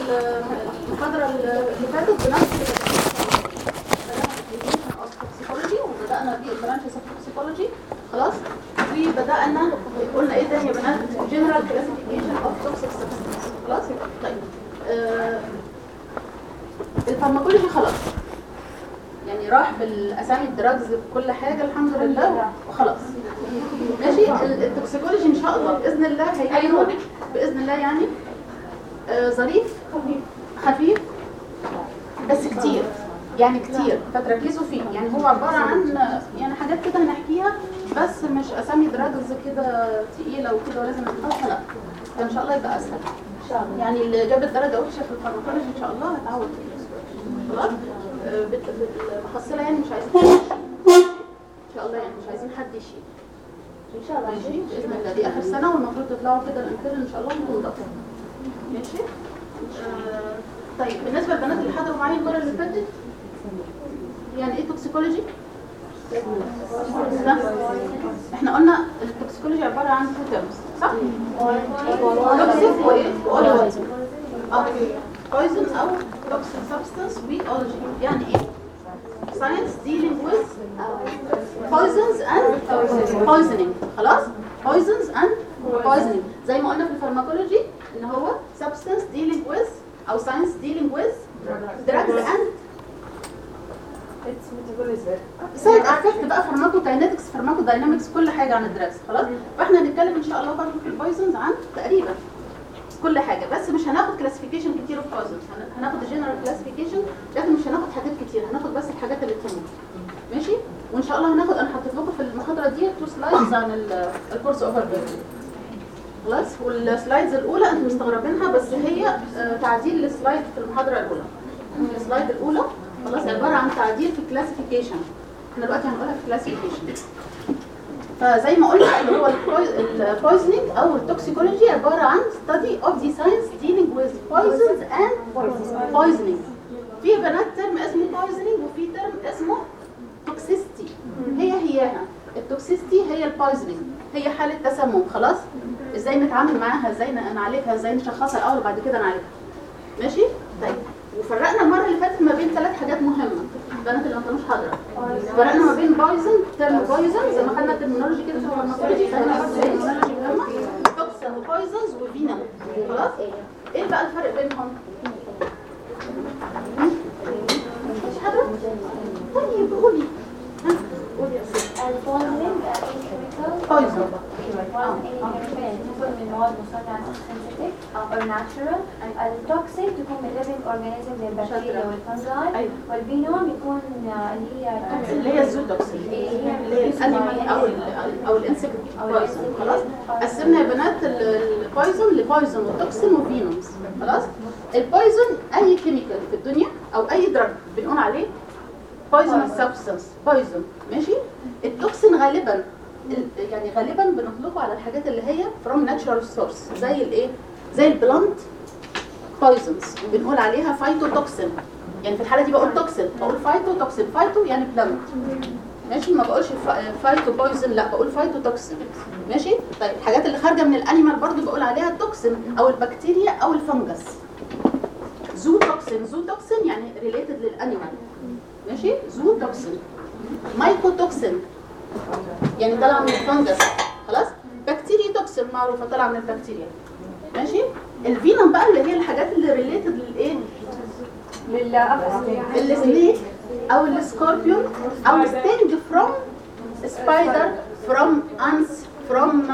المحاضرة اللي فاتت بنفس التوكسيكولوجي، وبدأنا بالبرانشز اوف توكسيكولوجي خلاص، وبدأنا قلنا ايه تاني يا بنات؟ جنرال كلاسيفيكيشن اوف توكسيك سبستانس. خلاص طيب الفارماكولوجي خلاص يعني راح بالاسامي الدراجز بكل حاجه الحمد لله وخلاص ماشي. التوكسيكولوجي ان شاء الله باذن الله هيكون باذن الله يعني ظريف خفيف بس كتير يعني كتير، فتركزوا فيه. يعني هو عباره عن يعني حاجات كده هنحكيها بس مش اسامي دراجز كده تقيله وكده ولازم نحفظها، لا فان شاء الله يبقى اسهل ان شاء الله. يعني اللي جاب الدرجه وحشه في الفارماكولوجي ان شاء الله هتعود خلاص. بالمحصله يعني مش عايزين ان شاء الله، يعني مش عايزين حد يشيل ان شاء الله ماشي باذن الله. دي اخر سنه والمفروض تطلعوا كده الانترن ان شاء الله وتنضفوا ماشي. طيب بالنسبه للبنات اللي حضروا معايا المره اللي فاتت، يعني ايه توكسيكولوجي؟ احنا قلنا التوكسيكولوجي عباره عن تو تيرمز صح؟ توكسيك وايه؟ poison او toxic substance وeology. يعني ايه؟ science dealing with poisons and poisoning. خلاص؟ poisons and poisoning زي ما قلنا في الفارماكولوجي ان هو substance dealing with او science dealing with drugs and سايد افكت بقى، فارماكوكاينetics فارماكوداينامكس كل حاجه عن الدراجز. خلاص فاحنا هنتكلم ان شاء الله برضه في البويزنز عن تقريبا كل حاجه، بس مش هناخد كلاسيفيكيشن كتير اوف بويزنز، هناخد الجنرال كلاسيفيكيشن لكن مش هناخد حاجات كتير، هناخد بس الحاجات اللي تهمنا ماشي. وان شاء الله هناخد، انا حطيت لكم في المحاضره دي 2 سلايدز عن الكورس اوفر فيو خلاص. والسلايدز الاولى انتم مستغربينها بس هي تعديل للسلايد في المحاضره الاولى. السلايد الاولى خلاص عباره عن تعديل في الكلاسيفيكيشن، احنا دلوقتي هنقولها في الكلاسيفيكيشن. فزي ما قلنا اللي هو البويزنينج او التوكسيكولوجي عباره عن study of the science dealing with poisons and poisoning. في بنات ترم اسمه poisoning وفي ترم اسمه toxicity. هياها التوكسيستي هي البويزنينج، هي حاله تسمم. خلاص ازاي نتعامل معاها، ازاي نعالجها، ازاي نشخصها الاول وبعد كده نعالجها ماشي. طيب وفرقنا المره اللي فاتت ما بين 3 حاجات مهمه، البنات اللي ما كانوش حاضره فرقنا ما بين بايزن ترم بايزن زي ما خدنا الترمينولوجي كده في الفارماكولوجي، خدنا برضه الترمينولوجي مهمه توكسين وبايزنز وفينم. خلاص ايه بقى الفرق بينهم؟ مش حاضره؟ طيب قولي قولي يا استاذ. البويزنينج بايزن تكون من مواد مصنعة سينثيتيك او ناتشورال. التوكسيك تكون من ليفنج اورجانيزم زي البكتيريا والفنجاي. والفينوم يكون اللي هي الزوتوكسين اللي هي الانيمال او الانسكت بايزن. خلاص قسمنا يا بنات البايزن لبايزن وتوكسين وفينومز. خلاص البايزن اي كيميكال في الدنيا او اي دراج بنقول عليه بايزن سبستانس بايزن ماشي. التوكسين غالبا يعني غالبا بنطلقه على الحاجات اللي هي from natural source زي الايه؟ زي البلانت بايزنز بنقول عليها فايتوتوكسين. يعني في الحاله دي بقول توكسين بقول فايتوتوكسين، فايتو يعني بلانت ماشي، ما بقولش فايتو بايزن لا بقول فايتوتوكسين ماشي. طيب الحاجات اللي خارجه من الانيمال برضو بقول عليها توكسين او البكتيريا او الفنجس. زوتوكسين يعني ريليتد للانيمال ماشي. زوتوكسين. مايكوتوكسين يعني طالعه من الفنجس. خلاص بكتيريا توكسين معروفه طالعه من البكتيريا ماشي. الفينوم بقى اللي هي الحاجات اللي ريليتد للايه؟ السنيك او السكوربيون او ستينج فروم سبايدر فروم انس فروم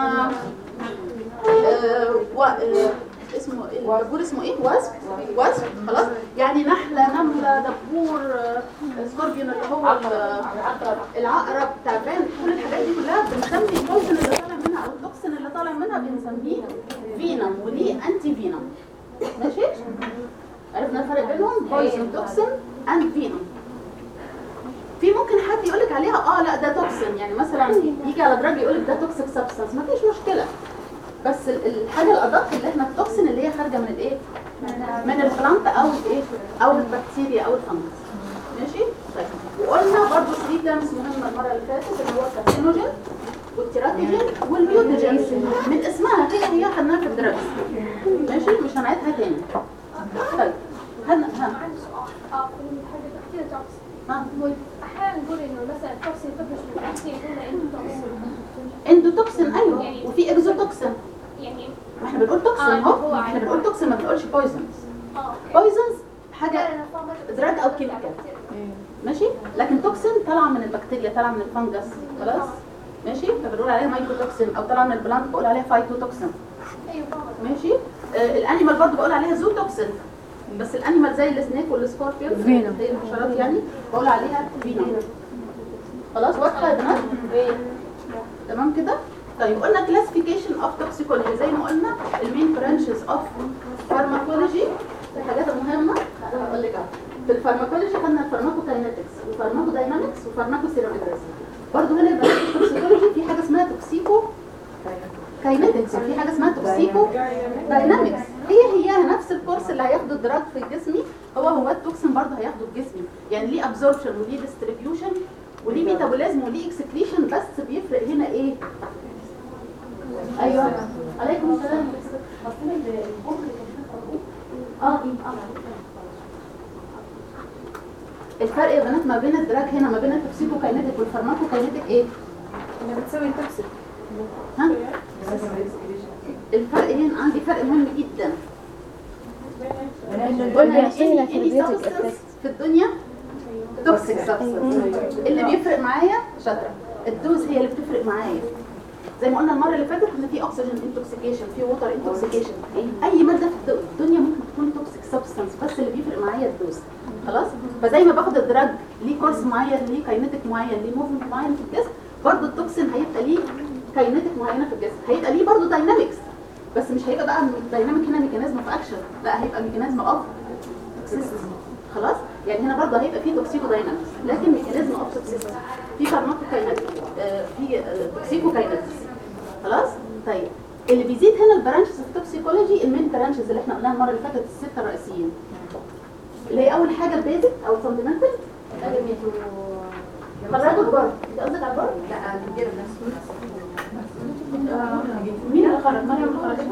اسمه ايه الدبور اسمه ايه؟ واسب. خلاص يعني نحله نمله دبور سكوربيون اللي هو العقرب تعبان، كل الحاجات دي كلها بنسمي البويزن اللي طالع منها او التوكسين اللي طالع منها بنسميه فينوم ودي انتي فينوم ماشي. عرفنا الفرق بينهم بويزن توكسين اند فينوم. في ممكن حد يقولك عليها لا ده توكسين، يعني مثلا يجي على دراج يقولك ده توكسيك سبستانس، مفيش مشكله، بس الحاجه الادق اللي احنا التوكسين اللي هي خارجه من الايه؟ من البلانت او الايه؟ او البكتيريا او الفنجس ماشي. طيب وقلنا برضو 3 تيرمز مهمه المره اللي فاتت اللي هو الكارسينوجين والتيراتوجين والميوتوجين. من اسمها هي خدناها في الدراجز ماشي، مش هنعيدها تاني. طيب خدنا عندي سؤال في الحاجة كتير توكسين أحيانا نقول إنه مثلا التوكسين تبلش من التوكسين قلنا اندوتوكسين ايوه، وفي اكزوتوكسين. يعني ما احنا بنقول توكسين اهو، احنا بنقول توكسين ما بنقولش بويزنز. أوكي. بويزنز حاجه دراج او كيميكال ماشي، لكن توكسين طالعه من البكتيريا، طالعه من الفنجس خلاص ماشي، فبنقول عليها مايكوتوكسين، او طالعه من البلانت بقول عليها فايتوتوكسين أيوة ماشي. الانيمال برضو بقول عليها زوتوكسين، بس الانيمال زي السنيك والسكوربيون زي الحشرات يعني بقول عليها فينوم. خلاص واضحه يا بنات؟ تمام كده. طيب قلنا كلاسيفيكيشن اوف توكسيكولوجي، زي ما قلنا المين برانشز اوف فارماكولوجي، الحاجات المهمه هقول لك في الفارماكولوجي خدنا الفارماكوكاينetics وفارماكوداينامكس وفارماكوثيرابيوتكس. برضه هنا يبقى في التوكسيكولوجي في حاجه اسمها توكسيكو كاينetics وفي حاجه اسمها توكسيكو داينامكس. هي نفس الكورس اللي هياخده الدراج في جسمي هو التوكسين برضه هياخده في جسمي، يعني ليه ابزوربشن وليه ديستريبيوشن وليه ميتابوليزم وليه اكسكريشن، بس بيفرق هنا ايه؟ ايوه عليكم السلام. الفرق يا بنات ما بين الدراج هنا ما بين التوكسيكو كاينيتيك والفارماكو كاينيتيك ايه؟ اللي بتسوي توكسيك. ها؟ الفرق هنا عندي فرق مهم جدا. قلنا في الدنيا توكسيك سبستانس، اللي بيفرق معايا شاطره الدوز هي اللي بتفرق معايا. زي ما قلنا المره اللي فاتت ان في اكسجين انتوكسيكيشن، في ووتر انتوكسيكيشن، اي ماده في الدنيا ممكن تكون توكسيك سبستانس، بس اللي بيفرق معايا الدوز. خلاص، فزي ما باخد الدراج ليه كورس معين، ليه كاينيتيك معين، ليه موفمنت معين في الجسم، برضه التوكسين هيبقى ليه كاينيتيك معينه في الجسم، هيبقى ليه برضه داينامكس، بس مش هيبقى بقى الدايناميك هنا ميكانيزم اوف اكشن، لا هيبقى ميكانيزم اوف توكسيسيتي. خلاص، يعني هنا برضه هيبقى فيه توكسيكو داينامكس لكن ميكانيزم اوف توكسيسيتي، في فارماكوكاينيتيك، في توكسيكو كاينيتكس. خلاص. طيب اللي بيزيد هنا البرانشز في توكسيكولوجي، المين برانشز اللي احنا قلناها المره اللي فاتت السته الرئيسيين، اللي هي اول حاجه البيزك او الفاندمنتال. خرجوا البر، انت قصدك على البر؟ لا الجير نفسه. مين اللي خرج؟ مريم اللي خرجت؟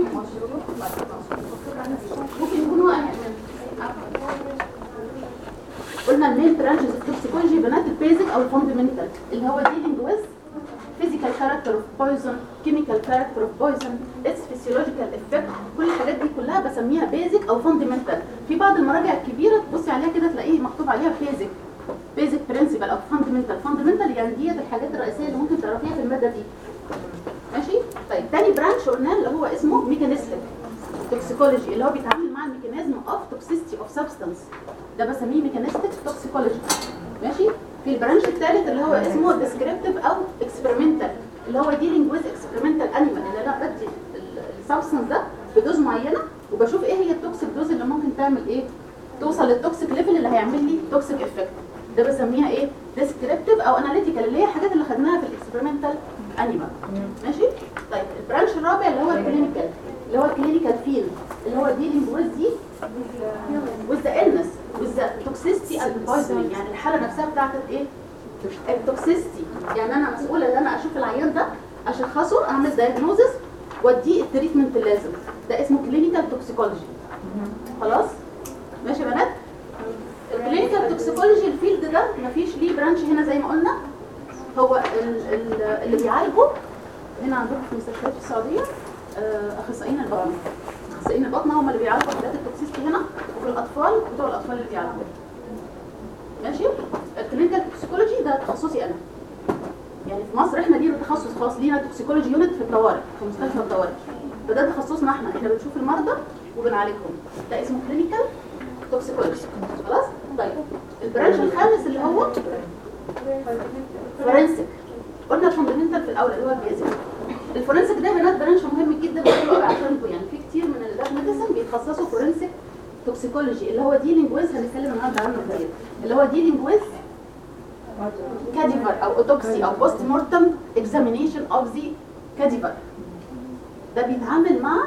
ممكن يكونوا قلنا المين برانشز في توكسيكولوجي بنات البيزك او الفاندمنتال، اللي هو dealing with physical character of poison, chemical character of poison, its physiological effect، كل الحاجات دي كلها بسميها basic او fundamental. في بعض المراجع الكبيره تبصي عليها كده تلاقيه مكتوب عليها basic principle او fundamental يعني ديت الحاجات الرئيسيه اللي ممكن تعرفيها في الماده دي. ماشي؟ طيب تاني برانش قلناه اللي هو اسمه ميكانيستيك توكسيكولوجي، اللي هو بيتعامل مع الميكانيزم اوف توكسيستي اوف سبستانس، ده بسميه ميكانيستيك توكسيكولوجي. ماشي؟ في البرانش الثالث اللي هو اسمه ديسكريبتيف او اكسبيرمنتال، اللي هو ديلينج ويز اكسبيرمنتال انيمال، اللي انا بدي السبستانس ده بدوز معينه وبشوف ايه هي التوكسيك دوز اللي ممكن تعمل ايه، توصل للتوكسيك ليفل اللي هيعمل لي توكسيك افكت، ده بسميها ايه ديسكريبتيف او اناليتيكال، اللي هي الحاجات اللي خدناها في الاكسبيرمنتال انيمال. ماشي؟ طيب البرانش الرابع اللي هو الكلينيكال، اللي هو الكلينيكال فيلد، اللي هو ديلينج ويز دي ويز ذا إلنس ويز ذا توكسيستي اند بويزنينج، يعني الحاله نفسها بتاعت ايه التوكسيستي، يعني انا مسؤوله ان انا اشوف العيان ده اشخصه اعمل دايجنوزس واديه التريتمنت اللازم، ده اسمه كلينيكال توكسيكولوجي. خلاص ماشي يا بنات؟ الكلينيكال توكسيكولوجي الفيلد ده مفيش ليه برانش هنا زي ما قلنا، هو اللي بيعالجه هنا عندكم في مستشفيات السعوديه اخصائيين البطنه، اخصائيين البطنه هم اللي بيعالجوا حالات التوكسيستي هنا، وفي الاطفال بتوع الاطفال اللي بيعالجوا. ماشي؟ الكلينيكال توكسيكولوجي ده تخصصي انا، يعني في مصر احنا لينا تخصص خاص، لينا توكسيكولوجي يونت في الطوارئ في مستشفى الطوارئ، فده تخصصنا احنا بنشوف المرضى وبنعالجهم، ده اسمه كلينيكال توكسيكولوجي. خلاص؟ طيب البرانش الخامس اللي هو فورنسيك، قلنا الفاندمنتال في الاول اللي هو البيزك. الفورنسيك ده بنات برانش مهم جدا عشانكم، يعني في كتير من اللاب ميديسن بيتخصصوا فورنسيك توكسيكولوجي، اللي هو ديلينج ويز، هنتكلم النهارده عنه كتير، اللي هو ديلينج ويز كاديفر او اوتوكسي او بوست مورتم اكزامينيشن اوف ذا كاديفر، ده بيتعامل مع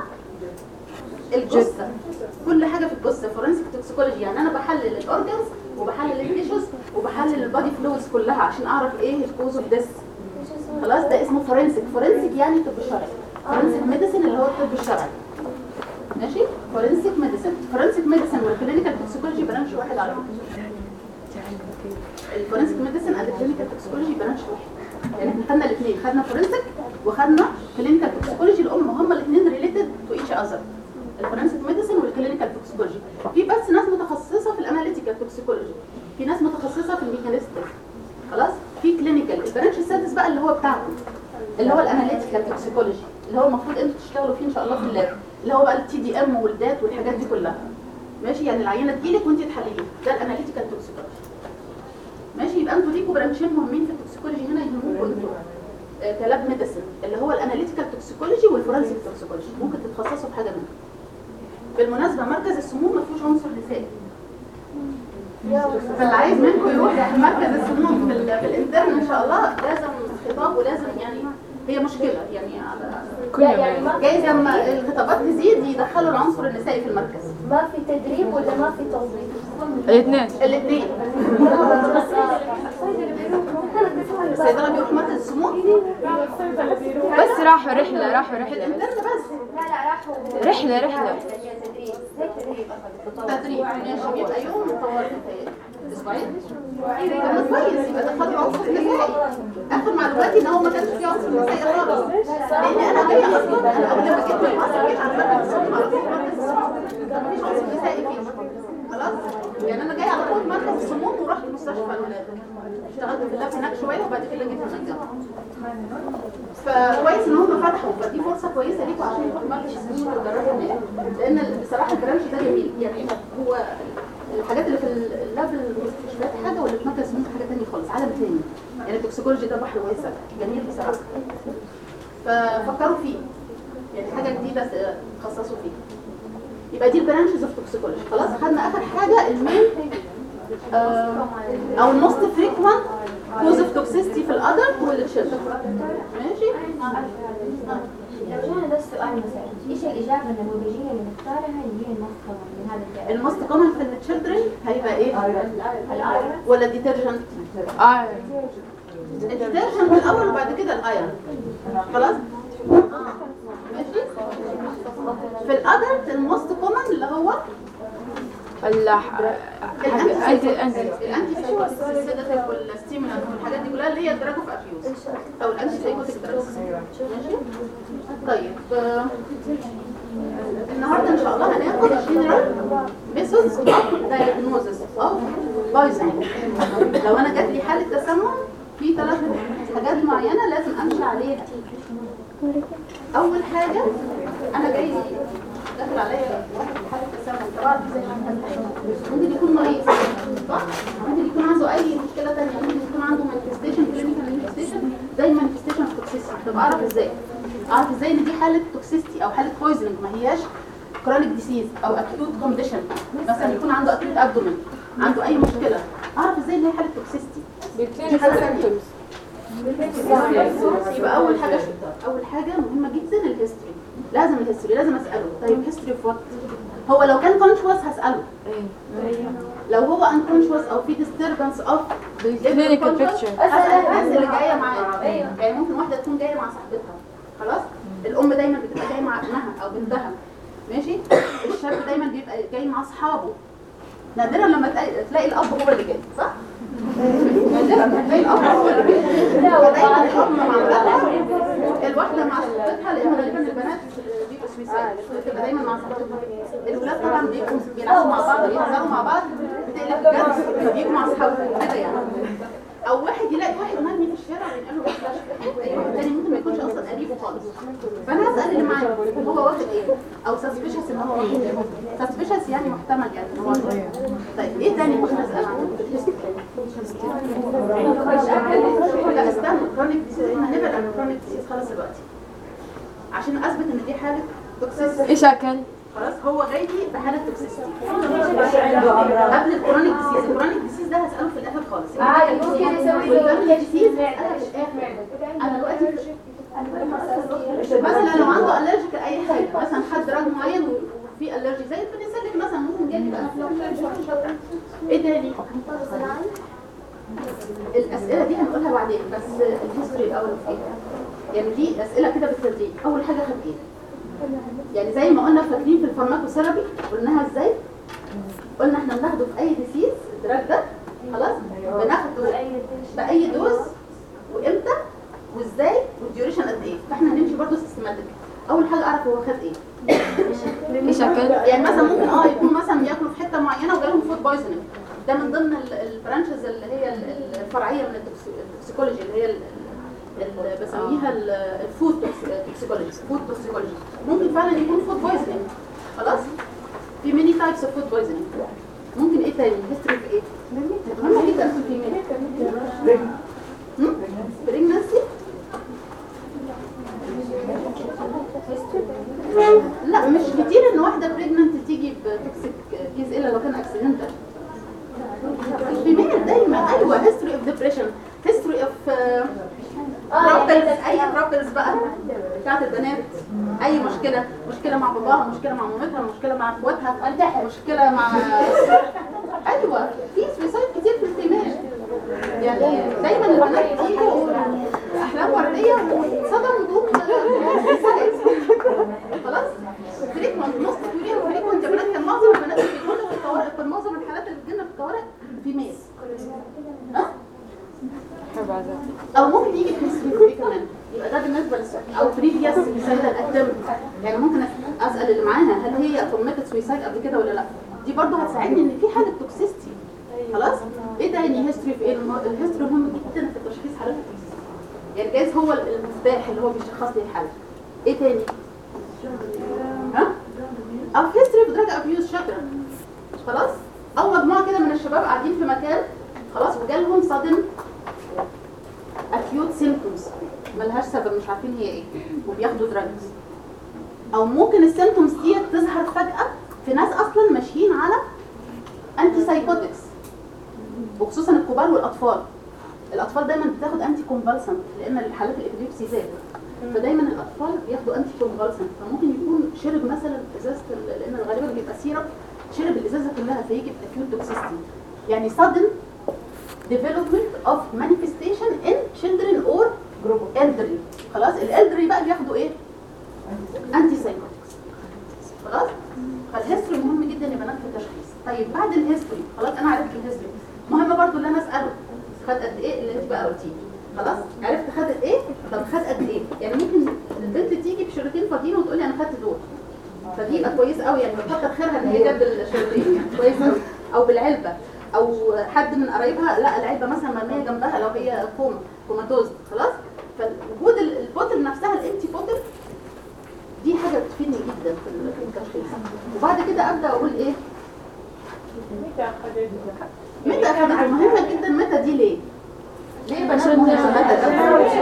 الجثه، كل حاجه في الجثه فورنسيك توكسيكولوجي، يعني انا بحلل الاورجنز وبحلل التيشوز وبحلل البادي فلويدز كلها عشان اعرف ايه الكوز اوف ذس. خلاص، ده اسمه فورنسيك يعني طب شرعي، فورنسيك ميديسن اللي هو الطب الشرعي. ماشي. فورنسيك ميديسن، فورنسيك ميديسن والكلينيكال توكسيكولوجي برانش واحد على فكره. الفورنسيك ميديسن اند الكلينيكال توكسيكولوجي برانش واحد، يعني احنا خدنا الاثنين، خدنا فورنسيك وخدنا كلينيكال توكسيكولوجي، هما الاثنين ريليتد تو ايتش اذر، الفورنسيك ميديسن والكلينيكال توكسيكولوجي. في بس ناس متخصصه في الاناليتيكال توكسيكولوجي، في ناس متخصصه في الميكانيستيك، خلاص. في كلينيكال. البرانش السادس بقى اللي هو بتاعكم، اللي هو الاناليتيكال توكسيكولوجي، اللي هو المفروض انتوا تشتغلوا فيه ان شاء الله في اللاب، اللي هو بقى التي دي ام والدات والحاجات دي كلها، ماشي. يعني العينه تجيلك وانت تحلليها، ده الاناليتيكال توكسيكولوجي، ماشي. يبقى انتوا ليكوا برانشين مهمين في التوكسيكولوجي هنا يهموكوا انتوا كلاب ميديسن، اللي هو الاناليتيكال توكسيكولوجي والفورنسيك توكسيكولوجي، ممكن تتخصصوا في حاجه منهم. بالمناسبه مركز السموم ما فيهوش عنصر نسائي، فاللي عايز منكم يروح مركز السموم في الانترن ان شاء الله لازم خطاب، ولازم يعني هي مشكله يعني جايز لما الخطابات تزيد يدخلوا العنصر النسائي في المركز. ما في تدريب ولا ما في توظيف؟ الاثنين. الصيدله بيروحوا مركز السموم بس راحوا رحله الانترن بس. لا راحوا رحله تدريب ماشي، بيبقى يوم مطور اسبوعين. طب كويس، يبقى دخلوا عنصر نسائي. اخر معلوماتي ان هو ما كانش فيه عنصر نسائي خالص، لان انا جايه اصلا انا اول ما جيت مصر جيت على مركز السموم على طول، مركز السموم ما فيش عنصر نسائي فيه خلاص. يعني انا جايه على طول مركز السموم ورحت مستشفى الولاد، اشتغلت في اللاب هناك شويه وبعد كده جيت المنزل. فكويس ان هم فتحوا، فدي فرصه كويسه ليكم عشان تروحوا مركز السموم وتجربوا هناك، لان بصراحه البرانش ده جميل. يعني هو الحاجات اللي في اللاب المستشفيات حاجه، واللي في مركز السموم حاجه ثانيه خالص، عالم ثاني. يعني التوكسيكولوجي ده بحر واسع جميل بصراحه، ففكروا فيه، يعني حاجه جديده تخصصوا فيه. يبقى دي البرانشز اوف توكسيكولوجي. خلاص خدنا اخر حاجه المين او الموست فريكوينت كوز اوف توكسيستي في الادلت والتشيلدرن، ماشي. لو جانا ده السؤال مثلا ايش الاجابه النموذجيه اللي نختارها اللي هي الموست كومن من هذا الكلام؟ الموست كومن في التشيلدرن هيبقى ايه؟ الايرون ولا الديترجنت؟ الديترجنت الاول وبعد كده الايرون، خلاص ماشي. في الادلت الموست كومن اللي هو الانتي سايكوتيك والستيمولانت والحاجات دي كلها اللي هي الدراج اوف ابيوز او الانتي سايكوتيك دراجز، ماشي. طيب النهارده ان شاء الله هناخد جنرال ميثودز اوف دايجنوزس اوف بايزن. لو انا جات لي حاله تسمم في 3 حاجات معينه لازم امشي عليها. اول حاجه انا جاي داخل عليا واحد حاله تسمم، طبعا زي ممكن يكون مريض صح، ممكن يكون عنده اي مشكله ثانيه، ممكن يكون عنده مانيفستيشن كلينيكال مانيفستيشن زي مانيفستيشن اوف توكسيستي. طب اعرف ازاي ان دي حاله توكسيستي او حاله بويزنينج، ما هياش كرونيك ديسيز او اكيوت كونديشن، مثلا يكون عنده اكيوت ابدومين، عنده اي مشكله، اعرف ازاي ان هي حاله توكسيستي؟ يبقى اول حاجه مهمه جدا الهيستوري. لازم الهيستوري لازم اساله. طيب هيستوري اوف وات؟ هو لو كان كونشوس هساله، لو هو انكونشوس او في ديستربنس اوف الكلينيكال بيكتشر اسال الناس اللي جايه معاه. يعني ممكن واحده تكون جايه مع صاحبتها، خلاص. الام دايما بتبقى جايه مع ابنها او بنتها، ماشي. الشاب دايما بيبقى جاي مع اصحابه، نادرا لما تلاقي الاب هو اللي جاي، صح؟ نادرا تلاقي الاب هو اللي جاي. دايما الام مع ولادها، الواحده مع صاحبتها، لان غالبا البنات بيبقوا سويسات بتبقى دايما مع صاحبتها. الولاد طبعا بيبقوا بيلعبوا مع بعض، بيهزروا مع بعض، بتقلب جد، فبيبقوا مع اصحابهم كده يعني. او واحد يلاقي واحد مرمي في الشارع وينقل له فلاش، الثاني ممكن ما يكونش اصلا قريبه خالص، فانا هسال اللي معاه هو واخد ايه، او سسبيشس ان هو واخد ايه. سسبيشس يعني محتمل يعني ان هو واخد ايه. طيب ايه تاني ممكن اسال عنه؟ لا استنى، كرونيك ديسيز احنا هنبعد عن الكرونيك ديسيز خالص دلوقتي عشان اثبت ان دي حاله توكسيستي. ايش اكل؟ خلاص هو جاي لي بحاله توكسيستي قبل الكرونيك ديسيز. الكرونيك ديسيز ده هساله في الاخر خالص. ممكن يسوي له ديسيز انا دلوقتي مثلا لو عنده الرجيك اي حاجه، مثلا خد دراج معين وفي الرجي زي البنسلين مثلا، ممكن جاي يبقى ايه تاني؟ الاسئله دي هنقولها بعدين، بس الهيستوري الاول فيها يعني دي اسئله كده بالتدريج. اول حاجه خد ايه؟ يعني زي ما قلنا فاكرين في الفارماكوثيرابي قلناها ازاي؟ قلنا احنا بناخده في اي ديسيز الدراج ده خلاص، بناخده باي دوز وامتى وازاي والديوريشن قد ايه. فاحنا هنمشي برضه سيستماتيك. اول حاجه اعرف هو خد ايه. ايه شكل؟ يعني مثلا ممكن يكون مثلا بياكلوا في حته معينه وجالهم فود بويزنينج، ده من ضمن البرانشز اللي هي الفرعيه من التوكسيكولوجي اللي هي بسميها الفود توكسيكولوجي. فود توكسيكولوجي ممكن فعلا يكون فود بويزنينج خلاص. في ميني تايبس اوف فود بويزنينج. ممكن ايه تاني؟ هيستوري في ايه؟ مهمه جدا في الفيميل. بريجنسي لا مش كتير ان واحده بريجننت تيجي بتوكسيك كيس الا لو كان اكسيدنتال. الفيميل دايما ايوه هيستوري اوف ديبريشن، هيستوري اوف بروبلز، اي بروبلز بقى بتاعت البنات، اي مشكله مع باباها، مشكله مع مامتها، مشكله مع اخواتها، مشكله مع ايوه في سويسايد كتير في الفيميل. يعني دايما البنات دي احلام ورديه وصدم وتقوم خلاص. فريكوانت نص كبير وفريكوانت يا بنات. كان معظم البنات اللي بيجوا في الطوارئ، في معظم الحالات اللي بتجيلنا في الطوارئ في ميس او ممكن يجي في هيستوري كمان. يبقى ده بالنسبه للسؤال او بريفيوس سويسايدال اتمت. يعني ممكن اسال اللي معاها هل هي كوميتد سويسايد قبل كده ولا لا. دي برضه هتساعدني ان في حاله توكسيستي خلاص. ايه تاني هيستوري في ايه؟ الهيستوري مهم جدا في تشخيص حالات التوكسيستي. يعني جايز هو المفتاح اللي هو بيشخص لي الحاله. ايه تاني؟ او هيستوري اوف دراج ابيوز. شكرا خلاص. او مجموعه كده من الشباب قاعدين في مكان خلاص وجالهم صدم اكيوت سيمبتومز ملهاش سبب مش عارفين هي ايه وبياخدوا دراجز. او ممكن السيمبتومز دي تظهر فجاه في ناس اصلا ماشيين على انتي سايكوتكس، وخصوصا الكبار والاطفال. الاطفال دايما بتاخد انتي كونفالسنت لان الحالات الابيليبسي زادت، فدايما الاطفال بياخدوا انتي كونفالسنت. فممكن يكون شرب مثلا ازازه لان غالبا بيبقى سيرب، شرب الازازه كلها فيجي باكيوت توكسيستي. يعني sudden development of manifestation in children or elderly. خلاص. الالدري بقى بياخدوا ايه؟ انتي سايكوتكس خلاص. فالهيستوري مهم جدا يا بنات في التشخيص. طيب بعد الهيستوري خلاص انا عرفت الهيستوري، مهم برضو اللي انا اساله خد قد ايه اللي انت بقى قلتيه خلاص. عرفت خدت ايه؟ طب خد قد ايه؟ يعني ممكن البنت تيجي بشريطين فاضيين وتقول لي انا خدت دول، فدي يبقى كويس قوي. يعني بتكتر خيرها ان هي جاب الشريطين يعني كويس قوي. او بالعلبه، او حد من قرايبها لا العلبه مثلا مرميه جنبها لو هي كوماتوز خلاص. فوجود البوتل نفسها الامتي بوتل دي حاجه بتفيدني جدا في التشخيص. وبعد كده ابدا اقول ايه؟ متى اخدتها مهمه جدا. متى دي ليه؟ ليه بنات مهمه متى؟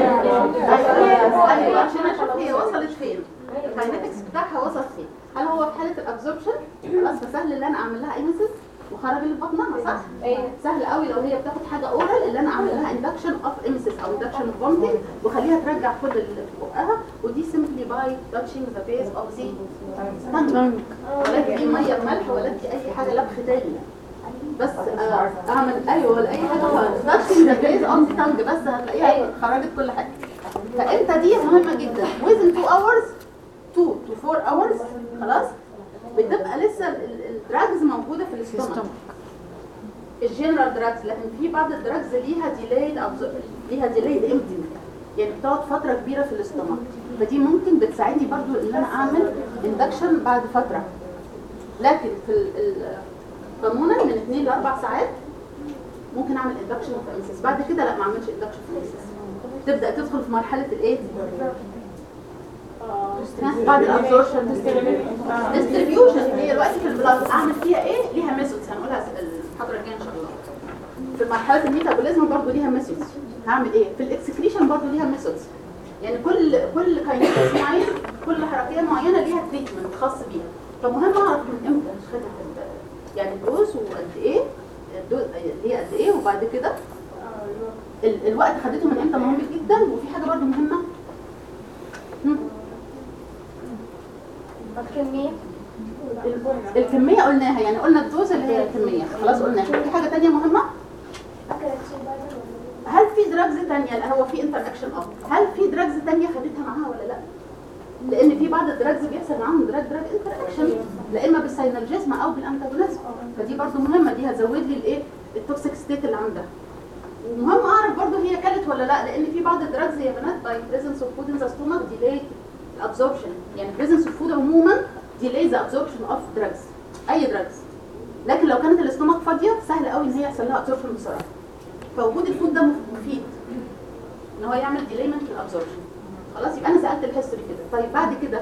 ايوه عشان اشوف هي وصلت فين، الكاينetics بتاعها وصل فين. هل هو في حاله الابزوربشن خلاص فسهل ان انا اعمل لها ايمسس وخرج اللي في بطنها صح؟ سهل قوي لو هي بتاخد حاجه اورال اللي انا اعمل لها اندكشن اوف ايمسس او اندكشن اوف فومتنج واخليها ترجع كل اللي في بقها. ودي سيمبلي باي تاتشنج ذا بيس اوف ذا تانج. ولا دي ميه بملح ولا دي اي حاجه لبخ تاني، بس اعمل ايوه ولا اي حاجه خالص. تاتشنج ذا بيس اوف ذا تانج بس هتلاقيها خرجت كل حاجه. فانت دي مهمه جدا. within 2 hours 2 to 4 hours خلاص بتبقى لسه الدراجز موجوده في الاستومك، الجنرال دراجز. لكن في بعض الدراجز ليها ديلايد امتنج، يعني بتقعد فتره كبيره في الاستومك. فدي ممكن بتساعدني برضو ان انا اعمل اندكشن بعد فتره. لكن في قانونا من 2 ل 4 ساعات ممكن اعمل اندكشن في امسيس. بعد كده لا ما اعملش اندكشن في امسيس. تبدا تدخل في مرحله الايه؟ بعد الابزوربشن ديستريبيوشن. هي دلوقتي في البلاد اعمل فيها ايه؟ ليها ميثودز هنقولها المحاضره الجايه ان شاء الله. في مرحله الميتابوليزم برضه ليها ميثودز. هعمل ايه؟ في الاكسكريشن برضه ليها ميثودز. يعني كل كاينيتكس معين، كل حركيه معينه ليها تريتمنت خاص بيها. فمهم اعرف من امتى خدت يعني الدوز وقد ايه هي قد ايه، وبعد كده الوقت خدته من امتى مهم جدا. وفي حاجه برضه مهمه الكميه قلناها. يعني قلنا الدوز اللي هي الكميه خلاص قلناها. في حاجه ثانيه مهمه، هل في دراجز ثانيه؟ هو في انتر اكشن هل في دراجز ثانيه خدتها معاها ولا لا؟ لان في بعض الدراجز بيحصل معاهم دراج انتر اكشن، لا اما بالساينرجيزم او بالانتاجونيزم، فدي برضو مهمه، دي هتزود لي الايه التوكسيك ستيت اللي عندها. ومهم اعرف برضو هي كلت ولا لا، لان في بعض الدراجز يا بنات باي بريزنس اوف فود ان ذا ستومك ديلي الابزوربشن، يعني بريزنس اوف فود عموما ديلي ذا ابزوربشن اوف دراجز، اي دراجز. لكن لو كانت الاستومك فاضيه سهل قوي ان هي يحصل لها ابزوربشن بسرعه، فوجود الفود ده مفيد ان هو يعمل ديليمنت للابزوربشن. خلاص يبقى انا سالت الهيستوري كده. طيب بعد كده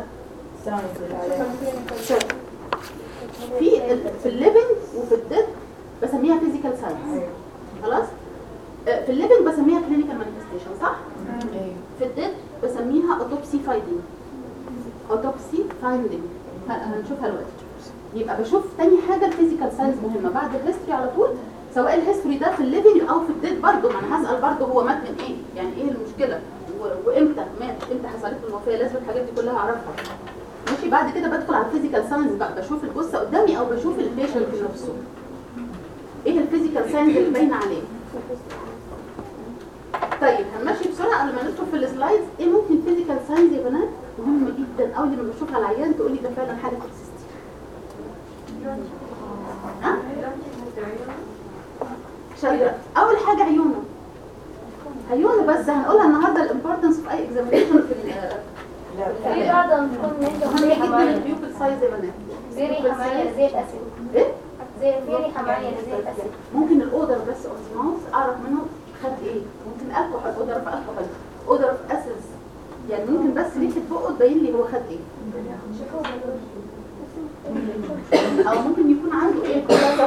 في الليفنج وفي الديد بسميها فيزيكال ساينس. خلاص في الليفنج بسميها كلينيكال مانيفستيشن صح؟ في الديد بسميها اوتوبسي فايندينج. اوتوبسي فايندينج هنشوفها دلوقتي. يبقى بشوف تاني حاجه الفيزيكال ساينس مهمه بعد الهيستوري على طول، سواء الهيستوري ده في الليفنج او في الديد برضه، ما انا هسال برضه هو مات من ايه؟ يعني ايه المشكله؟ وامتى مات؟ امتى حصلت له الوفاه؟ لازم الحاجات دي كلها اعرفها. ماشي بعد كده بدخل على الفيزيكال ساينس بقى، بشوف الجثه قدامي او بشوف البيشنت نفسه. ايه الفيزيكال ساينس اللي باينه عليه؟ طيب هنمشي بسرعه قبل ما ندخل في السلايدز. ايه ممكن فيزيكال ساينس يا بنات مهمه جدا قوي لما بشوفها على العيان تقول لي ده فعلا حاله توكسيستي. ها؟ شاطره. اول حاجه عيونه. عيونه بس هنقولها النهارده الامبورتنس في اي اكزامينشن في بعضهم تكون مهمه جدا البيوبل سايز يا بنات. زي ريحه معينه زي الاسيد. ايه؟ زي في ريحه معينه زي الاسيد. ممكن الاودر بس اوف ماوث اعرف منه خد ايه. ممكن الكحول اودر في الكحول، اودر في اسيدز، يعني ممكن بس ريحه بقه تبين لي هو خد ايه. او ممكن يكون عنده ايه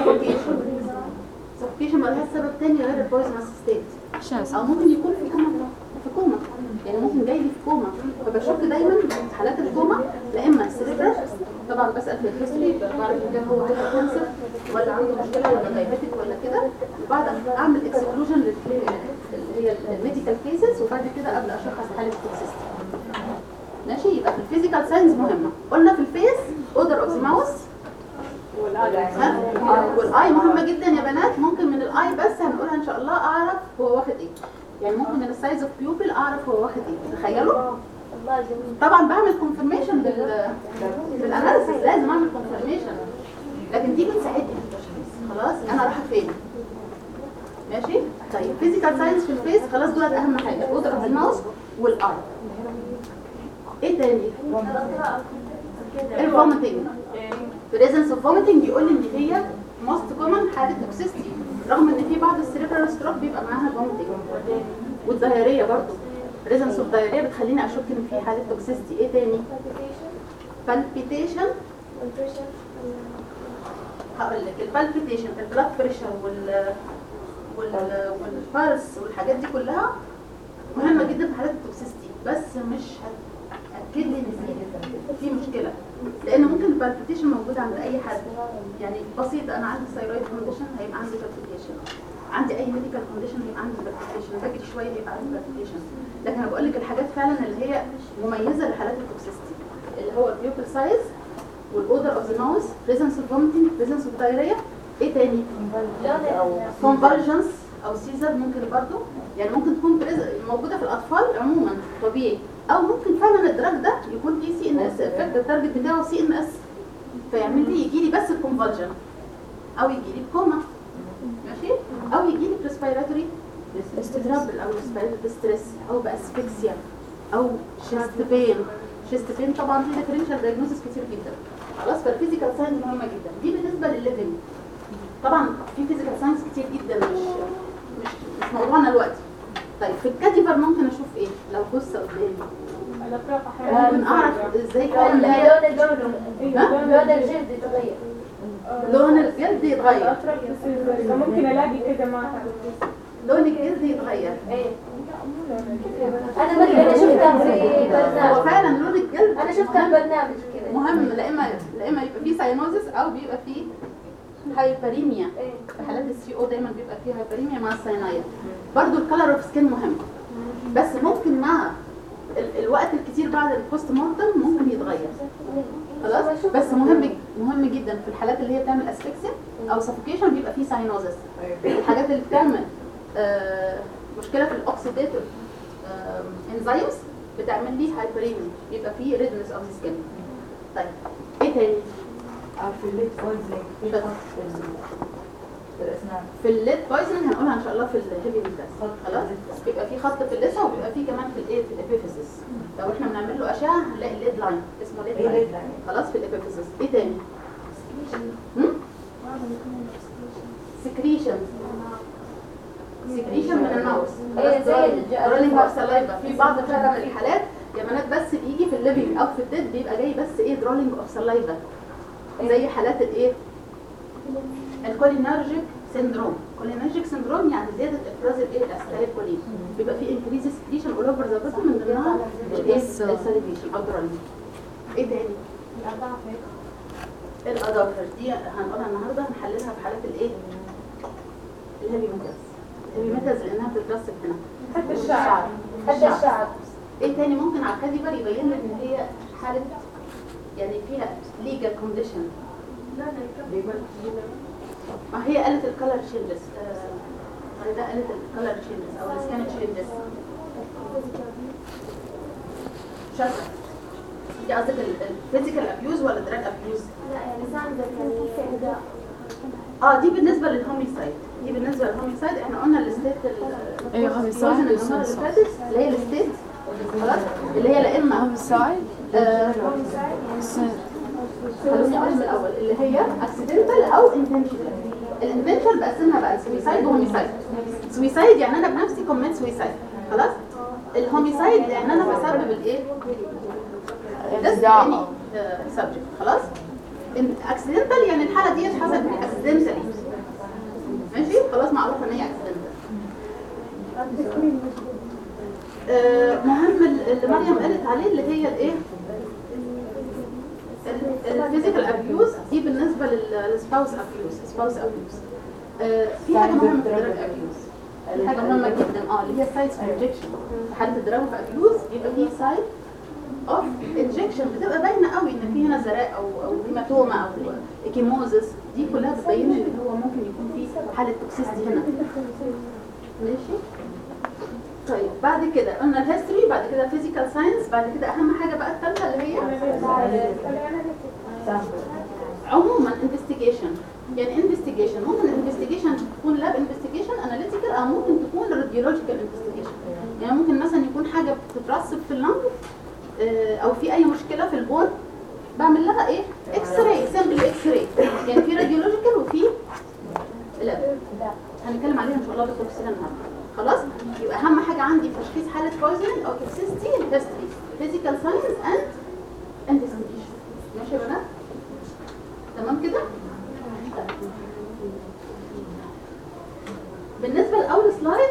سفوكيشن مالهاش سبب تاني غير البويزنس ستيت، او ممكن يكون في كوما يعني ممكن جاي لي في كوما. فبشك دايما في حالات الكوما لا اما سيريبرال، طبعا بسال في الهيستوري بعرف ان كان هو عنده كانسر ولا عنده مشكله ولا دايبيتك ولا كده، وبعد اعمل اكسكلوجن اللي هي الميديكال كيسز، وبعد كده ابدا اشخص حاله توكسيستي. ماشي يبقى في الفيزيكال ساينس مهمه. قلنا في الفيس اودر اوف ذا ماوث والاي مهمه جدا يا بنات. ممكن من الاي بس هنقولها ان شاء الله اعرف هو واخد ايه، يعني ممكن من السايز اوف بيوبل اعرف هو واخد ايه. تخيلوا طبعا بعمل كونفirmation بالاناليسيس، لازم اعمل كونفirmation، لكن دي بتساعدني في التشخيص. خلاص انا رايحه فين؟ ماشي. طيب فيزيكال ساينس في الفيس خلاص دول اهم حاجه، اودر اوف ذا ماوث والاي. ايه تاني؟ الفوميتنج. بريزنس اوف فوميتنج يقول لي ان هي موست كومن حاله توكسيستي، رغم ان في بعض السيريبرال ستروك بيبقى معاها فوميتنج. والدايريه برضه بريزنس اوف دايريه بتخليني اشك ان في حاله توكسيستي. ايه تاني؟ بالبيتيشن. هقول لك البالبيتيشن، البلاد بريشر والبالس والحاجات دي كلها مهمه جدا في حالات التوكسيستي، بس مش هتاكد لي ان في مشكله، لان ممكن البالبيتيشن موجود عند اي حد. يعني بسيط، انا عندي ثايرويد كونديشن هيبقى عندي بالبيتيشن، عندي اي ميديكال كونديشن هيبقى عندي بالبيتيشن، بجري شويه هيبقى عندي بالبيتيشن. لكن انا بقول لك الحاجات فعلا اللي هي مميزه لحالات التوكسيستي، اللي هو البيوبل سايز والاودر اوف ذا ماوث، بريزنس اوف فوميتنج، بريزنس اوف دايريا. ايه تاني؟ كونفرجنس او سيزر ممكن برضو، يعني ممكن تكون موجوده في الاطفال عموما طبيعي، او ممكن فعلا الدراج ده يكون فيه سي ان اس افكت، التارجت بتاعه سي ان اس، فيعمل لي يجي لي بس الكونفرجن، او يجي لي بكوما، ماشي، او يجي لي بريسبيراتوري استرابل او ريسبيراتوري ديستريس، او باسفكسيا، او شيست بين. شيست بين طبعا في ديفرنشال دايجنوستس كتير جدا. خلاص فالفيزيكال ساينس مهمه جدا. دي بالنسبه للليفنج. طبعا في فيزيكال ساينس كتير جدا مش موضوعنا دلوقتي. طيب في الكاديفر ممكن اشوف ايه لو جثه قدامي؟ ممكن اعرف ازاي لون الجلد يتغير. لون الجلد يتغير. ممكن الاقي كده ما لون الجلد يتغير. ايه انا مثلا شفتها في برنامج. هو فعلا لون الجلد انا شفتها في برنامج كده مهم، لا اما يبقى فيه ساينوزس او بيبقى فيه هايبريميا. في حالات السي او دايما بيبقى فيه هايبريميا مع الساينايد. برضو الكالر اوف سكين مهم، بس ممكن مع الوقت الكتير بعد البوست مورتم ممكن يتغير. خلاص بس مهم جدا في الحالات اللي هي بتعمل اسفكسيا او سفوكيشن بيبقى فيه ساينوزس. الحاجات اللي بتعمل مشكله في الاكسيديتيف انزيمز بتعمل لي هايبريميا، يبقى فيه ريدنس اوف سكين. طيب ايه تاني؟ في الليد بويزنينج في الاسنان. في الليد بويزنينج هنقولها ان شاء الله في الهيفي ميتاز. خلاص بيبقى في خط في اللثه وبيبقى في كمان في الايه في الابيفيسيس. لو احنا بنعمل له اشعه هنلاقي الليد لاين اسمه ليد لاين. خلاص في الابيفيسيس. ايه تاني؟ سكريشن من الماوس. رولينج اوف سلايفا. في بعض فعلا الحالات يا بنات بس بيجي في الليفنج او في الديد بيبقى جاي بس ايه درولينج اوف سلايفا، زي حالات الايه الكولينرجيك سيندروم. كولينرجيك سيندروم يعني زياده افراز الايه الاسيتايل كولين، بيبقى في انكريز سكريشن اول اوفر ذا بودي من ضمنها الايه الساليفيشن او درولينج. ايه تاني؟ الاظافر دي هنقولها النهارده هنحللها في حالات الايه الهيفي ميتاز. الهيفي ميتاز لانها بتترسب هنا حتى الشعر. ايه تاني ممكن على الكاديفر يبين لك ان هي حاله يعني فيها ليجال كونديشن؟ ما هي قالت الكالر تشينجز. ده قالت الكالر تشينجز او السكان تشينجز. شاطره. دي قصدك الفيزيكال ابيوز ولا دراج ابيوز؟ لا يعني ساعات دي بالنسبه للهوميسايد. دي بالنسبه للهوميسايد احنا قلنا الستيت ايوه هوميسايد اللي فاتت اللي هي الستيت خلاص اللي هي لا اما هوميسايد خلوني اقول من الاول اللي هي اكسيدنتال او انتنشنال. الانتنشنال بقسمها بقى سويسايد وهوميسايد. سويسايد يعني انا بنفسي كوميت سويسايد خلاص. الهوميسايد يعني انا بسبب الايه ده سبجكت خلاص. اكسيدنتال يعني الحاله دي حصلت اكسيدنتالي ماشي خلاص معروف ان هي اكسيدنتال. مهم اللي مريم قالت عليه اللي هي الايه الفيزيكال ابيوز. دي بالنسبه للسباوس ابيوز. في حاجه مهمه في الدراج ابيوز، حاجه مهمه جدا اللي هي سايت انجكشن. في حاله الدراج ابيوز يبقى في سايت اوف انجكشن بتبقى باينه قوي ان في هنا زراء او هيماتوما او اكيموزس. دي كلها بتبين ان هو ممكن يكون في حاله توكسيستي هنا ماشي. طيب بعد كده قلنا الهيستوري، بعد كده فيزيكال ساينس، بعد كده اهم حاجه بقى الثالثه اللي هي عموما انفستيجيشن. يعني انفستيجيشن ممكن الانفستيجيشن تكون لاب انفستيجيشن اناليتيكال او ممكن تكون راديولوجيكال انفستيجيشن. يعني ممكن مثلا يكون حاجه بتترسب في اللنج او في اي مشكله في البون بعمل لها ايه اكس راي سامبل اكس راي. يعني في راديولوجيكال وفي لاب هنتكلم عليها ان شاء الله بالتفصيل النهارده خلاص. يبقى اهم حاجه عندي في تشخيص حاله بويزنينج او توكسيستي الهيستوري فيزيكال ساينس اند انفستيجيشن. ماشي يا بنات تمام كده؟ بالنسبه لاول سلايد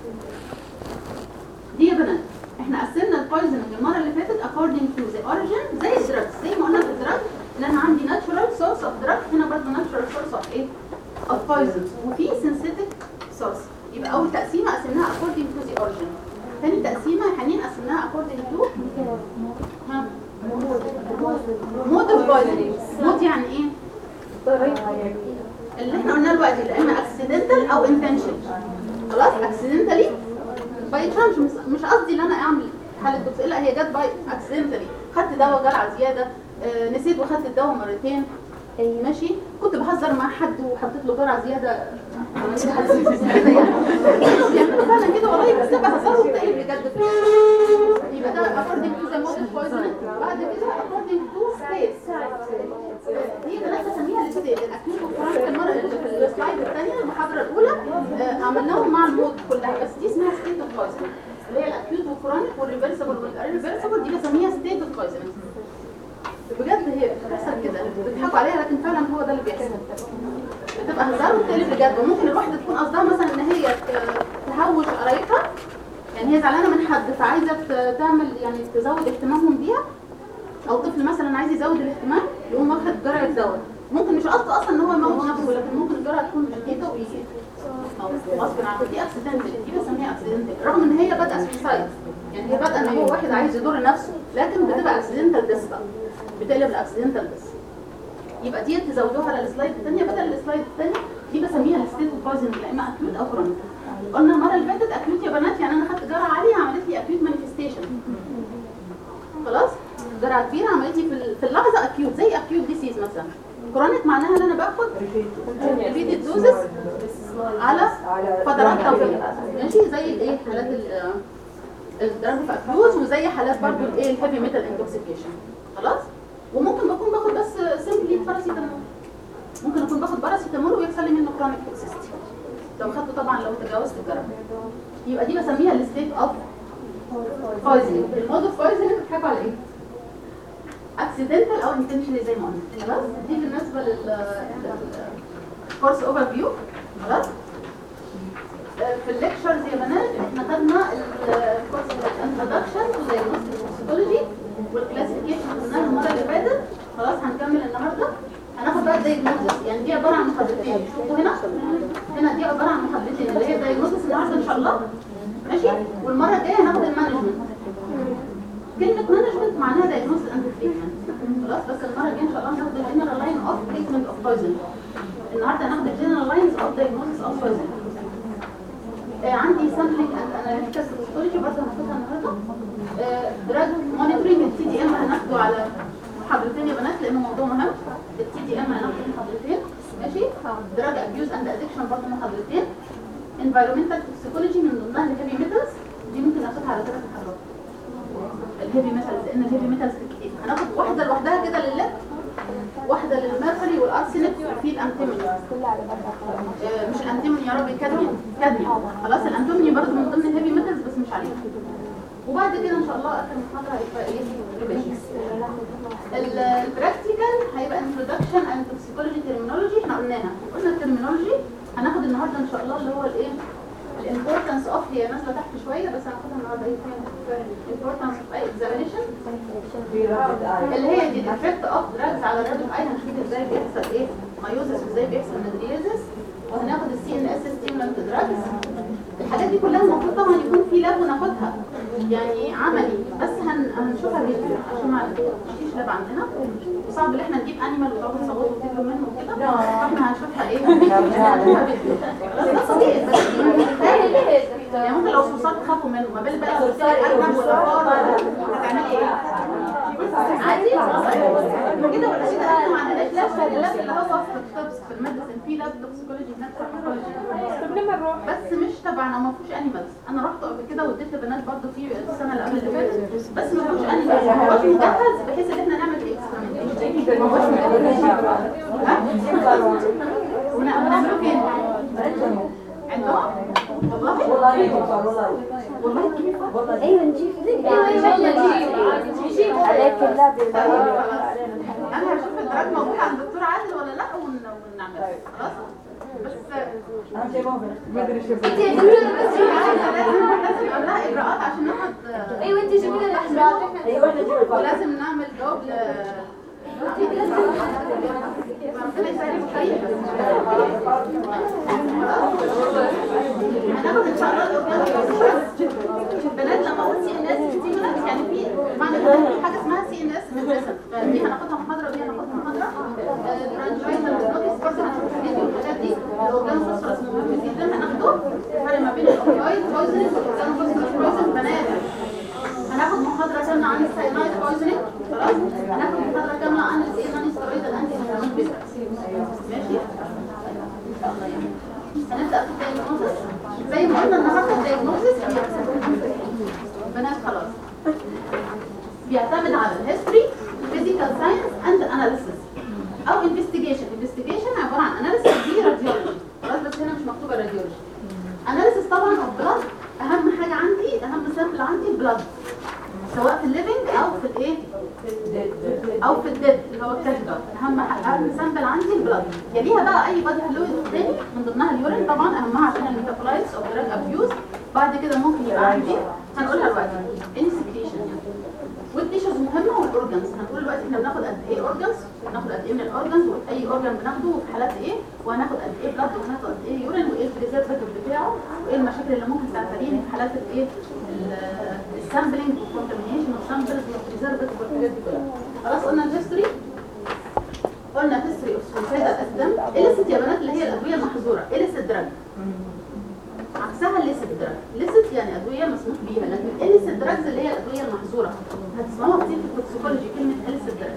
دي يا بنات احنا قسمنا البويزنينج المره اللي فاتت according to the origin زي الدراج. زي ما قلنا في الدراج ان انا عندي natural source of drug، هنا برضه natural source of ايه of poison وفي synthetic source. يبقى اول تقسيمه قسمناها according to the origin. ثاني تقسيمه حاليا قسمناها according to mode of poisoning. mode يعني ايه اللي احنا قلناه دلوقتي لا اما accidental او intentional. خلاص accidentally باي تشانس مش قصدي ان انا اعمل حاله توكسيك، لا هي جت باي اكسيدنتالي. خدت دواء جرعه زياده نسيت وخدت الدواء مرتين ماشي. كنت بهزر مع حد وحطيت له جرعه زياده كده يعني بيعملوا فعلا كده والله بس بهزر وبتقلب بجد. يبقى ده according to the mode of poisoning. بعد كده according to state. دي بنات بسميها الستيت الاكيوت والكرونيك. المره اللي في السلايد الثانيه المحاضره الاولى عملناهم مع المود كلها بس دي اسمها ستيت اوف بويزنينج اللي هي الاكيوت والكرونيك والريفرسبل والريفرسبل. دي بسميها ستيت اوف بويزنينج. بجد هي بتحصل كده بتضحكوا عليها لكن فعلا هو ده اللي بيحصل. بتبقى هزار وبتقلب بجد. وممكن الواحده تكون قصدها مثلا ان هي تهوش قرايبها، يعني هي زعلانه من حد فعايزه تعمل يعني تزود اهتمامهم بيها، او طفل مثلا عايز يزود الاهتمام يقوم واخد جرعه دواء. ممكن مش قصده اصلا ان هو يموت نفسه لكن ممكن الجرعه تكون شديده ويجي او غصب عنه. دي اكسيدنتال. دي بسميها اكسيدنتال رغم ان هي بدأ سويسايد. يعني هي بدأ ان هو واحد عايز يضر نفسه لكن بتبقى اكسيدنتال ديس بقى بتقلب الاكسيدنتال ديس. يبقى دي تزودوها على السلايد الثانيه بدل السلايد الثانيه. دي بسميها الستيت اوف بويزنينج لا اما اكيوت او كرونيك. قلنا المره اللي فاتت اكيوت يا بنات يعني انا خدت جرعه عاليه عملت لي اكيوت مانيفستيشن انتوكسيكيشن. خلاص جرعه كبيره عملت لي في اللحظه اكيوت، زي اكيوت ديسيز مثلا. كرونيك معناها ان انا باخد ريبيتد دوزز على فترات طويله، ماشي، زي الايه حالات الدراج في اكيوز، وزي حالات برضو الايه الهيفي ميتال انتوكسيكيشن. خلاص. وممكن بكون باخد بس سيمبلي باراسيتامول، ممكن اكون باخد باراسيتامول ويحصل لي منه كرونيك توكسيستي لو خدته، طبعا لو تجاوزت الجرعه. يبقى دي بسميها الستيت اوف بويزنينج. المود اوف بويزنينج بتحكوا على ايه؟ اكسيدنتال او انتشنالي زي ما قلنا. خلاص. دي بالنسبه كورس اوفر فيو. خلاص. في الليكتشرز يا بنات احنا خدنا الكورس الانترودكشن ودايجنوستيك توكسيكولوجي والكلاسيفيكيشن قلناها المره اللي فاتت. خلاص هنكمل النهارده. هناخد بقى الدايجنوستس، يعني دي عباره عن محاضرتين. شوفوا هنا دي عباره عن محاضرتين اللي هي الدايجنوستس النهارده ان شاء الله، ماشي. والمره الجايه هناخد المانجمنت. كلمه مانجمنت معناها دايجنوستس اند تريتمنت. خلاص. بس المره الجايه ان شاء الله هناخد الجنرال لاين اوف تريتمنت اوف بويزن. النهارده هناخد الجنرال لاينز اوف دايجنوستس اوف بويزن. عندي سامبلينج اند اناليتيكال توكسيكولوجي برضه هناخدها النهارده. دراج مونيتورنج التي دي ام هناخده على محاضرتين يا بنات لانه موضوع مهم. التي دي ام هناخده محاضرتين، ماشي. دراج ابيوز اند ادكشن برضه محاضرتين. انفايرمنتال توكسيكولوجي من ضمنها الهيفي ميتالز، دي ممكن ناخدها على 3 محاضرات. الهيفي ميتالز لان الهيفي ميتالز كتير، هناخد واحده لوحدها كده للليد، واحده للميركوري والارسنال وفي الانتيموني. مش الانتيموني يا ربي، كادميوم. خلاص. الانتيموني برضه من ضمن الهيفي ميتالز بس مش عليها. وبعد كده ان شاء الله اخر محاضره هيبقى ايه؟ البراكتيكال هيبقى انترودكشن اند توكسيكولوجي ترمينولوجي. احنا قلنا الترمينولوجي هناخد النهارده ان شاء الله اللي هو الايه؟ الامبورتنس اوف، هي نازله تحت شويه بس هناخدها النهارده. ايه الامبورتنس اوف اي اكزامينشن اللي هي دي الافكت اوف دراجز على الريد اي. هنشوف ازاي بيحصل ايه مايوزس وازاي بيحصل مدريزس. وهناخد السي ان اس ستيمولانت دراجز. الحاجات دي كلها المفروض طبعا يكون في لاب وناخدها يعني عملي، بس هنشوفها فيديو عشان ما فيش لاب عندنا، وصعب ان احنا نجيب انيمال وتقعدوا تصوروا وتجيبوا منه وكده. فاحنا هنشوفها ايه؟ هنشوفها فيديو. بس ده طبيعي، بس يعني ممكن لو صوصات تخافوا منه، ما بالك بقى لو صوصات ارنب ولا فار هتعملي ايه؟ عادي كده ولا كده. احنا ما عندناش لاب اللي هو في الطبس في الميديسن، في لاب توكسيكولوجي هناك طب لما نروح بس مش تبعنا، ما فيهوش انيمالز. انا رحت قبل كده واديت لبنات برضه في السنه اللي قبل اللي فاتت، بس ما فيهوش انيمالز. ما هوش مجهز بحيث ان احنا نعمل اكسبيرمنتيشن. ما هوش ونعمله فين؟ عندهم؟ والله كيف؟ ايوه نجيب عليك اللاب. انا هشوف الدراج موجود عند الدكتور عادل ولا لا ونعمله. خلاص. بس انا شايفاهم ما ادري شو انت يا دكتور بس لازم قبلها اجراءات عشان ناخد. ايوه انت جيبي لنا الاحجار. ايوه احنا نجيب الفرق. ولازم نعمل جواب ربنا يسهل الطريق. هناخد ان شاء الله البنات لما اقول سي ان اس ستيمولانت يعني في معنى حاجه اسمها سي ان اس ميديسن، دي هناخدها محاضره ودي هناخدها محاضره. ترانجاينال نوتس برضه هنشوف الفيديو والحاجات دي. الاورجان فوسفورس مهم جدا هناخده، الفرق ما بين الاوبيويد بويزنينج والاورجان فوسفورس بويزن. بنات هناخد محاضره كامله عن الساينايد بويزنينج. خلاص. هناخد محاضره كامله عن النون ستيرويدال انتي هيستامينيك. ماشي ان شاء الله. يعني هنبدا في الدايجنوستس زي ما قلنا النهارده. الدايجنوستس بنات خلاص بيعتمد على الهيستوري، فيزيكال ساينس اند اناليسيس او انفستيجيشن. انفستيجيشن عباره عن اناليسيس دي راديولوجي. خلاص. بس هنا مش مكتوبه راديولوجي. اناليسيس طبعا اوف بلاد، اهم حاجه عندي، اهم سامبل عندي البلاد، سواء في الليفنج او في الايه او في الديد اللي هو الكاتيجر. اهم سامبل عندي البلاد. يليها بقى اي بادي فلويد تاني من ضمنها اليورين طبعا اهمها عشان الميتابولايتس اوف دراج ابيوز. بعد كده ممكن يبقى عندي هنقولها دلوقتي اني سكريشن والتيشوز مهمه والاورجنز. هنقول دلوقتي احنا بناخد قد ايه اورجنز، بناخد قد ايه من الاورجنز، واي اورجن بناخده وفي حالات ايه، وهناخد قد ايه بلاد، وهناخد قد ايه يورين، وايه البريزرفاتيف بتاعه، وايه المشاكل اللي ممكن تعتريني في حالات الايه السامبلنج والكونتامينيشن والسامبلز والبريزرفاتيف والحاجات دي كلها. خلاص. قلنا الهيستوري، قلنا هيستوري اوف سويسايدال اسيدم. إليسيت يا بنات اللي هي الادويه المحظوره، إليسيت دراج عكسها الليسيت دراج. ليسيت يعني ادويه مسموح بيها، لكن إليسيت دراجز اللي هي فزوره هتسمعوها كتير في التوكسيكولوجي، كلمه السيدرس.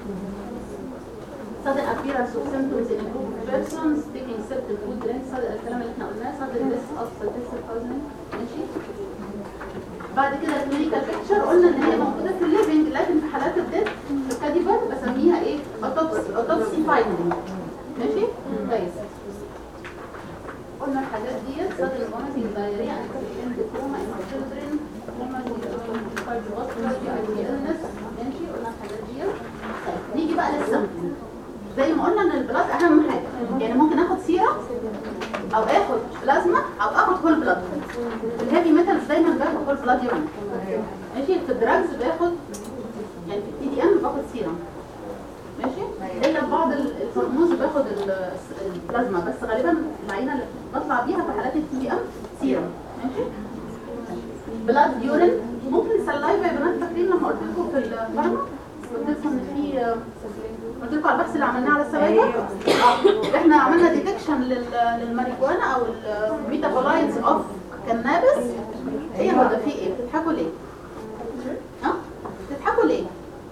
sudden appearance of symptoms in a group of persons taking certain food drinks، الكلام اللي احنا قلناه sudden death of saltation poisoning. ماشي. بعد كده الكلينيكال بيكتشر قلنا ان هي موجوده في الليفنج، لكن في حالات الديث في الكاديبر بسميها ايه؟ اوتوبسي فايندنج. ماشي؟ كويس. قلنا الحاجات ديت sudden vomiting diarrhea and persistent trauma in children cardiovascular illness. ماشي؟ قلنا الحاجات ديت. طيب نيجي بقى للسمبل. زي ما قلنا ان البلاد اهم حاجه، يعني ممكن اخد سيرم او اخد بلازما او اخد هول بلاد. في الهيفي ميتالز دايما باخد هول بلاد يورين. ماشي. في الدراجز باخد يعني في التي دي ام باخد سيرم. ماشي. الا في بعض الهرمونز باخد البلازما، بس غالبا العينه اللي بطلع بيها في حالات التي دي ام سيرم. ماشي. بلاد يورين ممكن السلايفا يا بنات، فاكرين لما قلت لكم في الفارما قلت لكم ان في قلت لكم على البحث اللي عملناه على السلايفا احنا عملنا ديتكشن للماريجوانا او الميتابولايتس اوف كانابس. ايه هو ده؟ في ايه؟ بتضحكوا ليه؟ بتضحكوا ليه؟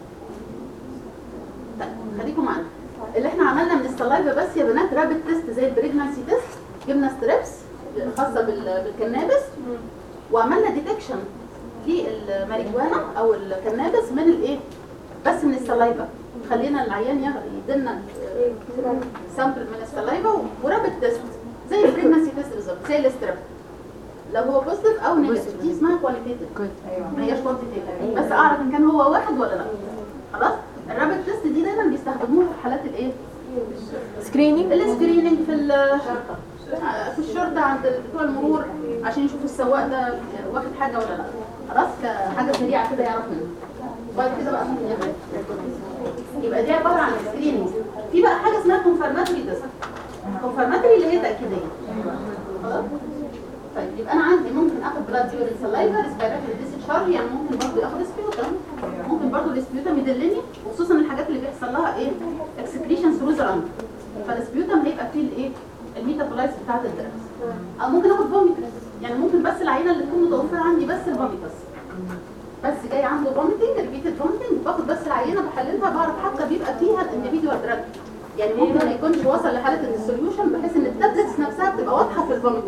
طيب خليكم معانا. اللي احنا عملنا من السلايفا بس يا بنات رابid تيست زي البريجنانسي تيست، جبنا ستريبس خاصه بالكانابس وعملنا ديتكشن للماريجوانا او الكانابس من الايه؟ بس من السلايفا. خلينا العيان يدينا سامبل من السلايفا ورابد تيست زي البريجنانسي تيست بالظبط، زي الاستراب. لو هو بوزيتيف او نيجاتيف دي اسمها كواليتيتيف، ما هياش كوانتيتيف، بس اعرف ان كان هو واحد ولا لا. خلاص. الرابد تيست دي دايما بيستخدموها في حالات الايه؟ سكرينينج. السكريننج في الشرطه عند بتوع المرور عشان يشوفوا السواق ده واخد حاجه ولا لا. خلاص كحاجه سريعه كده يعرف منها. وبعد كده بقى ممكن يعمل. يبقى دي عباره عن سكريننج. في بقى حاجه اسمها كونفرماتوري تيست. كونفرماتوري اللي هي تاكيديه. خلاص. طيب يبقى انا عندي ممكن اخد بلاد يورين سلايفا ريسبيراتوري ديسشارج، يعني ممكن برضه اخد سبيوتم، ممكن برضه السبيوتم يدلني، وخصوصا الحاجات اللي بيحصل لها ايه؟ اكسكريشن ثرو ذا لانج. فالسبيوتم هيبقى فيه الايه؟ الميتابولايتس بتاعت الدراجز. او ممكن اخد فوميتس، يعني ممكن بس العينه اللي تكون متوفره عندي بس الفوميتس، بس جاي عنده فوميتنج ريبيتد فوميتنج، باخد بس العينه بحللها بعرف حتى بيبقى فيها الانديفيدوال دراج، يعني ممكن ما يكونش وصل لحاله الديسوليوشن بحيث ان التابلتس نفسها بتبقى واضحه في الفوميتنج.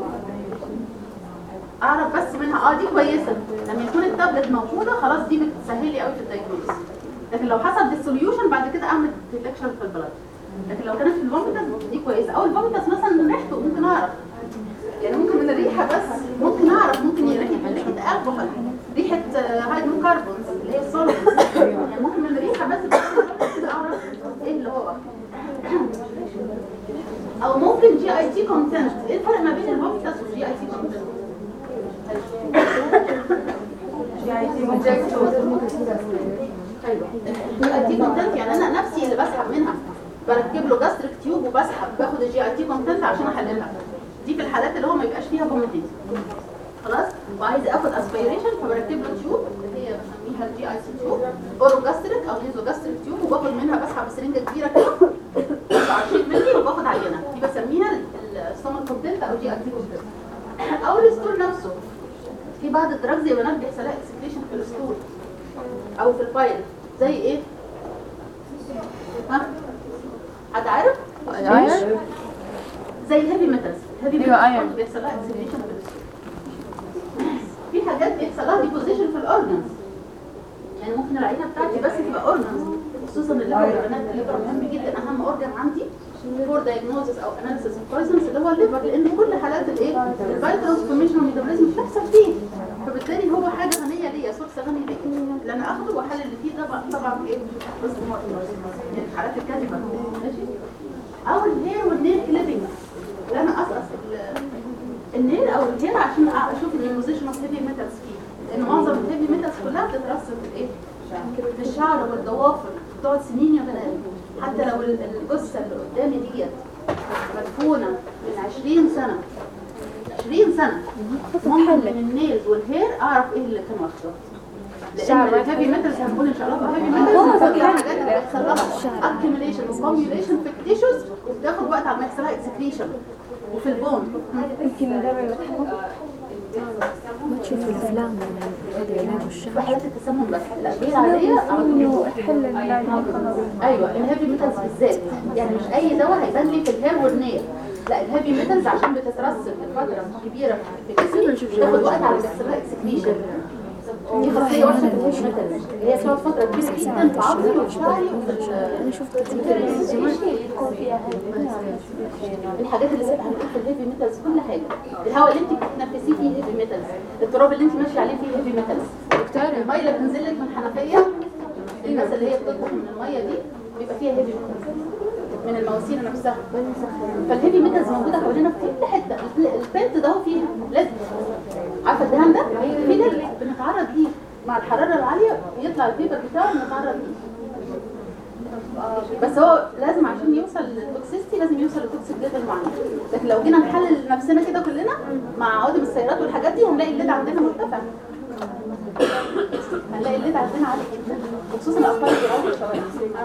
اعرف بس منها دي كويسه، لما يكون التابلت موجوده خلاص دي بتسهل لي قوي في الدايجنوز. لكن لو حصل ديسوليوشن بعد كده اعمل ديتكشن في البلد. لكن لو كانت في الفوميتس دي كويسه، او الفوميتس مثلا من ريحته ممكن اعرف، يعني ممكن من الريحه بس ممكن اعرف، ممكن ريحه الكحول، ريحه هيدروكربونز اللي هي السوليدز، يعني ممكن من الريحه بس كده اعرف ايه اللي هو. او ممكن جي اي تي كونتنت. ايه الفرق ما بين الفوميتس والجي اي تي كونتنت؟ الجي تي كونتنت يعني انا نفسي اللي بسحب منها، بركب له جاستريك تيوب وبسحب، باخد الجي اي تي كونتنت عشان احللها. دي في الحالات اللي هو ما يبقاش فيها فوميتنج خلاص، وعايز اخد اسبيريشن فبركب له تيوب اللي هي بسميها الجي اي تي تيوب، اورو جاستريك او نيزو جاستريك تيوب، وباخد منها بسحب سرنجه كبيره كده 20 مللي وباخد عينه، دي بسميها الستومك كونتنت او جي اي تي كونتنت. او الستول نفسه، في بعض الدراجز يا بنات بيحصل لها اكسكريشن في الستول او في البايل، زي ايه؟ ها؟ حد عارف؟ زي الهيفي ميتالز. الهيفي ميتالز بيحصل لها اكسكريشن في الستول. في حاجات بيحصل لها ديبوزيشن في الاورجنز، يعني ممكن العينه بتاعتي بس تبقى اورجنز، خصوصا الليفر يا بنات. الليفر مهم جدا، اهم اورجن عندي فور دايجنوزس او اناليسيس اوف بويزنز اللي هو الليفر، لان كل حالات الايه؟ البايل ترانسفورميشن والميتابوليزم بتحصل فيه، فبالتالي هو حاجه غنيه ليا، سورس غني ليا اللي انا اخده واحلل اللي فيه ده طبعا ايه؟ بس يعني حالات الكذبه ماشي. او الهير والنيل كليبنج، اللي انا اقصقص النيل او الهير عشان اشوف البوزيشن اوف هيفي ميتالز فيه، لان معظم الهيفي ميتالز كلها بتترسب في الايه؟ في الشعر والضوافر، بتقعد سنين يا بنات. حتى لو الجثه اللي قدامي ديت مدفونه من 20 سنه 20 سنه ممكن من النيلز والهير اعرف ايه اللي كان واخده، لان الهيفي ميتالز هنقول ان شاء الله الهيفي ميتالز كلها حاجات بيحصل لها اكيوميليشن وكوميوليشن في التيشوز، وبتاخد وقت على ما يحصل لها اكسكريشن. وفي البون يمكن دايما ما تشوف الافلام هذا العلاج والشهر في حالات التسمم بس. الادويه العاديه انه تحل العلاج. ايوه الهيفي ميتالز بالذات، يعني مش اي دواء هيبان لي في الهير والنيل، لا الهيفي ميتالز عشان بتترسب لفتره كبيره في جسمي بتاخد وقت على ما يحصل لها اكسكريشن. دي خاصيه واحده في الهيفي ميتالز، هي بتقعد فتره كبيره جدا في عظمي وفي شعري وفي انا شفت كتير يكون فيها الحاجات اللي هنقول في الهيفي ميتالز كل حاجه. الهواء اللي انت بتتنفسيه فيه هيفي ميتالز، التراب اللي انت ماشيه عليه فيه هيفي ميتالز، الميه اللي بتنزل لك من الحنفيه، الناس اللي هي بتطبخ من الميه دي بيبقى فيها هيفي ميتالز من المواسير نفسها. فالهيفي ميتالز موجوده حوالينا في كل حته. البنت ده فيه لازم عارفه الدهان ده في ده بنتعرض ليه مع الحراره العاليه، يطلع الفيبر بتاعه بنتعرض ليه. بس هو لازم عشان يوصل للتوكسيستي لازم يوصل لتوكسيك ليفل معين. لكن لو جينا نحلل نفسنا كده كلنا مع عوادم السيارات والحاجات دي هنلاقي الليد عندنا مرتفع، هنلاقي الليد عندنا عالي جدا، وخصوصا الاطفال اللي بيروحوا الشوارع.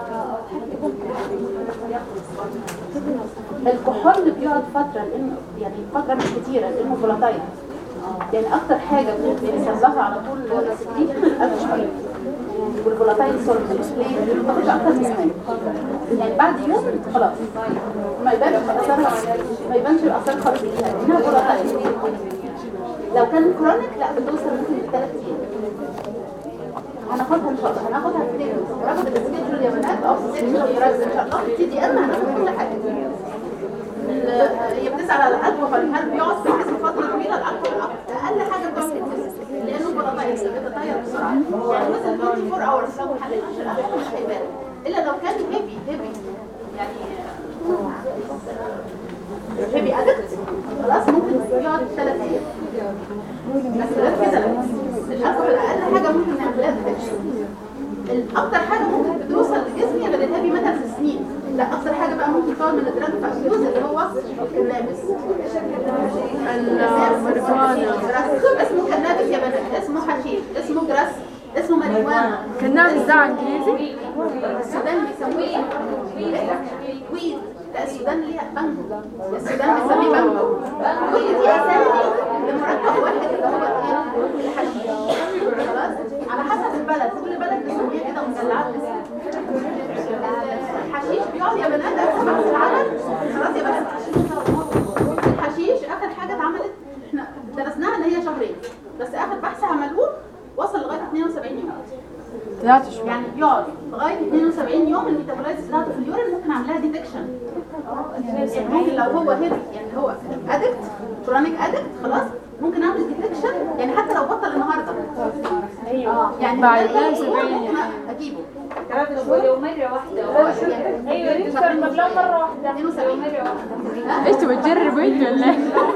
الكحول بيقعد فتره لانه يعني فتره مش كتيره لانه فولاتايل، يعني اكتر حاجه بنسببها على طول السكريشن الالكحول والفولاتايل سولت ليه؟ ما بتاخدش اكتر من يومين، يعني بعد يوم خلاص ما يبانش اثرها، ما يبانش الاثار خالص ليها لانها فولاتايل. لو كان كرونيك لا بتوصل ممكن ل3 ايام. هناخدها ان شاء الله، هناخدها في التيكو، هناخد السكيدجول يا بنات او السكيدجول دراجز ان شاء الله في دي ان هناخد كل حاجه. هي بتسأل على الالكحول هل بيقعد في الجسم فتره طويله؟ الالكحول اقل حاجه بتقعد في الجسم لانه فولاتايل بيتطير بسرعه، يعني مثلا 24 اور لو ما حللناش الالكحول مش هيبان الا لو كان هيفي يعني هيفي ادكت خلاص ممكن يقعد 3 ايام بس غير كده الالكحول اقل حاجه ممكن نعملها ديتكشن. اكتر حاجه ممكن بتوصل لجسمي غير الهيفي ميتال في سنين، لا اكتر حاجه بقى ممكن تقعد من الدراج فاكيوز اللي هو الكنابس. اسمه كنابس يا بنات، اسمه حشيش، اسمه جراس، اسمه ماريجوانا. كنابس ده انجليزي؟ السودان بيسموه ويد، لا السودان ليها بانجو، السودان بيسميه بانجو. كل دي اسامي لمركب واحد اللي هو ايه الحشيش. خلاص على حسب البلد، كل بلد بيسميها كده مدلعات باسم. الحشيش بيقعد يا بنات اسمع في العدد. خلاص يا بنات الحشيش اخر حاجه اتعملت احنا درسناها ان هي شهرين بس، اخر بحث عملوه وصل لغايه 72 يوم. يعني بيقعد لغايه 72 يوم الميتابولايتس بتاعته في اليورين ممكن اعمل لها ديتكشن. يعني ممكن لو هو هيفي يعني هو ادكت كرونيك ادكت خلاص ممكن اعمل ديتكشن، يعني حتى لو بطل النهارده يعني بعد 72 ممكن اجيبه ولو مرة واحدة. ايوه يذكر المبلغ مرة واحدة. 72 مرة واحدة. ايش تبغى تجربوا انت ولا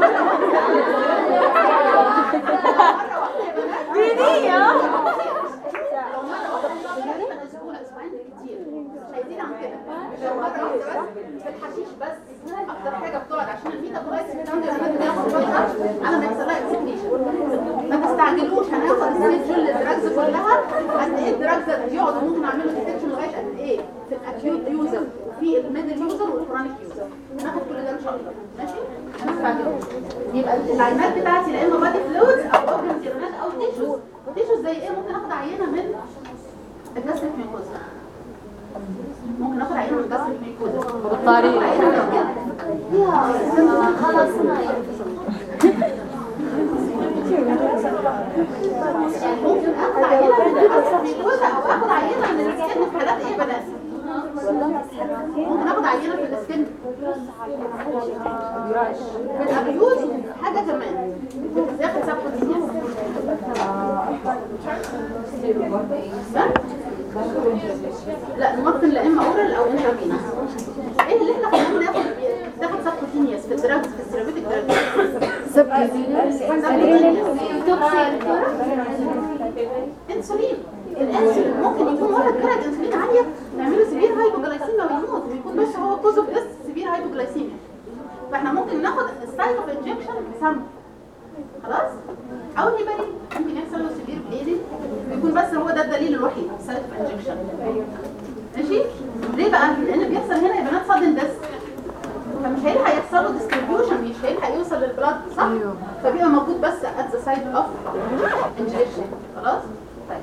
دينية لو مرة واحدة اسبوع اسبوعين كتير مش هيزيد عن كده. لو مرة واحدة بس في الحشيش بس اكتر حاجة بتقعد عشان الميتابولايتس بتاعته بياخد فترة على ما يحصل لها اكسكريشن. ما تستعجلوش، هناخد السكيدجول الدراجز كلها قد ايه الدراجز بيقعد ممكن اعمل له ديتكشن لغاية قد ايه في الاكيوت يوزر في الميدل يوزر والكرونيك يوزر. ناخد كل ده ان شاء الله ماشي. هنستعجل يبقى العينات بتاعتي لا اما بادي فلويدز او اورجنز او تيشوز. تيشوز زي ايه؟ ممكن اخد عينه من الجاستريك ميكوزا، ممكن اخد عينه من الجاستريك ميكوزا بالطريقه خلاص يعني ممكن اخد عينه من الجاستريك ميكوزا او اخد عينه من السكن في حالات ايه بنات. ممكن اخد عينه في السكن في الابيوز. حاجه كمان بتاخد سبوتينيوس لا ممكن لا اما اورال او انترافينوس. ايه اللي احنا كنا بناخد تاخد سبوتينيوس في الدراجز في الثيرابيوتيك دراجز سبوتينيوس انسولين. الانسولين ممكن يكون واحد جرعه انسولين عاليه نعمله سيفير هايبوجلايسيميا ويموت ويكون بس هو كوز اوف ديس سيفير هايبوجلايسيميا. فاحنا ممكن ناخد السايت اوف انجكشن سم خلاص او هيبارين ممكن يحصل له سيفير بليدنج ويكون بس هو ده الدليل الوحيد سايت اوف انجكشن. ماشي ليه بقى؟ لان بيحصل هنا يا بنات صدن ديس فمش هيلحق يحصل له ديستريبيوشن مش مش هيلحق يوصل للبلاد صح؟ فبيبقى موجود بس at the site of injection. خلاص؟ طيب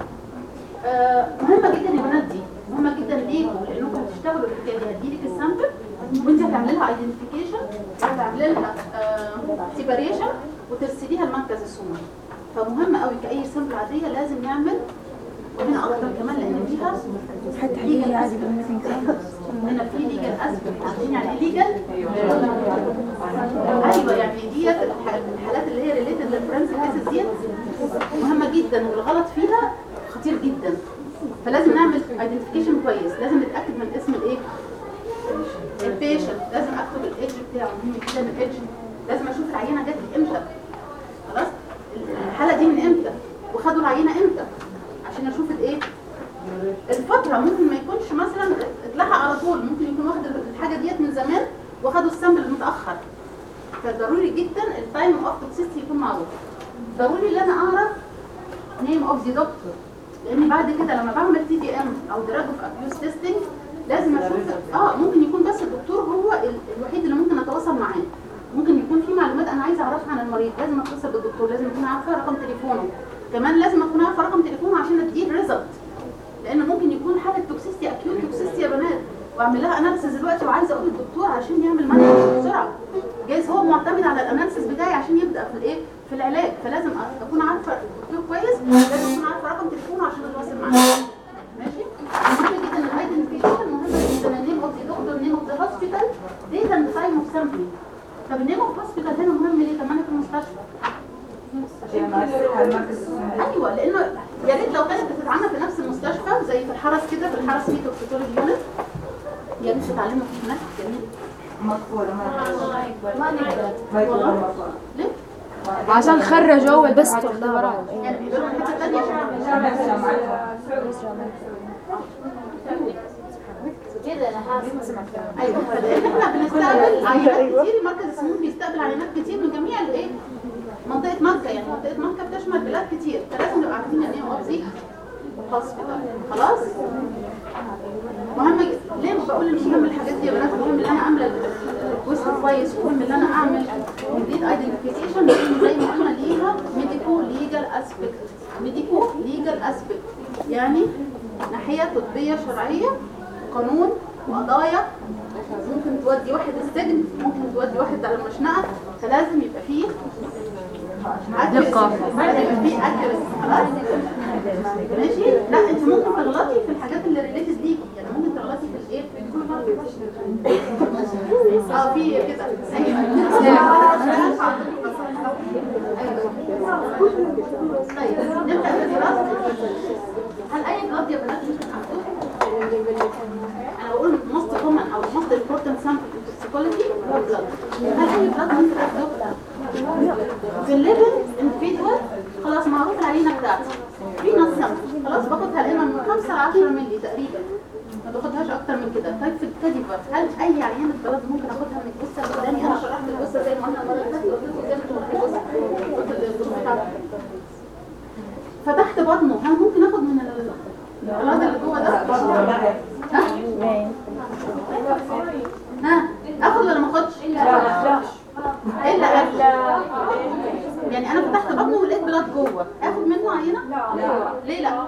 مهمة جدا يا بنات دي، مهمة جدا ليكم لانكم هتشتغلوا بالحكايه دي. هديلك السامبل وانت هتعملي لها ايدنتيفيكيشن وهتعملي لها سيباريشن وترسليها لمركز السموم. فمهم قوي كاي سامبل عاديه لازم نعمل، وهنا اكتر كمان لان فيها حتى هي عادي هنا في ليجل اسبكت. عارفين يعني ايه ليجل؟ ايوه يعني ديت الحالات اللي هي ريليتد للفورنسيك كيسز ديت مهمه جدا والغلط فيها خطير جدا. فلازم نعمل ايدنتيفيكيشن كويس، لازم نتاكد من اسم الايه؟ البيشنت، لازم اكتب الايدج بتاعه، مهم جدا الايدج، لازم اشوف العينه جت امتى. خلاص؟ الحاله دي من امتى؟ وخدوا العينه امتى؟ عشان اشوف الايه؟ الفتره. ممكن ما يكونش مثلا اتلحق على طول، ممكن يكون واخد الحاجه ديت من زمان وخدوا السامبل متاخر. فضروري جدا التايم اوف توكسيستي يكون معروف. ضروري ان انا اعرف نيم اوف ذا دكتور، لان بعد كده لما بعمل TDM او دراج اوف ابيوز تيستنج لازم اشوف ممكن يكون بس الدكتور هو الوحيد اللي ممكن اتواصل معاه. ممكن يكون في معلومات انا عايزه اعرفها عن المريض، لازم اتصل بالدكتور، لازم اكون عارفه رقم تليفونه، كمان لازم اكون عارفه رقم تليفونه عشان اديه ريزلت، لان ممكن يكون حاله توكسيستي اكيوت توكسيستي يا بنات واعمل لها اناليسيس دلوقتي وعايزه اقول للدكتور عشان يعمل مانجمنت بسرعه. جايز هو معتمد على الاناليسيس بتاعي عشان يبدا في الايه؟ في العلاج، فلازم اكون عارفه الدكتور كويس، لازم اكون عارفه رقم تليفونه عشان اتواصل معاه. ماشي؟ مهم جدا الايدنتيفيكيشن، مهم جدا النيم اوف ذا دكتور، النيم اوف ذا هوسبيتال، ديت اند تايم اوف سامبلينج. طب النيم اوف هوسبيتال هنا مهم ليه؟ طب ما انا في المستشفى. ايوه لانه يا ريت لو كانت بتتعمل في نفس المستشفى زي في الحرس كده، في الحرس في توكسيكولوجي يونت، يا ريت تتعلموا في هناك. جميل. مقفولة ما نقدر والله. ليه؟ عشان خرجوا بس اختبارات يعني بيقولوا من حته ثانيه كده انا حاسه. ايوه فلان احنا بنستقبل عينات كتير، مركز السموم بيستقبل عينات كتير من جميع الايه؟ منطقه مكه، يعني منطقه مكه بتشمل بلاد كتير، فلازم نبقى عارفين يعني ايه اوبزي هوسبيتال. خلاص؟ مهم ليه بقول المهم الحاجات دي يا بنات؟ مهم ان انا اعمل الكويست كويس، ومهم ان انا اعمل كومبليت ايدنتيفيكيشن زي ما قلنا ليها ميديكو ليجال اسبكت. ميديكو ليجال اسبكت يعني ناحيه طبيه شرعيه، قانون وقضايا، ممكن تودي واحد السجن، ممكن تودي واحد على المشنقه، فلازم يبقى فيه دقة، لازم يبقى فيه accuracy. خلاص؟ ماشي؟ لا انت ممكن تغلطي في الحاجات اللي ريليتد ليكي، يعني ممكن تغلطي في الايه؟ في كده. طيب نبدا بالدراسه. هل اي بلاد يا بنات ممكن اخده؟ انا بقول most common او most important sample in toxicology هو البلاد. هل اي بلاد ممكن اخده؟ في الليفل individual خلاص معروف العينه بتاعتي، في نص سامبل خلاص باخدها العينه من 5 ل 10 مللي تقريبا، ما باخدهاش اكتر من كده. طيب في الكاديفر هل اي عينه بلد ممكن اخدها من الجثه القدامي؟ انا شرحت الجثه زي ما قلنا المره اللي فاتت، قلت لكم ازاي بتشرحي الجثه، قلت الجثه بتاعتك فتحت بطنه، هل ممكن اخد من البلد اللي جوه ده؟ ها اخد ولا ما اخدش؟ الا يعني انا فتحت بطنه ولقيت بلاد جوه، اخد منه عينه؟ ليه لا؟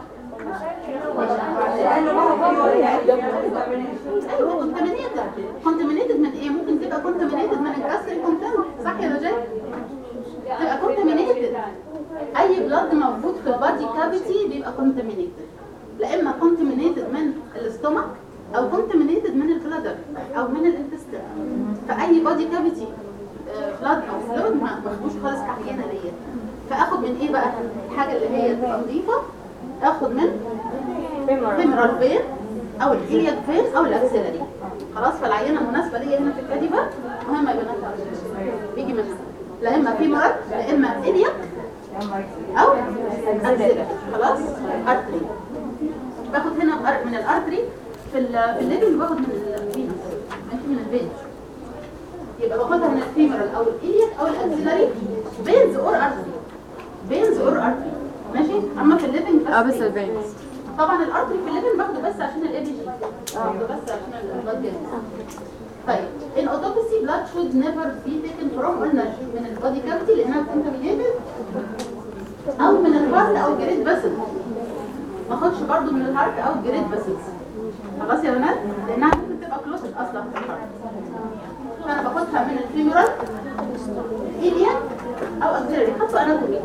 ايوه كونتامينيتد من ايه؟ ممكن تبقى كونتامينيتد من الجاستريك كونتنت، صح يا رجال؟ تبقى كونتامينيتد. اي بلاد موجود في البادي كافيتي بيبقى كونتامينيتد، لا اما كونتامينيتد من الاستومك او كونتامينيتد من البلادر او من الانتستين. فاي بادي كافيتي بلاد او فلويد ما باخدوش خالص كعينه ديت. فاخد من ايه بقى الحاجه اللي هي نظيفه؟ اخد من فيمورال فين او الإلياك فين او الاكسلري. خلاص؟ فالعينه المناسبه ليا هنا في الكاديفر مهمه يا بنات بيجي منها لا اما فيمورال لا اما إلياك او اكسلري. خلاص؟ ارتري باخد هنا من الارتري في الليفل، باخد من الفينس، ماشي، من الفين، يبقى باخدها من الفيمورال او الإلياك او الاكسلري، فينز اور ارتري، فينز اور ارتري. ماشي؟ اما في الليفنج بس الفينز طبعا الارتري في الليفنج باخده بس عشان الاي بي جي، باخده بس عشان البلاد جاز. طيب الاوتوبسي بلاد شود نيفر بي تيكن فروم قلنا من البادي كافيتي لانها كونتامينيتد او من الهارت او جريد باسل. ما اخدش برضو من الهارت او جريد باسلز. خلاص يا بنات لانها ممكن تبقى كلوتد اصلا في الهارت. فانا باخدها من الفيمورال ايليان او اكسيلري. حطوا اناتومي.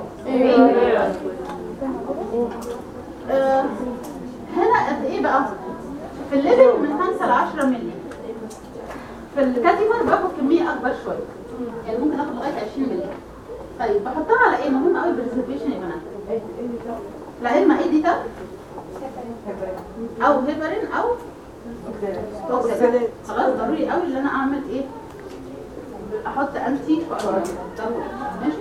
هنا قد ايه بقى؟ في الليفل من 5 ل 10 مللي. في الكاتيفر باخد كميه اكبر شويه، يعني ممكن اخد لغايه 20 مللي. طيب بحطها على ايه؟ مهم قوي البريزرفيشن يا بنات. لا اما ايديتا او هيبرين او توكسيد. خلاص ضروري قوي ان انا اعمل ايه؟ احط انتي ضروري. ماشي.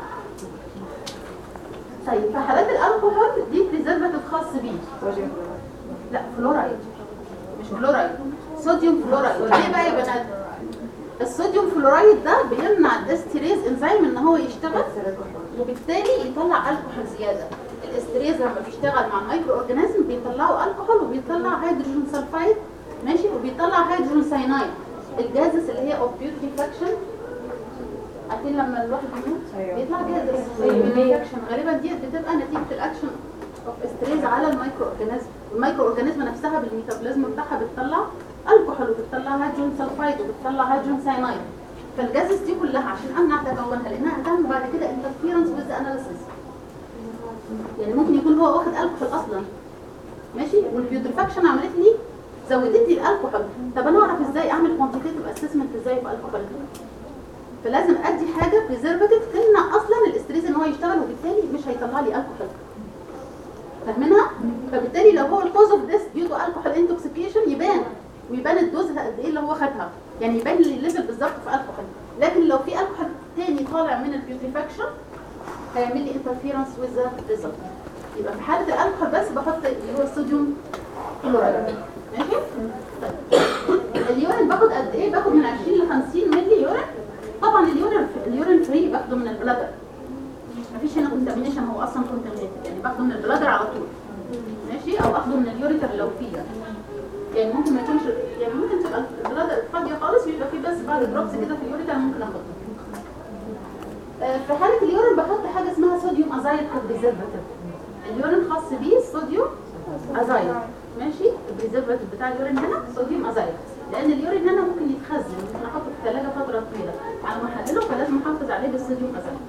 طيب في حالات الالكحول دي بريزرفاتيف خاص بيه. لا فلورايد مش فلورايد، صوديوم فلورايد. ليه بقى يا بنات؟ الصوديوم فلورايد ده بيمنع الاستريز انزيم ان هو يشتغل وبالتالي يطلع الكحول زياده. الاستريز لما بيشتغل مع المايكرو اورجانيزم بيطلعوا الكحول وبيطلع هيدروجين سلفايد ماشي وبيطلع هيدروجين ساينايد. الجازس اللي هي اوف بيوتريفاكشن عارفين لما الواحد بيموت بيطلع جازس بيوتريفاكشن غالبا دي بتبقى نتيجه الاكشن اوف استريز على المايكرو اورجانيزم. المايكرو اورجانيزم نفسها بالميتابوليزم بتاعها بتطلع الكحول وبتطلع هيدروجين سلفايد وبتطلع هيدروجين ساينايد. فالجازس دي كلها عشان امنع تكونها لانها هتعمل بعد كده انترفيرنس ويز اناليسيس. يعني ممكن يكون هو واخد الكحول اصلا ماشي والبيوتريفاكشن عملت لي زودت لي الكحول. طب انا اعرف ازاي اعمل كوانتيتيف اسسمنت ازاي في الكحول؟ فلازم ادي حاجه بريزرفاتيف تمنع اصلا الاستريز ان هو يشتغل وبالتالي مش هيطلع لي الكحول. فاهمينها؟ فبالتالي لو هو الكوز اوف ذس ديو تو الكحول انتوكسيكيشن يبان ويبان الدوز قد ايه اللي هو خدها، يعني يبان لي الليفل بالظبط في الكحول. لكن لو في الكحول تاني طالع من البيوتريفاكشن هيعمل لي انترفيرنس ويز ذا ريزلت. يبقى في حاله الالكحول بس بحط اللي هو الصوديوم كلورايد. ماشي؟ طيب اليورين باخد قد ايه؟ باخد من 20 ل 50 مللي يورين. طبعا اليورين فري باخده من البلادر. مفيش هنا كونتامينيشن، هو اصلا كونتامينيتد يعني باخده من البلادر على طول. ماشي؟ او اخده من اليوريتر لو فيه يعني ممكن ما يكونش يعني ممكن تبقى البلادر فاضيه خالص ويبقى فيه بس بعض دروبس كده في اليوريتر ممكن اخده. في حاله اليورين بحط حاجه اسمها صوديوم ازايد بريزرفاتيف. اليورين خاص بيه صوديوم ازايد ماشي. البريزرفاتيف بتاع اليورين هنا صوديوم ازايد لان اليورين هنا ممكن يتخزن، ممكن احطه في الثلاجه فتره طويله على ما احلله، فلازم احافظ عليه بالصوديوم ازايد.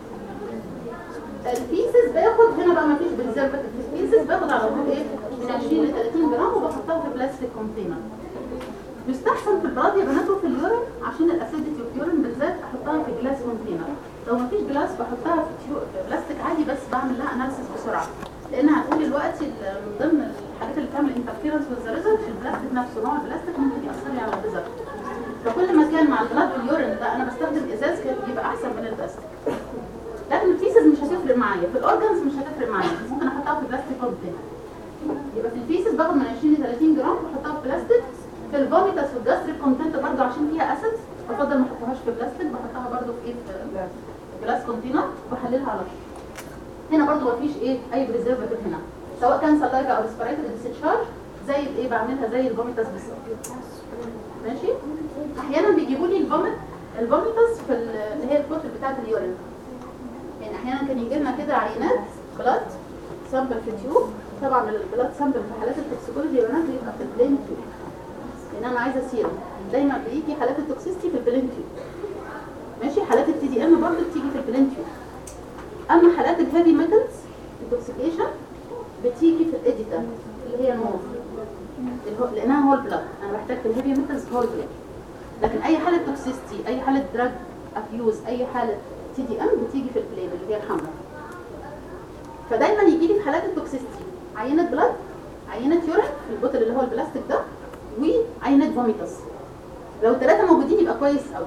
البيسز باخد هنا بقى ما فيش بريزرفاتيف. البيسز باخد على طول ايه من 20 ل 30 جرام وبحطها في بلاستيك كونتينر. يستحسن في البلاد يا بنات وفي اليورين عشان الاسيديتي اوف اليورين بالذات احطها في جلاس كونتينر. لو ما فيش جلاس بحطها في بلاستيك عادي بس بعمل لها اناليسيس بسرعه لان هنقول دلوقتي من ضمن الحاجات اللي بتعمل انترفيرنس والريزلت في البلاستيك نفسه. نوع البلاستيك ممكن ياثر لي على الريزلت. فكل ما كان مع البلاد واليورين ده انا بستخدم ازاز كده يبقى احسن من البلاستيك. لكن الفيسز مش هتفرق معايا، في الاورجنز مش هتفرق معايا، ممكن احطها في بلاستيك كونتينر. يبقى في الفيسز باخد من 20 ل 30 جرام بحطها في بلاستيك. في الفوميتاس والجاستريك كونتنت برضه عشان فيها اسيد بفضل ما احطهاش في بلاستيك، بحطها برضه في ايه في جلاس كونتينر واحللها على طول. هنا برضه مفيش ايه اي بريزرفاتيف هنا سواء كان سلايفا او ريسبيراتوري ديسشارج زي الايه بعملها زي الفوميتاس بالظبط. ماشي. احيانا بيجيبوا لي الفوميتاس في اللي هي الكتل بتاعه اليورين. يعني احيانا كان يجي لنا كده عينات بلاد سامبل في تيوب. طبعا البلاد سامبل في حالات التوكسيكولوجي يا بنات بيبقى في البلين تيوب لان انا عايزه سيرم. دايما بيجي حالات التوكسيستي في البلين تيوب ماشي. حالات التي دي ام برضه بتيجي في البلين تيوب. اما حالات الهيفي ميتالز التوكسيكيشن بتيجي في الاديتا اللي هي الموف لانها هو البلاد. انا بحتاج في الهيفي ميتالز هو البلاد. لكن اي حاله توكسيستي اي حاله دراج ابيوز اي حاله تي دي ام بتيجي في البلين اللي هي الحمراء. فدايما يجي لي في حالات التوكسيستي عينه بلاد عينه يورين في البوتل اللي هو البلاستيك ده وعينه فوميتاس. لو الثلاثه موجودين يبقى كويس قوي.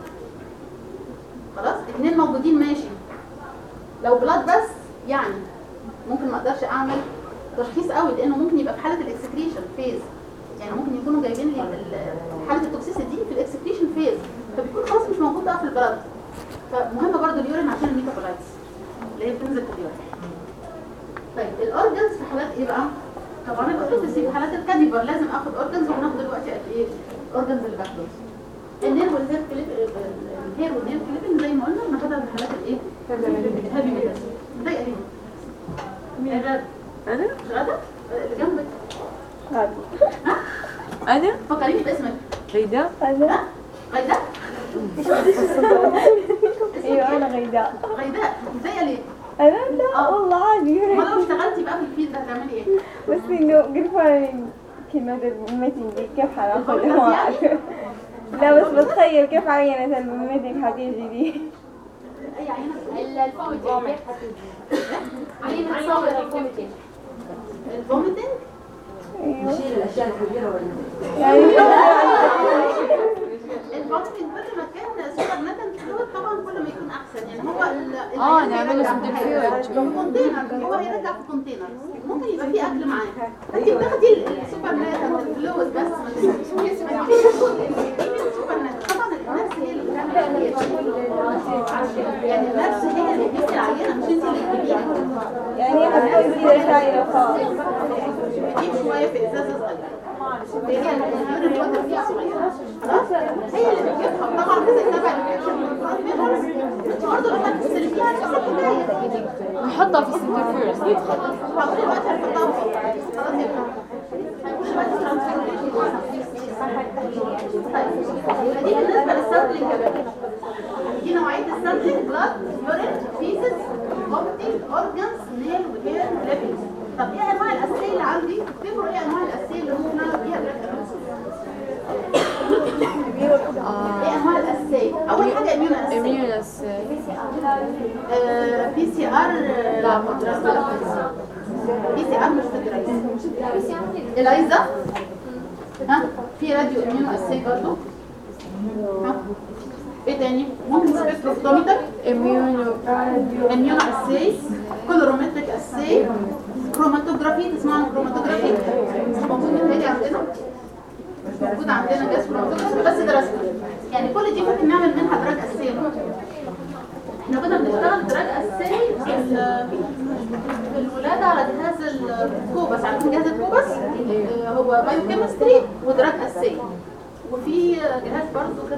خلاص 2 موجودين ماشي. لو بلاد بس يعني ممكن ما اقدرش اعمل تشخيص قوي لانه ممكن يبقى في حاله الاكسكريشن فيز. يعني ممكن يكونوا جايبين لي حاله التوكسيسيتي دي في الاكسكريشن فيز فبيكون خلاص مش موجود بقى في البلاد. فمهم برضه اليورين عشان الميتابولايتس اللي هي بتنزل في اليورين. طيب الاورجنز في حالات ايه بقى؟ طبعا الاورجنز في حالات الكاديفر لازم اخد اورجنز وهناخد دلوقتي قد ايه الاورجنز اللي باخده. الهير والهير كليب، الهير والهير كليبنج زي ما قلنا بناخدها في حالات الايه؟ هابي ميتال. ضايقه ليه؟ مين غدا؟ انا غدا اللي جنبك. انا فكريني باسمك. غيداء. ها؟ غيداء؟ ايوه انا غيداء. غيداء ضايقه ليه؟ انا لا والله عادي. ما لو اشتغلتي بقى في الفيلد هتعملي ايه؟ بس انه قرفاني كلمة الميتنج دي كيف حناخذها ما اعرف. لا بس بتخيل كيف عينة الميتنج حتيجي دي. اي عينه؟ الفوميتنج عينة تصور الفوميتنج. الفوميتنج؟ ايوه شيل الاشياء الكبيره ولا يعني الفوميتنج كل ما كان سوبر ناتن فلويد طبعا كل ما يكون احسن. يعني هو نعمله سنترفيوج. كونتينر، هو هيرجع في كونتينر، ممكن يبقى فيه اكل معاه. انت بتاخدي السوبر ناتن الفلويد بس ما تسمعيش السوبر ناتن. طبعا النفس هي اللي بتعمل يعني النفس هي اللي بتقيس العينه مش انت اللي بتجيبيها. يعني حتكون كذا شايلة خالص. بتجيب شويه في ازازه صغيره. هي اليورين ووتر فيها صغيره. خلاص هي اللي بتجيبها. طبعا كذا تبع الانفكشن انت برضه لما تستلميها نفس الحكايه. نحطها في السنترفيوج. هقول دلوقتي هنحطها فوق. خلاص يا بنات. هنخش بقى في الترانسفورميشن. طيب دي بالنسبه للسامبلنج يا بنات. دي نوعيه السامبلنج: بلاد، يورين، فيسز، اوبتيك، اورجانز، نيل وهير ليبلز. طب ايه انواع الاساسيه اللي عندي؟ تفتكروا ايه انواع الاساسيه اللي ممكن اعمل بيها بلاك ايه انواع الاساسيه؟ اول حاجه اميون اساسيه. اميونس. بي سي ار. لا بي سي ار مش فكره. الايزا. ها في راديو اميون اساسيه برضه. ها ايه تاني؟ ممكن سبيكتروفوتومتر، اميون اساسي، كولورومتريك اساسي، كروماتوجرافي. تسمعوا كروماتوجرافي؟ مش موجود متهيألي عندنا، مش موجود عندنا جهاز كروماتوجرافي بس درسنا. يعني كل دي ممكن نعمل منها دراج اساسيه. احنا كنا بنشتغل دراج اساسي في الولاده على جهاز الكوبس. عارفين جهاز الكوبس؟ هو بايو كيمستري ودراج اساسي. وفي جهاز برضه كان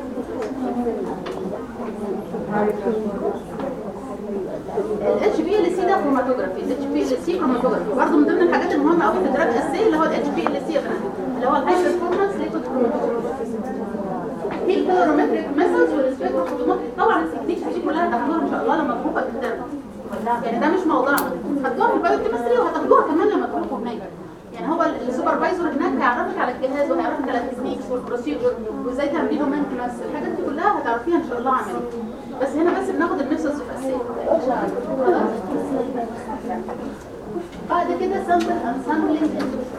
الاتش بي ال سي ده كروماتوجرافي. الاتش بي ال سي كروماتوجرافي برضه من ضمن الحاجات المهمه قوي في الدراج الاساسي اللي هو الاتش بي ال سي اللي هو الهاي بيرفورمانس ليكويد كروماتوجرافي. في الكولورومتريك ميثودز والسبيكتروفوتومتري. طبعا التكنيكس دي كلها هتاخدوها ان شاء الله لما تروحوا الكتاب. يعني ده مش موضوعنا، هتاخدوها في البايو كيمستري وهتاخدوها كمان لما تروحوا هناك. يعني هو السوبرفايزر هناك هيعرفك على الجهاز وهيعرفك على التكنيكس والبروسيجر وازاي تعملي له مينتنس. الحاجات دي كلها هتعرفيها ان شاء الله عملي. بس هنا بس بناخد الميثودز الاساسيه. بعد كده سامبل اند سامبلينج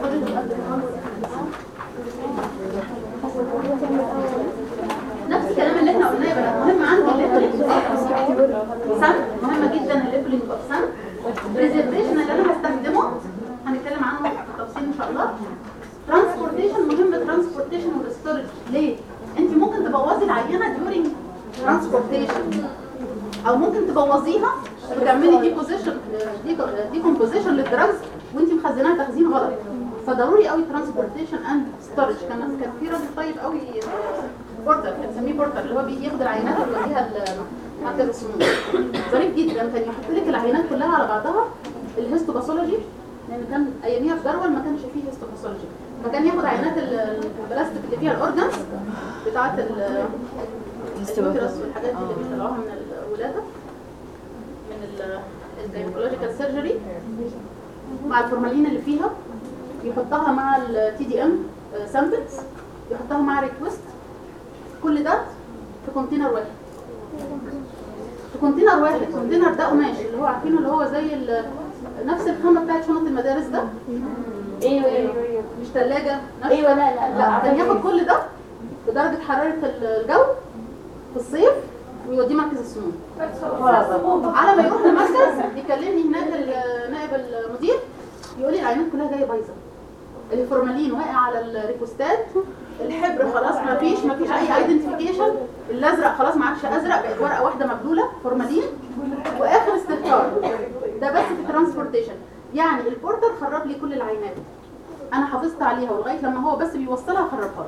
نفس الكلام اللي احنا قلناه. يبقى مهم عندي الليبلنج سام، مهمه جدا الليبلنج اوف سام. بريزرفيشن اللي انا هستخدمه هنتكلم عنه بالتفصيل ان شاء الله. ترانسبورتيشن مهم، ترانسبورتيشن والستورج. ليه؟ انت ممكن تبوظي العينه ديورنج ترانسبورتيشن او ممكن تبوظيها وتعملي ديكومبوزيشن للدراجز وانت مخزناها تخزين غلط. فضروري قوي ترانسبورتيشن اند ستورج. كان في راجل طيب قوي بورتر، بنسميه بورتر، اللي هو بيجي ياخد العينات ويوديها لمركز السموم. ظريف جدا. كان يحط لك العينات كلها على بعضها الهيستوباثولوجي، لان كان اياميها في جرول ما كانش فيه هيستوباثولوجي. فكان ياخد عينات البلاستيك اللي فيها الاورجانز بتاعه الهيستوباثولوجي والحاجات دي اللي بيطلعوها من الولاده من الجاينيكولوجيكال سيرجري مع الفورمالين اللي فيها، يحطها مع التي دي ام سامبلز، يحطها مع ريكوست. كل ده في كونتينر واحد. في كونتينر واحد. كونتينر ده قماش اللي هو عارفينه اللي هو زي نفس الخامه بتاعت شنط المدارس ده. ايوه مش ثلاجه. ايوه لا كان ياخد كل ده بدرجه حراره الجو في الصيف ويوديه مركز السموم. على ما يروح المركز يكلمني هناك نائب المدير يقول لي العينات كلها جايه بايظه، الفورمالين واقع على الريكوستات، الحبر خلاص ما فيش اي ايدنتيفيكيشن، الازرق خلاص ما عادش ازرق، بقت ورقه واحده مبلوله فورمالين، واخر استهتار. ده بس في الترانسبورتيشن. يعني البورتر خرب لي كل العينات، انا حافظت عليها ولغايه لما هو بس بيوصلها خربها لي.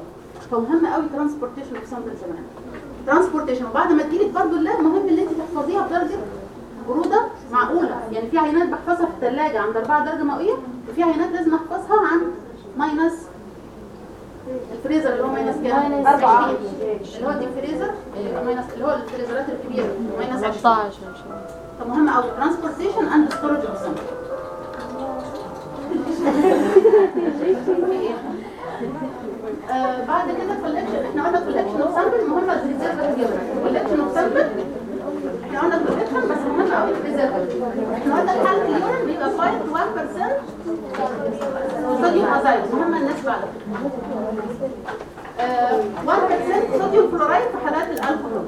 فمهم قوي ترانسبورتيشن اوف سامبل زمان. ترانسبورتيشن، وبعد ما تجيلك برضه اللاب مهم ان انت تحفظيها بدرجه بروده معقوله. يعني في عينات بحفظها في الثلاجه عند 4 درجه مئويه، وفي عينات لازم احفظها عند ماينس الفريزر اللي هو ماينس كام؟ 4 اللي هو دي فريزر ماينس اللي هو الفريزرات الكبيره ماينس 15. فمهم قوي ترانسبورتيشن اند ستورج اوف سامبل. بعد كده كولكشن، احنا قلنا كولكشن اوف سامبل مهمه الريزيرف كولكشن اوف سامبل. احنا قلنا كولكشن بس مهم قوي الريزيرف. احنا قلنا الحاله اليورين بيبقى 5 to 1% صوديوم ازايد، مهمه النسبه على فكره. 1% صوديوم فلورايد في حالات الالكحول.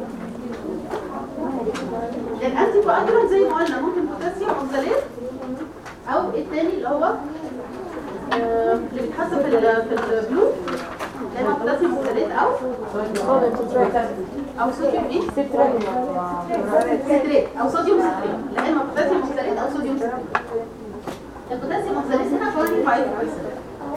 الانتي كواجولانت زي ما قلنا ممكن بوتاسيوم اوكساليت، او الثاني اللي هو اللي بيتحسب في البلو اللي هو بوتاسيوم اوكساليت او صوديوم ايه؟ ستريت او صوديوم ستريت، لا اما بوتاسيوم اوكساليت او صوديوم ستريت. البوتاسيوم اوكساليت هنا 25%.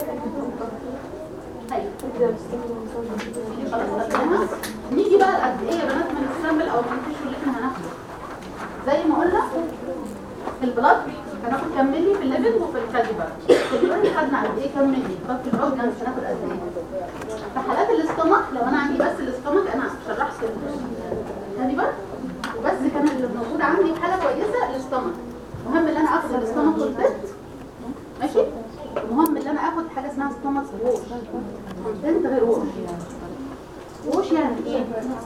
خلاص نيجي بقى قد ايه يا بنات من السامبل او من التشو اللي احنا هناخده. زي ما قلنا في البلاد هناخد كام مللي في الليفنج وفي الكاليبر. في اليورين خدنا قد ايه كام مللي؟ طب في الاورجانز هناخد قد ايه؟ في حالات الاستومك لو انا عندي بس الاستومك انا شرحت الكاليبر وبس كان اللي موجود عندي حاله كويسه الاستومك. مهم ان انا اخد الاستومك كونتنت ماشي. مهم ان انا اخد حاجه اسمها ستومك ووش كونتنت غير ووش. ووش يعني ايه؟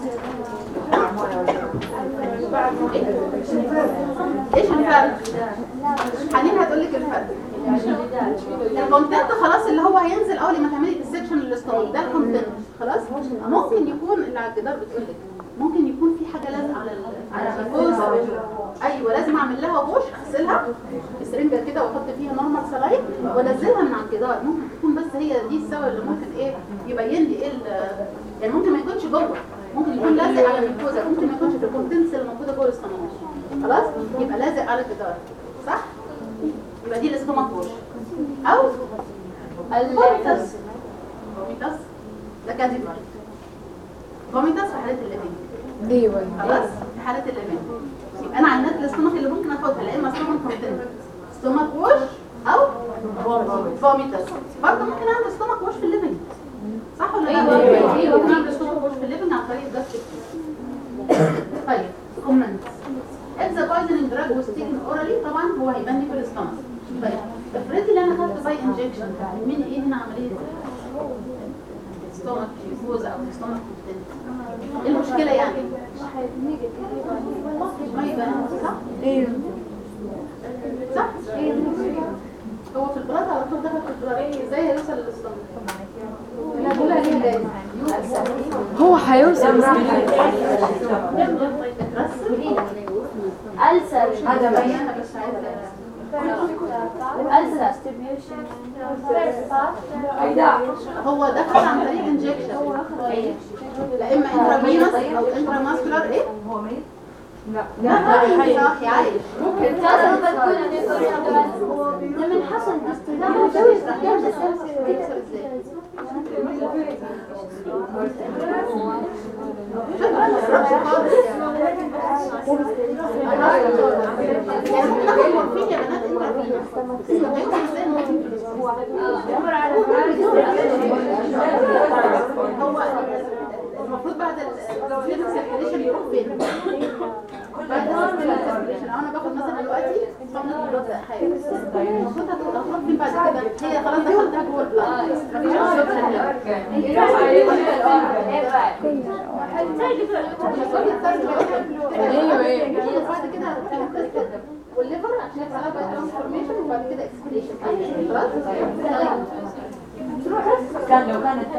ايش الفرق؟ حنين هتقول لك الفرق. الكونتنت خلاص اللي هو هينزل اول ما تعملي ديسكشن للاستومك ده الكونتنت خلاص. ممكن يكون اللي على الجدار بتقول لك ممكن يكون في حاجه لازقه على الجوز. ايوه لازم اعمل لها ووش، اغسلها بسرنجه كده واحط فيها نورمال سلايد وانزلها من على الجدار. ممكن تكون بس هي دي السبب اللي ممكن ايه يبين لي ايه يعني ممكن ما يكونش جوه، ممكن يكون لازق على الجلوكوزا، ممكن ما يكونش في الكونتنتس اللي موجوده جوه الاستومك خلاص. يبقى لازق على الجدار صح. يبقى دي الاستومك ووش او الفوميتاس. فوميتاس ده كاديفر. فوميتاس في حاله الليفنج. ايوه خلاص في حاله الليفنج يبقى انا عينات الاستومك اللي ممكن اخدها لا اما استومك كونتنت استومك ووش او فوميتاس. برضه ممكن اعمل استومك ووش في الليفنج صح ولا لا؟ ايوه ممكن اعمل استومك ووش في الليفنج عن طريق الجاستريك. طيب كومنت if the poisoning drug was taken orally طبعا هو هيبان لي في الاستومك. طيب افرضي ان انا خدت باي انجكشن من ايه هنا عمليه ستومك فيوز او ستومك كونتنت. ايه المشكله يعني؟ ما يبان صح؟ ايوه صح؟ هو في البلاد على طول دخل في البلاد ازاي هيوصل للاستومك؟ انا بقولها ليه ازاي؟ هو حيوصل ألسر هذا بيانها بس عايزه ألسر distribution هو دخل عن طريق انجكشن لا اما انترافينوس او انتراماسكولار ايه؟ هو ميت؟ لا صح عايش ممكن تاسم بتكون لما حصل المفروض بعد السيركيليشن يروح فين؟ بعد السيركيليشن انا باخد مثلا دلوقتي صمنا البلد حاجه المفروض هتروح فين بعد كده؟ هي خلاص دخلتها جوه البلد مفيش ايوه بعد كده هتروح والليفر عشان يحصل لها ترانسفورميشن وبعد كده اكسبريشن خلاص. كان لو كانت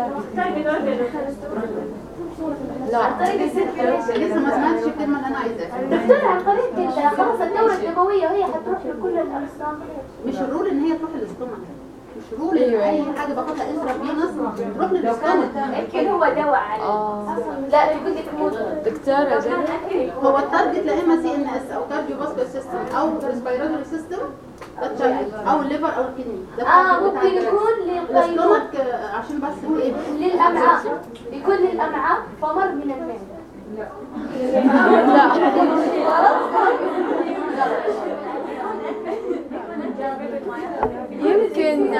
لا عن طريق السيركيليشن لسه ما سمعتش الكلمه اللي انا عايزاها. دكتور عن طريق كده خلاص الدورة الدموية وهي هتروح لكل الأجسام. مش الرول ان هي تروح للاستومك، مش رول ان اي حاجه باخدها انترافينوس تروح للاستومك. يمكن هو دواء عليه. لا تقول لي تموت دكتورة هو التارجت لا اما سي ان اس او كارديو فاسكولار سيستم او ريسبيراتوري سيستم ده تشايلد او الليفر او الكدني. ممكن يكون للقيلول الاستومك عشان بس ايه للأمعاء، يكون للأمعاء فمر من المعدة. يمكن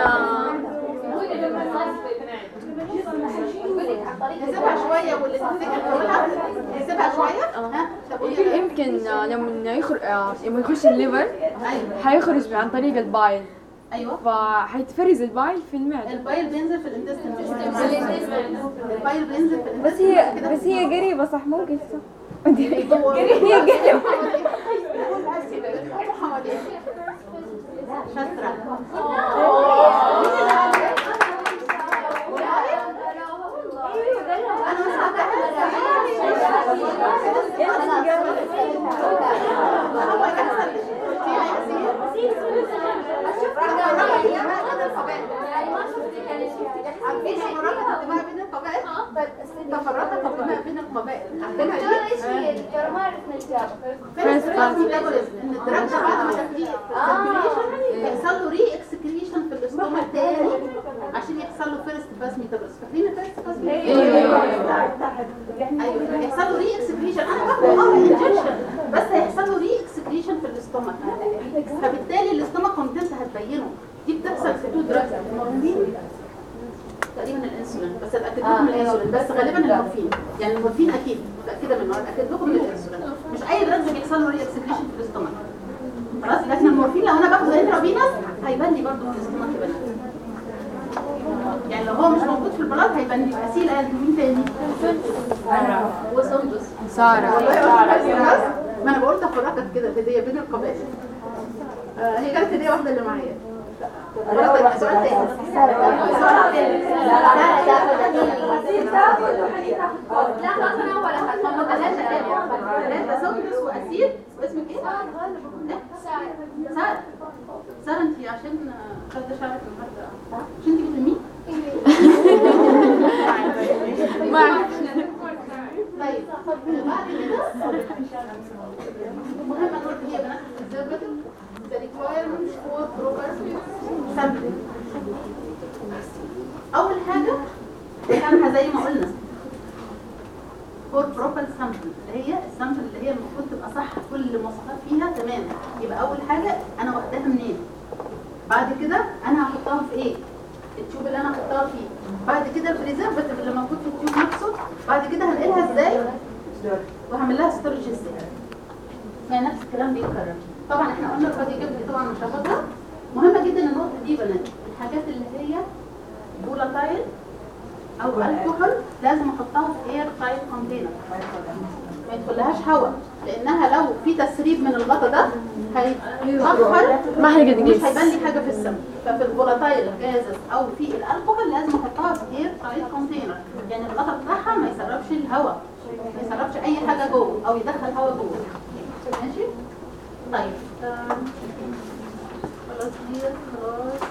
نسيبها شويه واللي تفتكر تقولها نسيبها شويه. ها طب قولي يلا. يمكن لما يخش الليفر ايوه حيخرج عن طريق البايل، ايوه فحيتفرز البايل في المعدة. البايل بينزل في الانتستين. البايل بينزل في بس الانتستين. هي قريبة صح ممكن صح. هي قريبة. شاطرة. تفرقت الدماء بين القبائل. عندنا ايش هي الدكتورة؟ ما عرفنا الإجابة. فيرست باس ميتابوليزم، ان الدراج ده بعد ما تاخديه سيركيوليشن يحصل له ري اكسكريشن في الاستومك تاني عشان يحصل له فيرست باس ميتابوليزم. فاكرين الفيرست باس ميتابوليزم؟ ايوه يحصل له ري اكسكريشن. انا باخده انجكشن بس هيحصل له ري اكسكريشن في الاستومك، فبالتالي الاستومك كونتنت هتبينه. دي بتحصل في تو دراجز، المورفين تقريبا الانسولين، بس اتاكد لكم من الانسولين، بس غالبا المورفين. يعني المورفين اكيد متاكده منه، اتاكد لكم من الانسولين. مش اي دراج بيحصل له ري اكسكريشن في الاستومك خلاص، لكن المورفين لو انا باخده انترافينوس هيبان لي برضه في الاستومك يبان. يعني لو هو مش موجود في البلاد هيبان لي. اسيل قال مين تاني؟ وسندس سارة. ما انا بقول تفرقت كده هديه بين القبائل. هي كانت هديه واحده اللي معايا. سؤال تاني. لا خلاص انا اول اخذت هم ثلاثه سندس واسيل. واسمك ايه؟ سارة. سارة انت عشان خدت شعرك النهارده عشان انت بتلميه؟ معك. طيب بعد كده مهم نقول هي بنات الزبدة the requirements for proper sampling. أول حاجة كانها زي ما قلنا for proper sampling اللي هي السامبل اللي هي المفروض تبقى صح، كل المواصفات فيها تمام. يبقى أول حاجة أنا واخداها منين؟ بعد كده أنا هحطها في إيه؟ التيوب اللي أنا هحطها فيه. بعد كده البريزرفاتيف اللي موجود في التيوب نفسه. بعد كده هنقلها إزاي؟ وهعمل لها ستورج إزاي؟ يعني نفس الكلام بيتكرر. طبعا احنا قلنا الفادي جبت طبعا مش هاخدها. مهمه جدا النقطه دي بنات، الحاجات اللي هي فولاتايل او الكحول لازم احطها في اير تايت كونتينر ما يدخلهاش هواء، لانها لو في تسريب من الغطا ده هيتاخر ما هيقدر مش هيبان لي حاجه في السم. ففي الفولاتايل جازز او في الكحول لازم احطها في اير تايت كونتينر، يعني الغطا بتاعها ما يسربش الهواء، ما يسربش اي حاجه جوه او يدخل هواء جوه. ماشي؟ طيب خلاص دي خلاص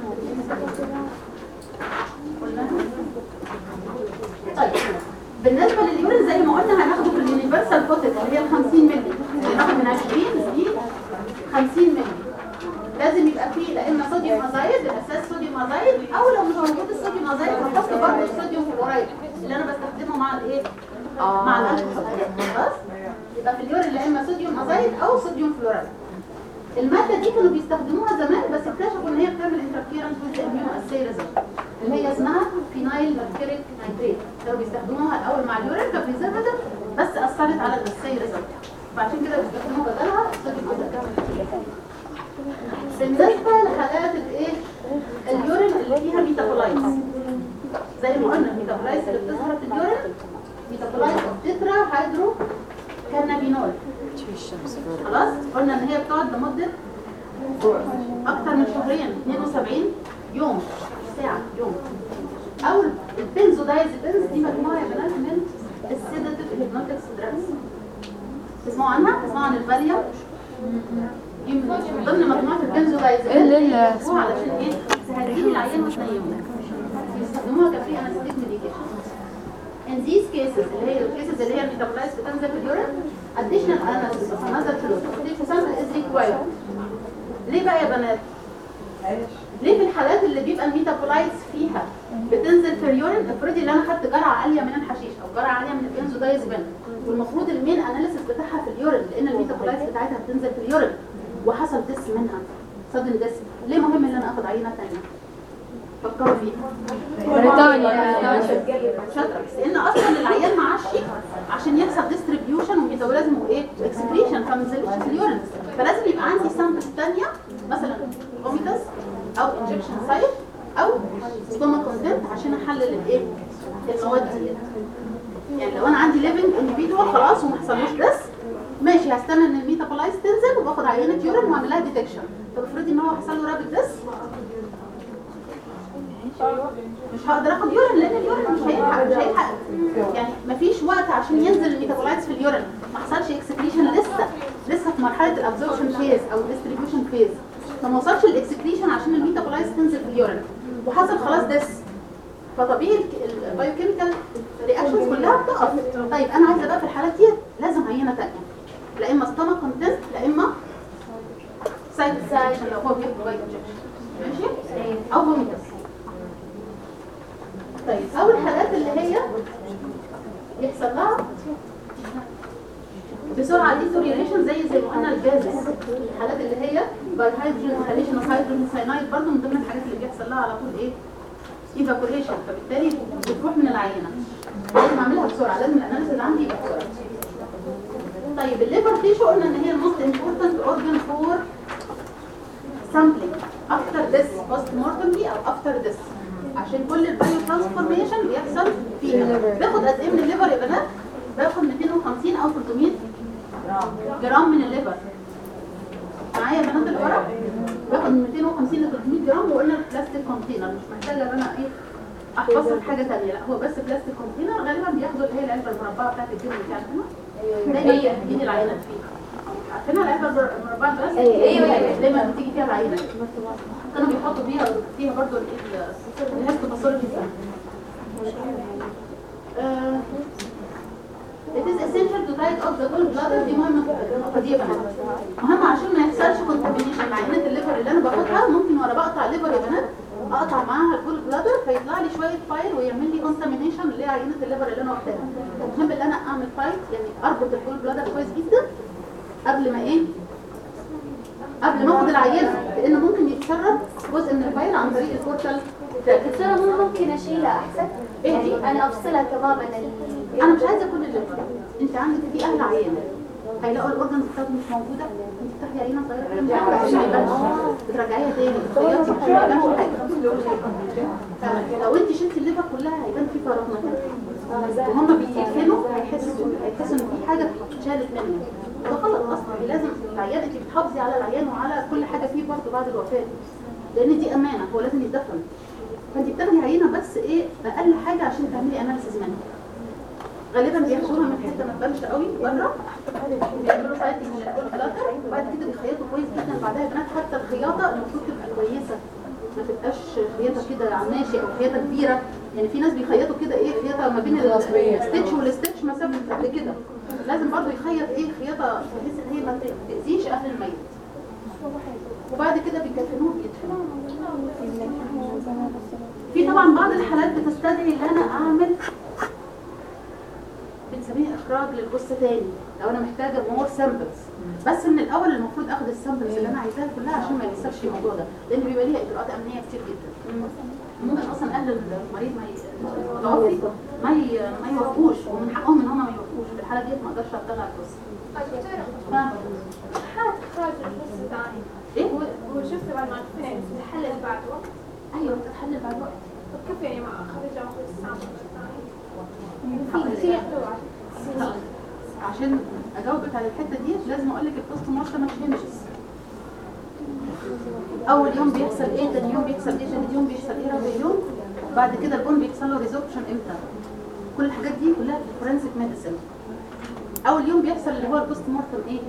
قلنا. طيب بالنسبه لليورين زي ما قلنا هناخده في اليونيفرسال بوتل اللي هي ال 50 مللي، هناخد من 20 ل 50 مللي. لازم يبقى فيه لا اما صوديوم ازايد، الاساس صوديوم ازايد، او لو مش موجود الصوديوم ازايد هحط برضه الصوديوم فلورايد اللي انا بستخدمه مع الايه؟ مع الالكحول. خلاص؟ يبقى في اليورين لا اما صوديوم ازايد او صوديوم فلورايد. الماده دي كانوا بيستخدموها زمان بس اكتشفوا ان هي بتعمل انترفيرنس وذ اميونو اساي ريزلت اللي هي اسمها فينايل ميركوريك نايتريت. كانوا بيستخدموها الاول مع اليورين كبريزرفاتيف بس اثرت على الاساي ريزلت، فعشان كده بيستخدموا بدلها الصوديوم ازايد. بالنسبه لحالات الايه؟ اليورين اللي فيها ميتابولايتس زي ما قلنا الميتابولايتس اللي بتظهر في اليورين ميتابولايتس تترا هيدرو كانابينول. خلاص قلنا ان هي بتقعد لمده اكتر من شهرين 72 يوم ساعه يوم. او البنزودايزيبينز دي مجموعه يا بنات من السيداتيف هيبنوتكس دراجز. تسمعوا عنها؟ تسمعوا عن الفاليوم؟ دي من ضمن مجموعه البنزودايزيبينز علشان ايه؟ تهدي العيان وتنيمه. بيستخدموها كفري انستيك ميديكيشن. In these cases اللي هي الكيسز اللي هي الميتابولايتس بتنزل في اليورين additional analysis of another fluid sample is required. ليه بقى يا بنات؟ ليه في الحالات اللي بيبقى الميتابولايتس فيها بتنزل في اليورين؟ افرضي ان انا خدت جرعه عاليه من الحشيش او جرعه عاليه من البنزودايزيبين، والمفروض المين اناليسيس بتاعها في اليورين لان الميتابولايتس بتاعتها بتنزل في اليورين وحصل دس منها صدن دس، ليه مهم ان انا اخد عينه ثانيه؟ فكروا فيها. بريطانيا شاطره، لان اصلا العيان معشي عشان يحصل ديستريبيوشن وميتابوليزم وايه اكسكريشن فما نزلش في اليورين، فلازم يبقى عندي سامبل ثانيه مثلا فوميتس او انجكشن سايت او ستومك كونتنت عشان احلل الايه المواد دي. يعني لو انا عندي ليفنج انديفيدوال خلاص وما حصلوش دس ماشي، هستنى ان الميتابولايز تنزل وباخد عينه يورين واعمل لها ديتكشن. طب افرضي ان هو حصل له رابيد دس مش هقدر اخد يورين لان اليورين مش هيلحق يعني مفيش وقت عشان ينزل الميتابولايتس في اليورين، ما حصلش اكسكريشن لسه في مرحله الابزوربشن فيز او الديستريبيوشن فيز، فما وصلش الاكسكريشن عشان الميتابولايتس تنزل في اليورين وحصل خلاص دس، فطبيعي البايوكيميكال رياكشنز كلها بتقف. طيب انا عايزه بقى في الحالات دي لازم عينه ثانيه، لا اما ستومك كونتنت لا اما سايد عشان لو هو بياخد بايو انجكشن ماشي او فوميتس. طيب اول حالات اللي هي يحصل لها بسرعه ديتوريشن زي ما قلنا الجازز، الحالات اللي هي باي هيدروجين انهاليشن وهيدروجين ساينايد برضه من ضمن الحاجات اللي بيحصل لها على طول ايه ايفابوريشن، فبالتالي بتروح من العينه. لازم اعملها بسرعه، لازم الاناليسيس عندي يبقى بسرعه. طيب الليفر تيشو قلنا ان هي الموست امبورتنت اورجان فور سامبلينج افتر ديس بوست مورتم او افتر ديس، عشان كل البايو ترانسفورميشن بيحصل فيها. باخد قد ايه من الليفر يا بنات؟ باخد 250 او 300 جرام من الليفر. معايا يا بنات الورق؟ باخد من 250 ل 300 جرام، وقلنا البلاستيك كونتينر مش محتاجه ان انا ايه احفظها في حاجه ثانيه، لا هو بس بلاستيك كونتينر غالبا بياخدوا اللي هي العلبه المربعه بتاعت الجبن بتاعتنا دايما بتيجي العينات فيها. عارفينها العلبه المربعه البلاستيك؟ ايوه دايما بتيجي فيها العينات، كانوا بيحطوا فيها برضه الهيستوباثولوجي بتاعها. It is essential to tight up the gallbladder. دي مهمة النقطة دي يا بنات، مهمة عشان ما يحصلش contamination. عينات الليفر اللي أنا باخدها ممكن وأنا بقطع الليفر يا بنات أقطع معاها الجول بلادر فيطلع لي شوية فايل ويعمل لي contamination اللي هي عينة الليفر اللي أنا واخداها. المهم إن أنا أعمل فايل يعني أربط الجول بلادر كويس جدا قبل ما آخد العينة، لأن ممكن يتسرب جزء من الفايل عن طريق البورتال. دكتورة ممكن اشيلها احسن؟ إيه دي؟ انا افصلها تماما. انا مش عايزه كل الليفر، انت عندك في اهل عيانه هيلاقوا الاورجنز بتاعتهم مش موجوده، انت بتاخدي عينه صغيره كده عشان ما يبانش، بترجعيها تاني بتخيطي عشان ما يبانش حاجه. لو انت شلتي الليفر كلها هيبان في فراغ مكان، وهم بيدفنوا هيحسوا ان في حاجه اتشالت منه، ده غلط اصلا. لازم العيان انت بتحافظي على العيان وعلى كل حاجه فيه برضه بعد الوفاه، لان دي امانه هو لازم يتدفن. فانت بتاخدي عينه بس ايه اقل حاجه عشان تعملي اناليسيس منها. غالبا بياخدوها من حته ما تبانش قوي بره، بيعملوا سايتنج للجول بلادر وبعد كده بيخيطوا كويس جدا. بعدها يا بنات حتى الخياطه المفروض تبقى كويسه، ما تبقاش خياطه كده عماشي او خياطه كبيره. يعني في ناس بيخيطوا كده ايه خياطه ما بين الستيتش والستيتش مسافه قد كده، لازم برضو يخيط ايه خياطه بحيث ان هي ما تاذيش اهل الميت. وبعد كده بيكفنوه بيدفنوه. في طبعا بعض الحالات بتستدعي ان انا اعمل بنسميه اخراج للجثه تاني لو انا محتاجه مور سامبلز، بس من الاول المفروض اخد السامبلز اللي انا عايزاها كلها عشان ما يحصلش الموضوع ده، لان بيبقى ليها اجراءات امنيه كتير جدا. ممكن اصلا اهل المريض المتوفي ما يوافقوش، ومن حقهم ان هم ما يوافقوش. في الحاله ديت ما اقدرش اطلع الجثه. حالة إخراج الجثة ثاني ايه وشفت بعد ما تفنى تتحلل بعد وقت. ايوه بتتحلل بعد وقت. طب كيف يعني ما أخرجها وأخذ السامبل الثاني؟ عشان اجاوبك على الحته دي لازم اقول لك البوست مورتم تشينجز. اول يوم بيحصل ايه، ثاني يوم بيحصل ايه، ثالث يوم بيحصل ايه، رابع يوم. بعد كده البون بيحصل له ريزوربشن امتى. كل الحاجات دي كلها في الفورنسيك ميديسن. اول يوم بيحصل اللي هو البوست مورتم ايه،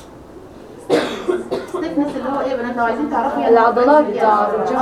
ستيفنس اللي هو ايه يا بنات لو عايزين تعرفوا يعني العضلات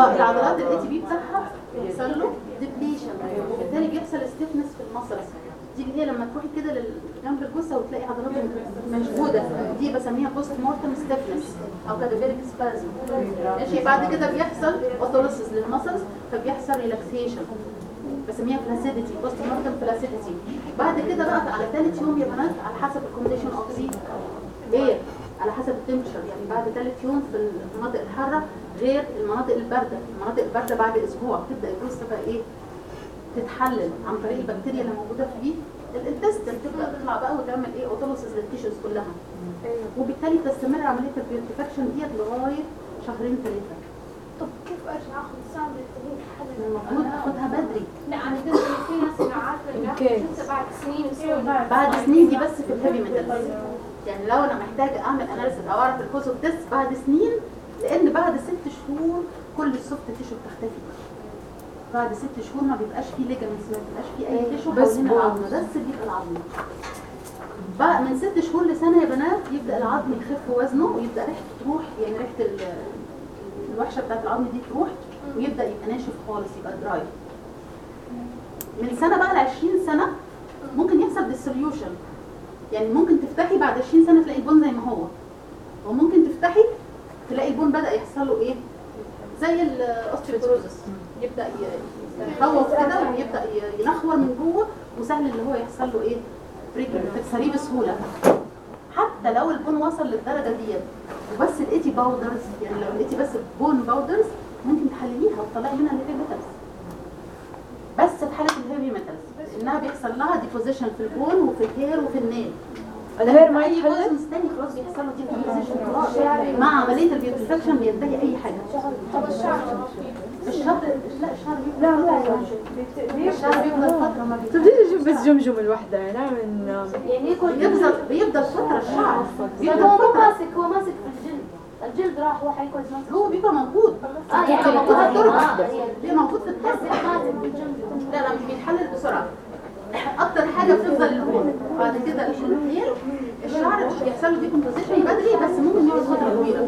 العضلات الاي تي بي بتاعها بيحصل له ديبليشن، وبالتالي بيحصل ستيفنس في المسلز. تيجي هي لما تروحي كده جنب الجثه وتلاقي عضلاتها مشدوده، دي بسميها بوست مورتم ستيفنس او كادافيريك سبازم. ماشي. بعد كده بيحصل اوتوليسيس للمسلز، فبيحصل ريلاكسيشن، بسميها فلاسيديتي، بوست مورتم فلاسيديتي. بعد كده بقى على ثالث يوم يا بنات على حسب الكونديشن اوف ذا اير، على حسب التمبشر، يعني بعد ثالث يوم في المناطق الحاره غير المناطق البارده. المناطق البارده بعد اسبوع تبدا الجثه بقى ايه تتحلل عن طريق البكتيريا اللي موجوده فيه الانتستين، تبدا تطلع بقى وتعمل ايه اوتوليسيس للتيشوز كلها، وبالتالي تستمر عمليه البيوتيفاكشن ديت لغايه شهرين ثلاثه. طب كيف ارجع اخذ سامبل المفروض تاخدها بدري. لا انا قلت في ناس انا عارفه اوكي. انت بعد سنين يسوي بعد سنين دي بس في الهيفي ميتالز، يعني لو انا محتاجه اعمل اناليسيس او اعرف الكوز اوف ديث بعد سنين، لان بعد 6 شهور كل السوفت تيشو بتختفي. بعد 6 شهور ما بيبقاش فيه ليجامنتس، ما بيبقاش فيه اي تيشو حوالين العظمه، بس بيبقى العظم. بقى من 6 شهور لسنه يا بنات يبدا العظم يخف وزنه ويبدا ريحته تروح، يعني ريحه الوحشه بتاعت العظم دي تروح ويبدا يبقى ناشف خالص، يبقى دراي. من سنه بقى ل 20 سنه ممكن يحصل ديسوليوشن، يعني ممكن تفتحي بعد 20 سنه تلاقي البون زي ما هو، وممكن تفتحي تلاقي البون بدا يحصل له ايه زي الاوستيوبروزس، يبدا يخوف كده ويبدا ينخور من جوه، وسهل اللي هو يحصل له ايه بريكنج، تكسريه بسهوله. حتى لو البون وصل للدرجه ديت وبس لقيتي باودرز، يعني لو لقيتي بس بون باودرز ممكن تحلليها وتطلعي منها الهيفي ميتالز، بس في حاله الهيفي ميتالز انها بيحصل لها ديبوزيشن في البون وفي الهير وفي النيل. الهير ما اي يتحلل؟ جزء ثاني خلاص بيحصل له ديبوزيشن خلاص، مع عمليه البيوتيفاكشن بينتهي اي حاجه. طب الشعر الشهر لا الشهر لا الشهر بيفضل فتره ما طب ليش نشوف بس جمجم الوحدة لا من يعني يكون بيفضل فتره الشعر طب بيفضل هو مو فتره، ماسك، هو ماسك في الجلد، الجلد راح هو حيكون ماسك. هو بيبقى موجود يعني موجود في التربه، يعني بيبقى موجود في التربه، ماسك في الجلد. لا مش بيتحلل بسرعه. اكتر حاجه بتفضل البون، بعد كده الهير. الشعر بيحصل له ديكومبوزيشن بدري بس ممكن يقعد فتره طويله.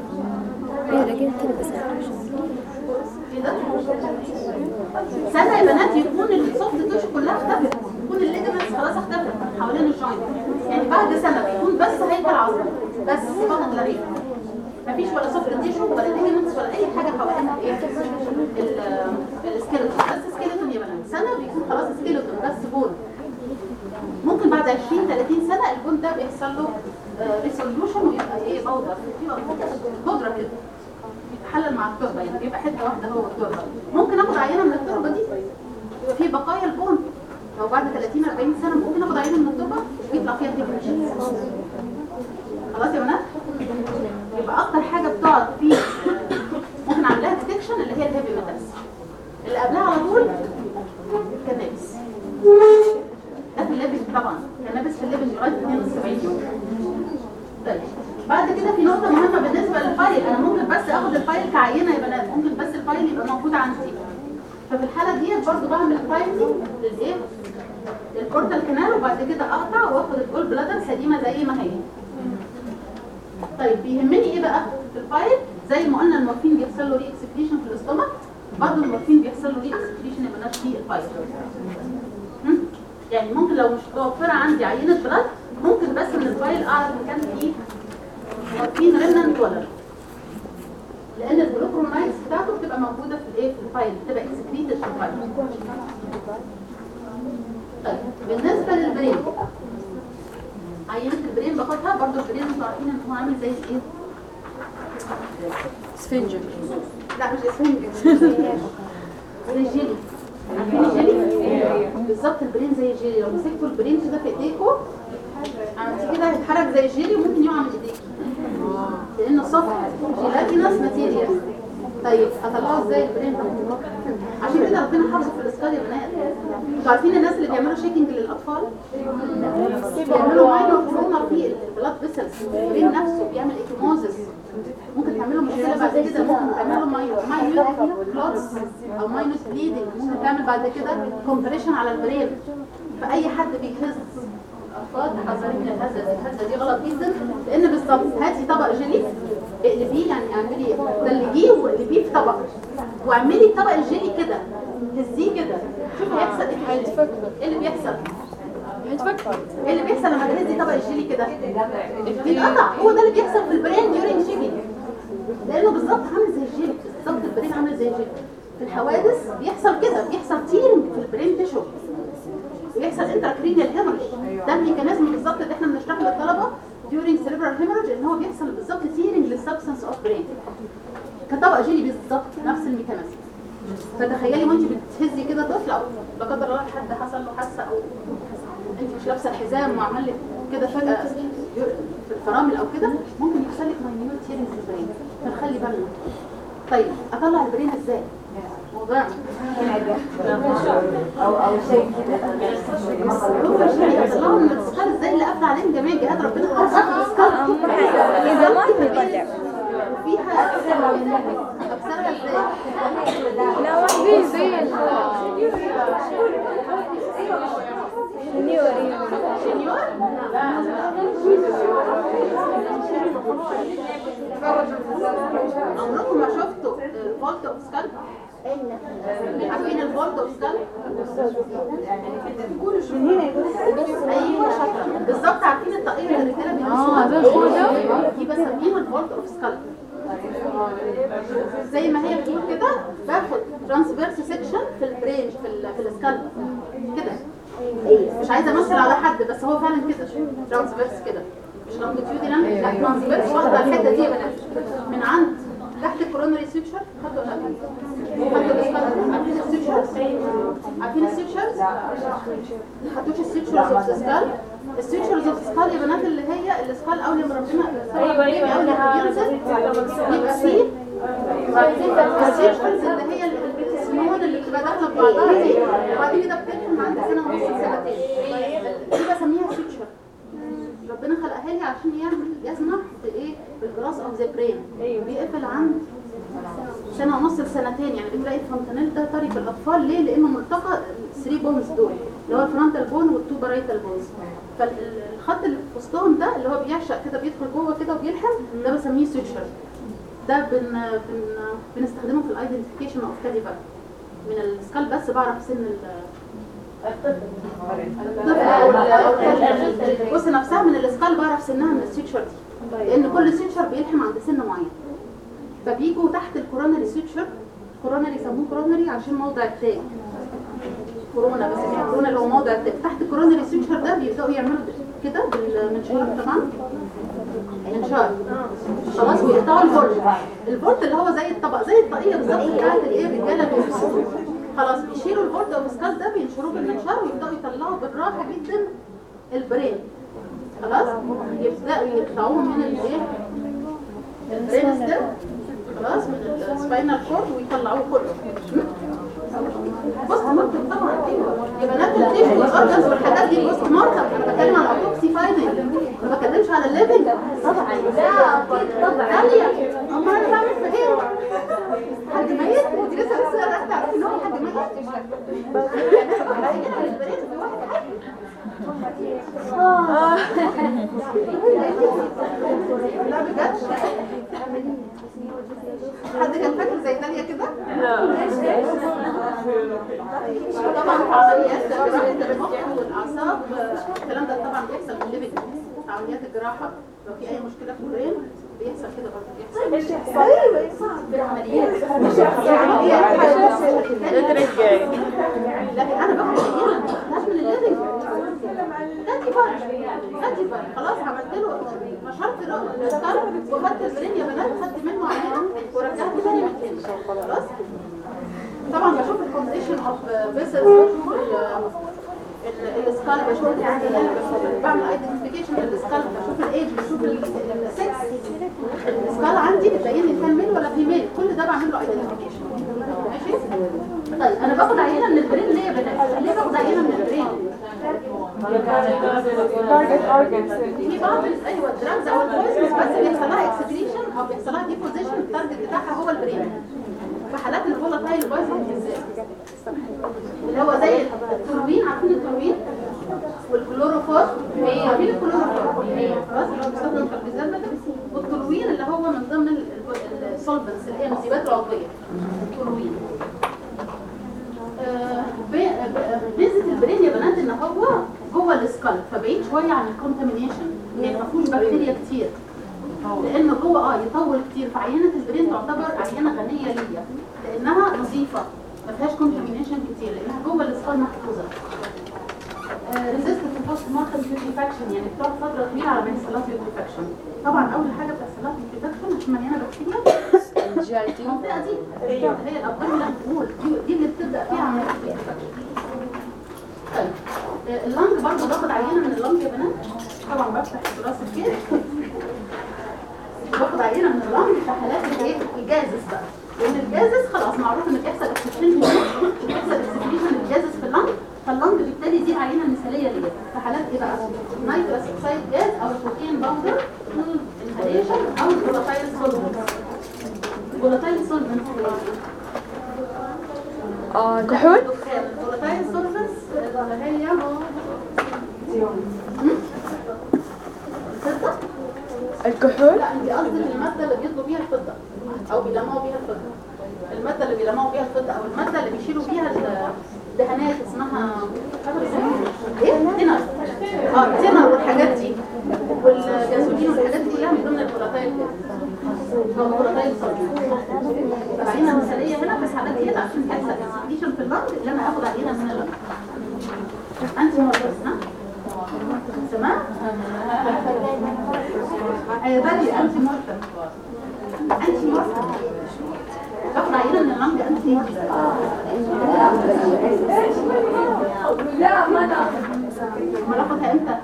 سنة يا بنات يكون السوفت تيشو كلها اختفت، يكون الليجمنتس خلاص اختفت حوالين الجوينت، يعني بعد سنة بيكون بس هيكل عظمي بس فقط لا غير، مفيش ولا سوفت تيشو ولا ليجمنتس ولا اي حاجة حوالين الايه السكيلتون، بس سكيلتون يا بنات. سنة بيكون خلاص سكيلتون بس بون. ممكن بعد 20 30 سنة البون ده بيحصل له ريسوليوشن ويبقى ايه بودر، بيبقى بودرة كده بيتحلل مع التربه، يعني بيبقى حته واحده هو التربه. ممكن اخد عينه من التربه دي يبقى في بقايا البون، لو بعد 30 40 سنه ممكن اخد عينه من التربه ويطلع فيها ديفينيشن. خلاص يا بنات، يبقى اكتر حاجه بتقعد فيه ممكن اعمل لها ديتكشن اللي هي الهيفي ميتالز، اللي قبلها على طول الكنابس. ده في الليفنج طبعا، الكنابس في الليفنج لغايه 72 يوم. طيب بعد كده في نقطة مهمة بالنسبة للفايل، أنا ممكن بس آخد الفايل كعينة يا بنات، ممكن بس الفايل يبقى موجود عندي. ففي الحالة دي برضه بعمل فايلنج للإيه؟ للبورتال كانال، وبعد كده أقطع وآخد الجول بلادر سليمة زي ما هي. طيب بيهمني إيه بقى في الفايل؟ زي ما قلنا المورفين بيحصل له ري اكسكريشن في الاستومك، برضه المورفين بيحصل له ري اكسكريشن يا بنات في الفايل. يعني ممكن لو مش متوفرة عندي عينة بلاد، ممكن بس من الفايل أعرف إن كان فيه مورفين ريمنانت ولا لا، لان الجلوكرومايدز بتاعته بتبقى موجوده في الايه في الفايل، بتبقى اكسكريتد في الفايل. طيب بالنسبه للبرين، عينه البرين باخدها برضه. البرين انتوا عارفين ان هو عامل زي ايه؟ سفنجة. لا مش اسفنج، زي جيلي. عارفين الجيلي؟ بالظبط البرين زي الجيلي، لو مسكتوا البرين كده في ايديكم عملتي كده هيتحرك زي الجيلي وممكن يقع من ايديكي لانه صفحه جيلاتينس ماتيريال. طيب اطلعه ازاي البرين ده؟ عشان كده ربنا حافظه في الاسكال يا بنات. انتوا عارفين الناس اللي بيعملوا شيكنج للاطفال بيعملوا ماينور تروما في البلاد فيسلز، البرين نفسه بيعمل ايكيموزس، ممكن تعملوا مشكله بعد كده، ممكن تعملوا ماينوت كلوتس او ماينوت بليدنج، ممكن تعمل بعد كده كومبريشن على البرين. فاي حد بيهز اطفال تحذري من الهزه دي غلط جدا، لان بالظبط هاتي طبق جيلي اقلبيه، يعني اعملي تلجيه واقلبيه في طبق، واعملي طبق الجيلي كده هزيه كده، شوفي هيحصل ايه اللي بيحصل. ايه اللي بيحصل لما تهزي طبق الجيلي كده؟ بيتقطع. هو ده اللي بيحصل في البرين ديورينج شيكينج، لانه بالظبط عامل زي الجيلي، بالظبط البرين عامل زي الجيلي. في الحوادث بيحصل كده، بيحصل تيرنج في البرين تيشو، بيحصل انتراكرينيال هيموريج. ده الميكانيزم بالظبط اللي احنا بنشرحه للطلبه during cerebral hemorrhage، ان هو بيحصل بالظبط تيرنج للسبستانس اوف برين. كطبق جيلي بالظبط نفس الميكانيزم. فتخيلي وانت بتهزي كده طفل، او لا قدر الله حد حصل له حادثه، او انت مش لابسه الحزام وعمل لك كده فجاه في الفرامل او كده، ممكن يحصل لك ماينيوت تيرنج في البرين. فنخلي بالنا. طيب اطلع البرين ازاي؟ موضوع او شيء كده هو شيء اطلعه من الاسكال ازاي اللي قافله عليهم جميع جهات ربنا خلقها الاسكال. إذا ما يطلع وفيها ابصرها ازاي؟ لا ما في زي شنيور؟ عمركم ما شفتوا الفولت اوف سكال؟ عارفين الفولت اوف سكال؟ ايوه شاطره بالظبط. عارفين الطاقيه اللي الرجاله بيلبسوها؟ دي بسميها الفولت اوف سكال. زي ما هي بتقول كده، باخد ترانسفيرس سيكشن في البرين في السكال كده. مش عايزه امثل على حد، بس هو فعلا كده ترانسفيرس كده، مش لونجيتيودينال، لا ترانسفيرس. واخده الحته دي يا بنات من عند تحت الكورونري سويتشر. خدوا عارفين السويتشرز؟ عارفين السويتشرز؟ خدوش السويتشرز اوف سكال؟ السويتشرز اوف سكال يا بنات اللي هي السكال اول ما ربنا ايوه اول ما بينزل يبقى فيه السويتشرز اللي هي السنون اللي بتبقى داخله في بعضها دي، وبعدين كده بتلحم عند سنه ونص سنتين. دي بسميها سويتشر. ربنا خلقها لي عشان يسمح بايه؟ بالجراس اوف ذا برين. بيقفل عند سنه ونص لسنتين. يعني بتلاقي الفونتانيل ده طري في الاطفال. ليه؟ لانه ملتقى 3 بونز دول اللي هو الفرونتال بون والتو بارايتال بونز. فالخط اللي في وسطهم ده اللي هو بيعشق كده بيدخل جوه كده وبيلحم، ده بسميه سويتشر. ده بنستخدمه في الايدنتيفيكيشن اوف كاديفر من السكال. بس بعرف سن الطفل بص نفسها من الاسكال، بعرف سنها من السويتشر دي، لان كل سويتشر بيلحم عند سن معين. فبيجوا تحت الكورونري سويتشر. كورونري يسموه كورونري عشان موضع التاج، كورونا بس اسمها كورونا اللي هو موضع التاج. تحت الكورونري سويتشر ده بيبداوا يعملوا كده بالمنشار، طبعا منشار خلاص، ويقطعوا الفولت اللي هو زي الطبق زي الطاقيه بالظبط بتاعت الايه الرجاله بيلبسوها. خلاص بيشيلوا الفولت اوف سكال ده، بينشروه بالمنشار ويبداوا يطلعوا بالراحه جدا البرين. خلاص يبداوا يقطعوه من الايه البرين ستيم، خلاص من السباينال كورد، ويطلعوه كله. بص مكتوب طبعا ايوه يا بنات التيشو والاورجنز والحاجات دي. بص ماركه انا بتكلم عن الاوتوبسي فاينل، ما بتكلمش على الليفنج طبعا. لا طبعا غاليه. امال انا بعمل في ايه؟ حد ميت؟ انت لسه رحت تعرفي ان هو حد ميت؟ لا بجد حد كان فاكر زي داليا كده؟ طبعا في عمليات جراحة المخ والأعصاب الكلام ده طبعا بيحصل في الليفنج. في عمليات الجراحة لو في أي مشكلة في البرين بيحصل كده برضه، بيحصل ايوه صعب في العمليات. لكن أنا باخد عينة من الليفنج كاتيفر خلاص، عملت له نشرت الاسكال وخدت البرين يا بنات، خدت منه عينة ورجعت تاني من تاني. خلاص طبعا بشوف الكونديشن اوف فيسلز، بشوف الاسكال، بشوف العينة، بعمل ايدنتيفيكيشن للاسكال، بشوف الايج، بشوف السكس. الاسكال عندي بتبين لي كان ميل ولا فيميل، كل ده بعمل له ايدنتيفيكيشن. ماشي. طيب انا باخد عينه من البرين ليه يا بنات؟ ليه باخد عينه من البرين؟ في بعض ايوه الدراجز او البويزنز بس بيحصل لها اكسكريشن او بيحصل لها ديبوزيشن، التارجت بتاعها هو البرين. في حالات الفولاتايل بويزنز بالذات اللي هو زي التولوين، عارفين التولوين والكلوروفور؟ عارفين الكلوروفور؟ خلاص اللي هو بيستخدم في الغذاء. والتولوين اللي هو من ضمن السولفنتس اللي هي المذيبات العضويه. التولوين ميزه البرين يا بنات ان هو جوه السكال فبعيد شويه عن الكونتامينيشن، يعني ما فيهوش بكتيريا كتير، لانه جوه يطول كتير. فعينه البرين تعتبر عينه غنيه ليا لانها نظيفه ما فيهاش كونتامينيشن كتير، لانها جوه السكال محفوظه. ريزيستنت بوست مارتم بيوتريفاكشن، يعني بتقعد فتره طويله على ما يحصل لها بيوتريفاكشن. طبعا اول حاجه بتحصل لها بيوتريفاكشن عشان مليانه بكتيريا. المنطقه دي هي الابدومينال وول، دي اللي بتبدا فيها عمليه البيوتريفاكشن. طيب اللنج برضه باخد عينه من اللنج يا بنات. طبعا بفتح راس الكيس باخد عينه من اللنج في حالات الايه الجازس بقى، لان الجازس خلاص معروف ان بيحصل اكسبشن، بيحصل اكسبشن الجازس في اللنج، فاللنج بالتالي دي العينه المثاليه ليا في حالات ايه بقى؟ نيتروس اوكسيد جاز او الكوكين باودر انهاليشن او الفولاتايل سولفنت. الفولاتايل سولفنت كحول. الفولاتايل سولفنت اللي هي الفضه. الكحول؟ لا انت قصدك الماده اللي بيطلوا بيها الفضه او بيلمعوا بيها الفضه. الماده اللي بيلمعوا بيها الفضه او الماده اللي بيشيلوا بيها الدهانات اسمها ايه؟ تينر. تينر والحاجات دي والجازولين والحاجات دي كلها من ضمن الفولاتايل او الفولاتايل سولفنت. العينه المثاليه هنا في الحالات دي عشان يحصل اكسبليشن في اللنج اللي انا اخد عينه من اللنج. انتي مورفس ها؟ تمام؟ بالي انتي مورفس. انتي مورفس باخد عينه من اللنج انتي لا ما انا باخدها امتى؟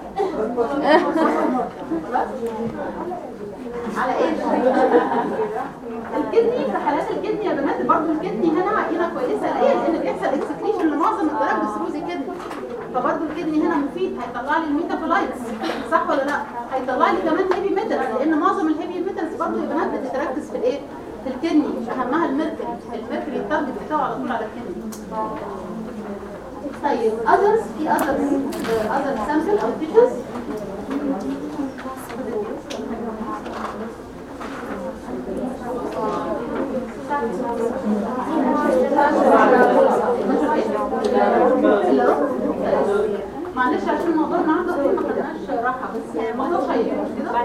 على ايه؟ الكدني. في حالات الكدني يا بنات برضه الكدني هنا عينه كويسه ليه؟ لان بيحصل اكسكريشن لمعظم الدراج بثروز الكدني، فبرضه الكدني هنا مفيد، هيطلع لي الميتابولايتس صح ولا لا؟ هيطلع لي كمان هيفي ميتالز، لان معظم الهيفي ميتالز برضه يا بنات بتتركز في الايه؟ في الكدني، اهمها الميركوري. الميركوري التارجت بتاعه على طول على الكدني. طيب others في other sample او tissues. معلش عشان الموضوع النهارده ما خدناش راحه، بس الموضوع شيق كده.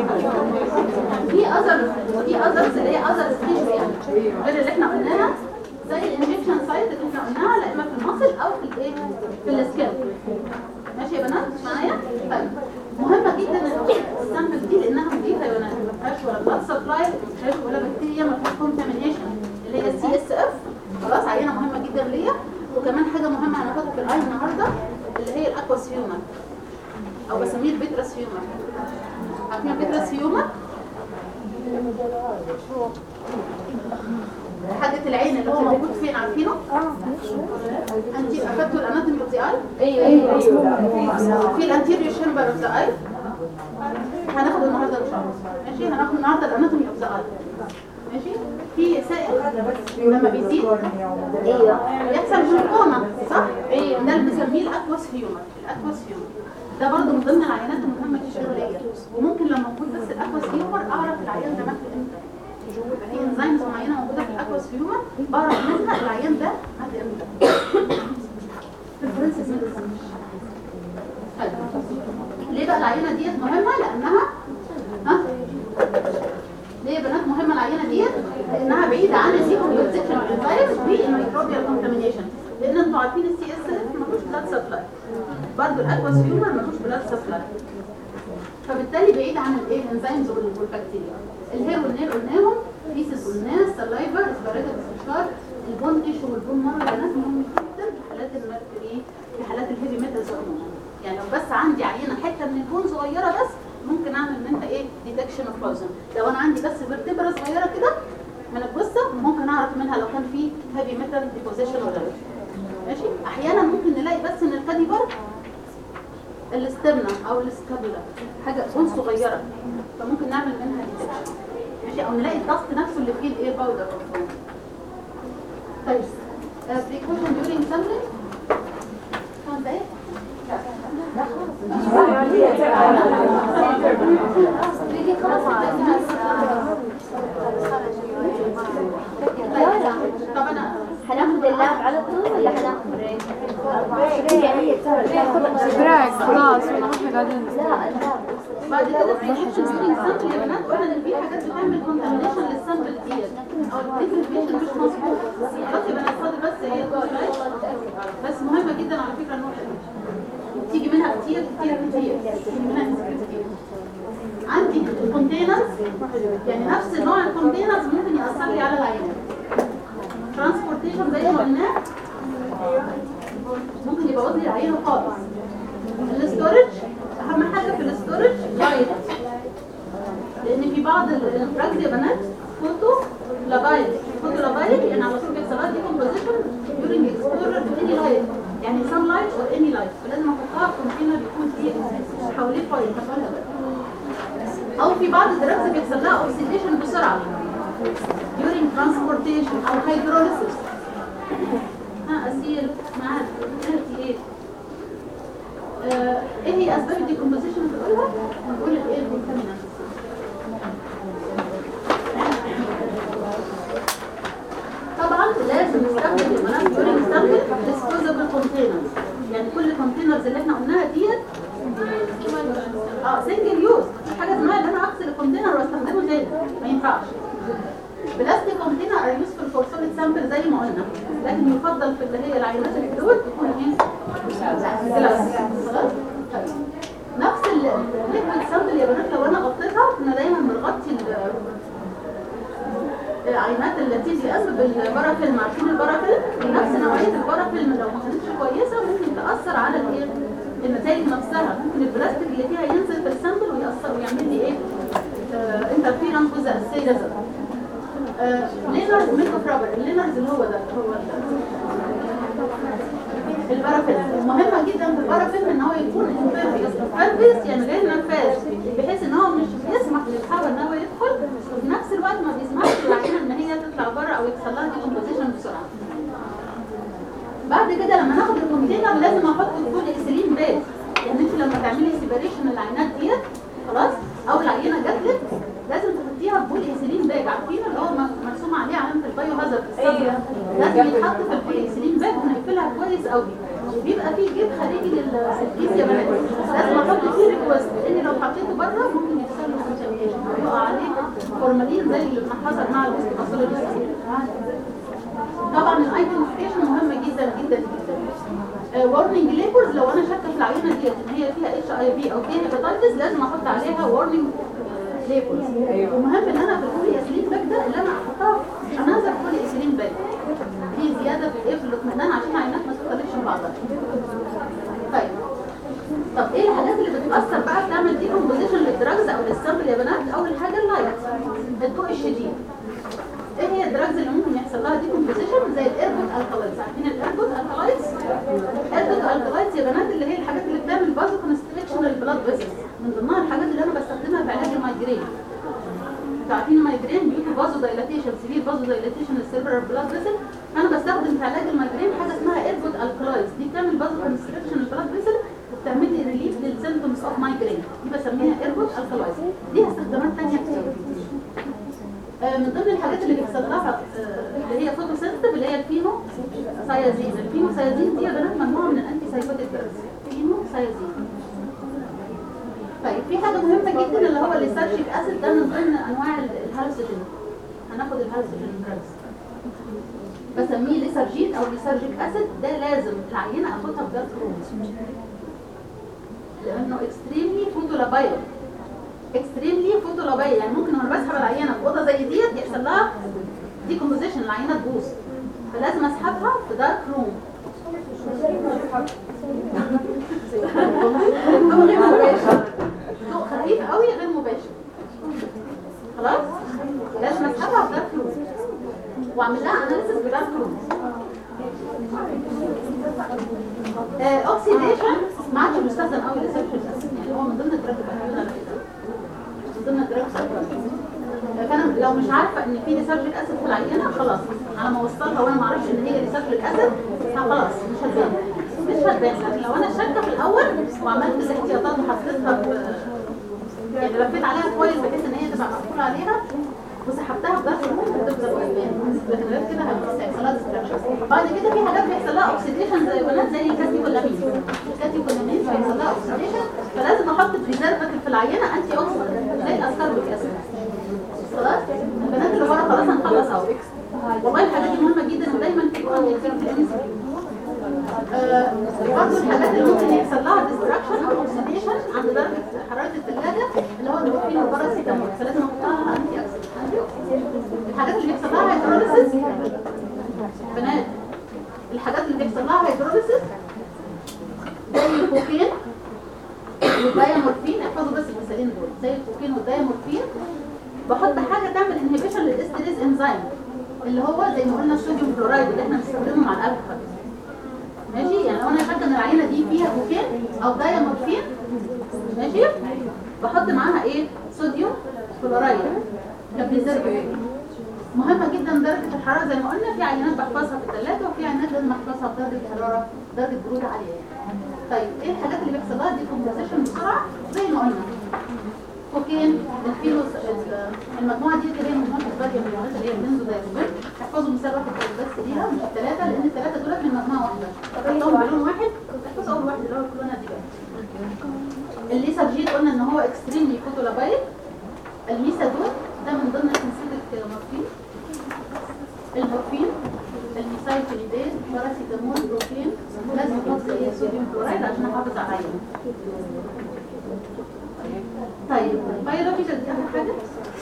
في others اللي هي others tissue يعني غير اللي احنا قلناها، زي الانجكشن سايت اللي احنا قلناها، لا اما في المصل او في الايه في السكين. ماشي يا بنات معايا؟ طيب مهمه جدا السامبل دي لانها نظيفه يا بنات، ما فيهاش ولا بلاد سبلاي، ما فيهاش ولا بكتيريا، ما فيهاش كونتامينيشن اللي هي السي اس اف. خلاص عينه مهمه جدا ليا. وكمان حاجه مهمه هناخدها في الاي النهارده اللي هي الاكواس هيومر او بسميه البيترس هيومر. عارفين البيترس هيومر؟ حاجة العين اللي هو موجود فين عارفينه؟ انتي اخدتوا الاناتومي اوف ذا اي؟ ايوه في الانتيريور شامبر اوف ذا اي هناخد النهارده ان شاء الله. ماشي هناخد النهارده الاناتومي اوف ذا اي. ماشي في سائل لما بيزيد يحصل جلوكوما صح؟ ده اللي بنسميه الاكواس هيومر. الاكواس هيومر ده برضه من ضمن العينات المهمه جدا ليا، وممكن لما موجود بس الاكواس هيومر اعرف العيان ده مات امتى. في انزيمز معينه موجوده في الاكواس هيومر بعرف منها العيان ده مات امتى. في الفورنسيك ميديسن. ليه بقى العينه ديت مهمه؟ لانها ليه يا بنات مهمه العينه ديت؟ لانها بعيده عن الديكومبوزيشن انزيمز والميكروبيال كونتامينيشن، لان انتوا عارفين السي اس اف ملوش بلاد سبلاي، برضه الاكواس هيومر ملوش بلاد سبلاي، فبالتالي بعيد عن الايه الانزيمز والبكتيريا. الهير والنيل قلناهم، فيسس قلناه، السلايفر، اسبريتال استشار، البون تيشو والبون مارو بنات مهم جدا في حالات الميركوري، في حالات الهيفي ميتالز عموما. يعني لو بس عندي عينه حته من البون صغيره بس ممكن اعمل منها ايه ديتكشن اوف بويزن. لو انا عندي بس فيرتبرا صغيره كده من الجثه ممكن اعرف منها لو كان في هيفي ميتال ديبوزيشن ولا لا. ماشي. احيانا ممكن نلاقي بس ان الكاديبر الاسترنا او السكابولا حاجه بون صغيره فممكن نعمل منها ديتكشن. ماشي. او نلاقي الضغط نفسه اللي فيه الايه باودر. طيب بريكوشن ديورينج سامبلينج كام دقيقه؟ طب انا هناخد اللاب على طول ولا هناخد بريك؟ براك برزنتيشن سامبل يا بنات، قلنا ان في حاجات بتعمل كونتامينيشن للسامبل ديت او البرزنتيشن مش مظبوط. خلاص يا بنات فاضل بس هي بس مهمه جدا على فكره النقطه دي، تيجي منها كتير كتير كتير، تيجي منها كتير. عندي الكونتينرز، يعني نفس نوع الكونتينرز ممكن يأثر لي على العينه. ترانسبورتيشن زي ما قلنا ممكن يبوظ لي العينه خالص. الاستورج اهم حاجه في الاستورج لايت، لان في بعض الدراجز يا بنات فوتو لابايل يعني على طول بيحصل لها ديكومبوزيشن during exposure to any light، يعني sun light or any light، فلازم احطها في كونتينر يكون فيه حواليه فايل. او في بعض الدراجز بيحصل لها اوكسيديشن بسرعه during transportation او hydrolysis. اسيل معاك ايه ايه هي اسباب الديكومبوزيشن اللي بنقولها؟ هنقول ايه الكونتامينانت. طبعا لازم نستخدم لما نيجي نستخدم disposable containers، يعني كل الكونتينرز اللي احنا قلناها ديت سنجل يوز، حاجه اسمها ان انا اغسل الكونتينر واستخدمه تاني، ما ينفعش. بلاستيك كونتينر ار يوسفول فور سوليد سامبل زي ما قلنا، لكن يفضل في اللي هي العينات الفلويد تكون ايه؟ جلاس. خلاص؟ نفس الليكويد سامبل يا بنات لو انا غطيتها، كنا دايما بنغطي العينات التي دي اس بالبارافيلم. عارفين البارافيلم؟ نفس نوعيه البارافيلم لو ما كانتش كويسه ممكن تاثر على الايه؟ النتائج نفسها. ممكن البلاستيك اللي فيها ينزل في السامبل ويأثر ويعمل لي ايه؟ انترفيرنس جزء السيلز. لينرز ميك اب رابر، اللينرز اللي هو ده هو البارافيلم. مهمه جدا في البارافيلم ان هو يكون امبيرفيس يعني غير نفاذ، بحيث ان هو مش بيسمح للهواء ان هو يدخل، وفي نفس الوقت ما بيسمحش للعينه ان هي تطلع بره او يحصل لها ديكومبوزيشن بسرعه. بعد كده لما ناخد الكونتينر لازم احط الفول اكسلين باك، يعني انت لما تعملي سيبريشن للعينات ديت خلاص او العينه جات لك لازم تحطيها بفول اكسلين باك. عارفين اللي هو مرسوم عليه علامه البايو هازارد في الصدر، لازم يتحط في الفول اكسلين باك ونقفلها كويس قوي. وبيبقى فيه جيب خارجي للسيرفيس يا بنات، لازم احط فيه ريكوست، لان لو حطيته بره ممكن يحصل له كونتامينيشن ويقع عليه فورمالين زي اللي حصل مع الوسط باثولوجي. طبعا الايدنتيفيكيشن مهمه جدا جدا جدا. وارنينج ليبلز، لو انا شاكه في العينه ديت ان هي فيها HIV او فيها هيباتايتس لازم احط عليها وارنينج ليبلز. ومهم ان انا في البولي ايثيلين باك ده اللي انا احطها انذر بولي ايثيلين باك دي زياده في الايه في الاطمئنان عشان العينات ما تختلطش ببعضها. طب ايه الحاجات اللي بتاثر بقى بتعمل ديكومبوزيشن للدراجز او للسامبل يا بنات؟ اول حاجه اللايت، الضوء الشديد. ايه هي الدراجز اللي ممكن يحصل لها ديكومبوزيشن؟ زي الايربوت الكالايتس. عارفين الايربوت الكالايتس؟ الايربوت الكالايتس يا بنات اللي هي الحاجات اللي بتعمل بازو كونستريكشن للبلاد فيسلز، من ضمنها الحاجات اللي انا بستخدمها في علاج المايجرين. عارفين المايجرين بيوتو بازو دايلاتيشن، سيفير بازو دايلاتيشن للسيربرال بلاد فيسل. انا بستخدم في علاج المايجرين حاجه اسمها ايربوت الكالايتس، دي بتعمل بازو كونستريكشن للبلاد فيسل وبتعمل لي ريليف للسيمبتومز اوف مايجرين، دي بسميها ايربوت الكالايتس. ليها استخدامات ثانيه كتير. من ضمن الحاجات اللي بيحصل لها اللي هي فوتو سنسيتيف اللي هي الفينو سايازين. الفينو سايازين دي يا بنات مجموعه من الانتي سايكوتيك دراجز، فينو سايازين. طيب في حاجه مهمه جدا اللي هو الليسارجيك اسيد، ده من ضمن انواع الهالوسيجين. هناخد الهالوسيجين دراجز بسميه ليسارجين او ليسارجيك اسيد، ده لازم العينه اخدها بدارك روم لانه اكستريملي فوتولابايل. اكستريملي فوتولابايل يعني ممكن وانا بسحب العينه في اوضه زي ديت يحصل لها ديكومبوزيشن، العينه تبوظ، فلازم اسحبها في دارك روم. ضوء غير مباشر، ضوء خفيف قوي غير مباشر. خلاص لازم اسحبها في دارك روم واعمل لها اناليسيس في دارك روم. اوكسيديشن ما عادش بيستخدم قوي للسيرفيس، يعني هو من ضمن الدراج الأدوية على فكرة، من ضمن الدراج الأدوية. فانا لو مش عارفه ان في ليسارجيك اسيد في العينه خلاص على ما اوصلها وانا ما اعرفش ان هي ليسارجيك اسيد خلاص مش هتبان. لكن لو انا شاكه في الاول وعملت الاحتياطات وحطيتها يعني لفيت عليها كويس بحيث ان هي تبقى مقفول عليها وسحبتها بضغط ممكن تفضل قدام، لكن غير كده هيحصل لها ديستراكشن. بعد كده في حاجات بيحصل لها اوكسيديشن زي بنات زي الكاتيكولامين. الكاتيكولامين مش هيحصل لها اوكسيديشن، فلازم احط بريزرفاتيف في العينه انتي اوكسيدنت زي الاسكاربيك اسيد. خلاص البنات اللي ورا خلاص هنخلص اهو. والله الحاجات دي مهمه جدا ودايما في برضه الحاجات اللي ممكن يحصل لها ديستراكشن او اوكسيديشن عند درجه حراره الثلاجه اللي هو البروفين والباراسيتامول، فلازم احطها انتي اوكسيدنت. الحاجات اللي بيحصل لها هيدروليسيس بنات، الحاجات اللي بيحصل لها هيدروليسيس زي الكوكين والدايامورفين، احفظوا بس المثالين دول، زي الكوكين والدايامورفين. بحط حاجه تعمل انهبيشن للاستريز انزيم اللي هو زي ما قلنا الصوديوم كلورايد اللي احنا بنستخدمه مع الالكحول. ماشي، يعني لو انا شاكه ان العينه دي فيها كوكين او دايامورفين ماشي، بحط معاها ايه؟ صوديوم كلورايد كبريزرفاتيف. مهمه جدا درجه الحراره زي ما قلنا، في عينات بحفظها في الثلاجه وفي عينات لازم احفظها بدرجه حراره درجه بروده عاليه. طيب ايه الحاجات اللي بيحصل لها ديكومبوزيشن بسرعه؟ زي ما قلنا كوكين، الفيلوس، المجموعه دي اللي هي مجموعه الباديه من الحاجات اللي هي البنزودايزيبين. احفظوا مثال واحد بس ليها مش الثلاثه، لان الثلاثه دول من مجموعه واحده، فحطهم بلون واحد. احفظوا اول واحد اللي هو الكلونازيبين. الليسرجيت قلنا ان هو اكستريملي فوتولابايل. الميثادون ده من ضمن سلسله مورفين. المورفين، الميثايلفينيديز، باراسيتامول، بروفين، لازم احط ايه؟ صوديوم كلورايد عشان احافظ على العين. طيب بيولوجيكال دي اول حاجه.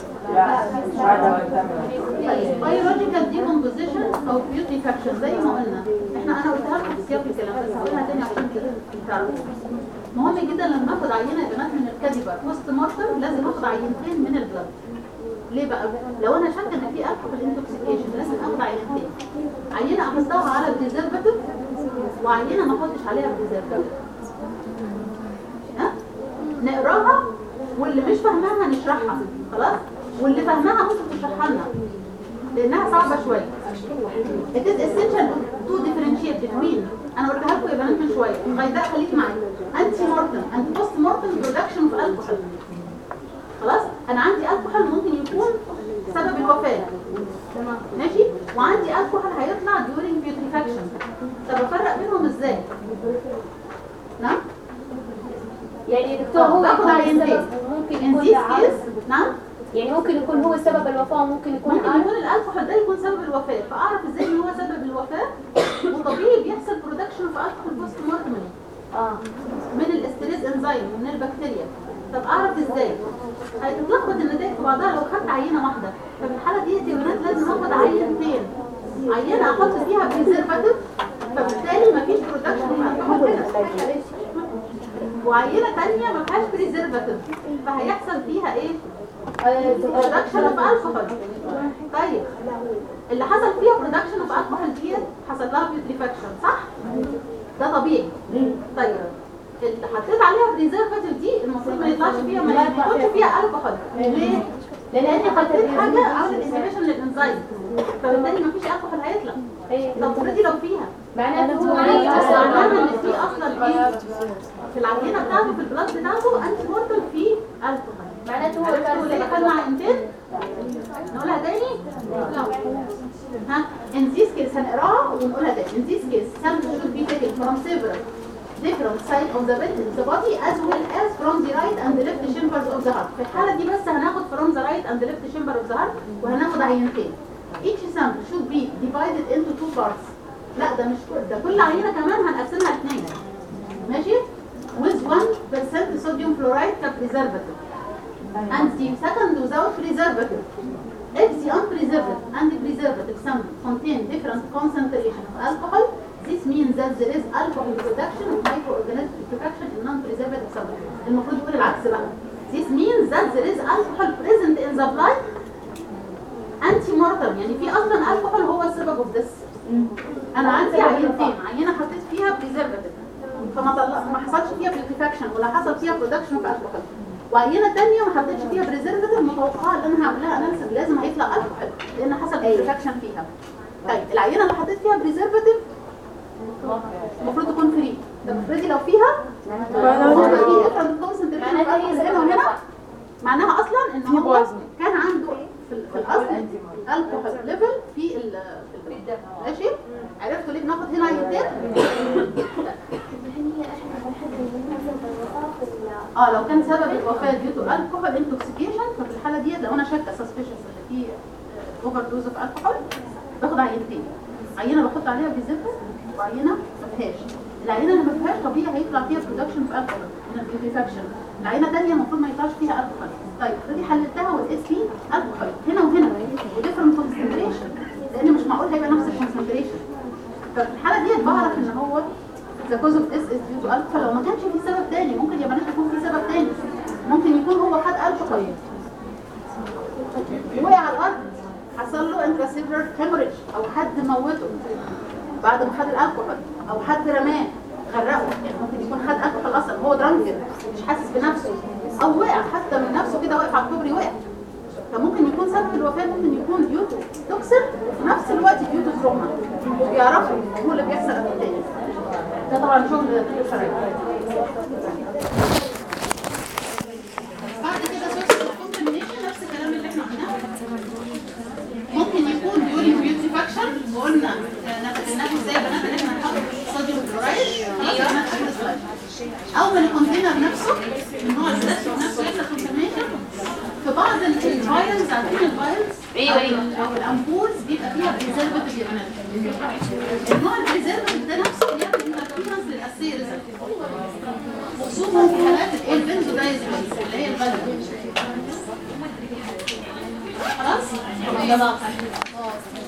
طيب بيولوجيكال ديكومبوزيشن او بيوتريفاكشن زي ما قلنا انا قلتها لكم في سياق الكلام بس هقولها تاني عشان تعرفوا. مهم جدا لما اخد عينه يا بنات من الكاديبر بوست مورتم لازم اخد عينتين من البلد. ليه بقى؟ لو انا شاكه ان في الكحول انتوكسيكيشن لازم اخد عينتين، عينه احطها على بريزرفاتيف وعينه ما احطش عليها بريزرفاتيف. ها؟ نقراها واللي مش فاهماها نشرحها خلاص، واللي فاهماها ممكن تشرحها لنا لانها صعبه شويه. It is essential to differentiate between، انا قلتها لكم يا بنات من شويه، غيداء خليك معايا، انتي مورتم اند بوست مورتم برودكشن اوف الكحول. خلاص انا عندي الكحول ممكن يكون سبب الوفاه ماشي، وعندي الكحول هيطلع during putrefaction. طب افرق بينهم ازاي؟ نعم يعني يا دكتور هو باخد عينتين ممكن in يكون this case. نعم يعني ممكن يكون هو سبب الوفاة وممكن يكون الالكحول ده يكون سبب الوفاه، فاعرف ازاي ان هو سبب الوفاه. وطبيعي بيحصل برودكشن اوف الكحول بوست مورتم من الاستريز انزيم ومن البكتيريا. طب اعرف ازاي؟ هتتلخبط النتائج في بعضها لو خدت عينه واحده. ففي الحاله دي يا بنات لازم اخد عينتين، عينه احط فيها بريزرفاتيف فبالتالي مفيش برودكشن اوف الكحول كده، وعينه ثانيه ما فيهاش بريزرفاتيف فهيحصل فيها ايه؟ برودكشن اوف الكحول. طيب اللي حصل فيها برودكشن اوف الكحول دي حصل لها بيوتريفاكشن صح؟ ده طبيعي. طيب اللي حطيت عليها بريزرفاتيف دي المفروض ما يطلعش فيها ما يكونش فيها الكحول. ليه؟ لاني حطيت حاجه عملت انهبيشن للانزيم فبالتالي ما فيش الكحول هيطلع. طب افرضي لو فيها معناته معناها ان في اصلا ايه في العينه بتاعته في البلاد بتاعته انتي مورتم فيه الكحول. معناته هو كان ليه كان مع انتين. نقولها تاني؟ ها in this case هنقراها ونقولها تاني. in this case sample should be taken from several different sides of the body as well as from the right and the left chambers of the heart. في الحالة دي بس هناخد from the right and the left chamber of the heart وهناخد عينتين. each sample should be divided into two parts. لا ده مش ده كل عينة كمان هنقسمها اثنين ماشي with 1% sodium fluoride كpreservative and the second without preservative. If the unpreserved and the preservative sample contain different concentration of alcohol, this means that there is alcohol production of microorganism production in non-preservative sample. المفروض يقول العكس بقى. This means that there is alcohol present in the blood anti-mortem، يعني في اصلا alcohol هو السبب of this. انا عندي عينتين، عينه حطيت فيها preservative ما حصلش فيها putrefaction ولا حصل فيها production of alcohol، وعينه ثانيه ما حطيتش فيها بريزرفاتيف متوقعه ان انا هعمل لها اناليسيس لازم هيطلع الكحول لان حصل بريفاكشن فيها. طيب العينه اللي حطيت فيها بريزرفاتيف المفروض تكون فري. طب افرضي لو فيها معناها اصلا ان هو كان عنده في الاصل الكحول ليفل في الدم ماشي. عرفتوا ليه بناخد هنا عينتين؟ لو كان سبب الوفاه ديو تو الكحول انتوكسيكيشن، ففي الحاله دي لو انا شاكه سسبيشس ان في اوفر دوز اوف الكحول باخد عينتين، عينه بحط عليها بيزيبل وعينه ما فيهاش. العينه اللي ما فيهاش طبيعي هيطلع فيها برودكشن في الكحول من البيوتيفاكشن، العينه الثانيه المفروض ما يطلعش فيها الكحول. طيب دي حللتها ولقيت لي الكحول هنا وهنا وديفرنت كونسنتريشن، لان مش معقول هيبقى نفس الكونسنتريشن. ففي الحاله دي بعرف ان هو the cause of this is due to alcohol. لو ما كانش في سبب تاني، ممكن يا بنات يكون في سبب تاني، ممكن يكون هو خد الكحول وقع على الارض حصل له انتراسيلولر هيموريدج، او حد موته بعد ما خد الكحول، او حد رماه غرقه، يعني ممكن يكون خد الكحول اصلا هو درانكن مش حاسس بنفسه، او وقع حتى من نفسه كده واقف على الكوبري وقع. فممكن يكون سبب الوفاه ممكن يكون ديو تو توكسين وفي نفس الوقت ديو تو تروما، وبيعرفوا هو اللي بيحصل التاني. ده طبعا شغل شرعي. بعد كده سورس الكونتامينيشن نفس الكلام اللي احنا قلناه، ممكن يكون during beautification، وقلنا نتجنبه ازاي بنات ان احنا نحط صوديوم كلورايد او من الكونتينر نفسه من نوع البلاستيك نفسه يحصل كونتامينيشن. في بعض الفايلز عارفين الفايلز او الامبولز بيبقى فيها بريزرفاتيف يا بنات، النوع البريزرفاتيف ده نفسه بيعمل انترفيرنس للاسير خصوصا في حالات البنزودايزيبينز اللي هي الغدوه. خلاص؟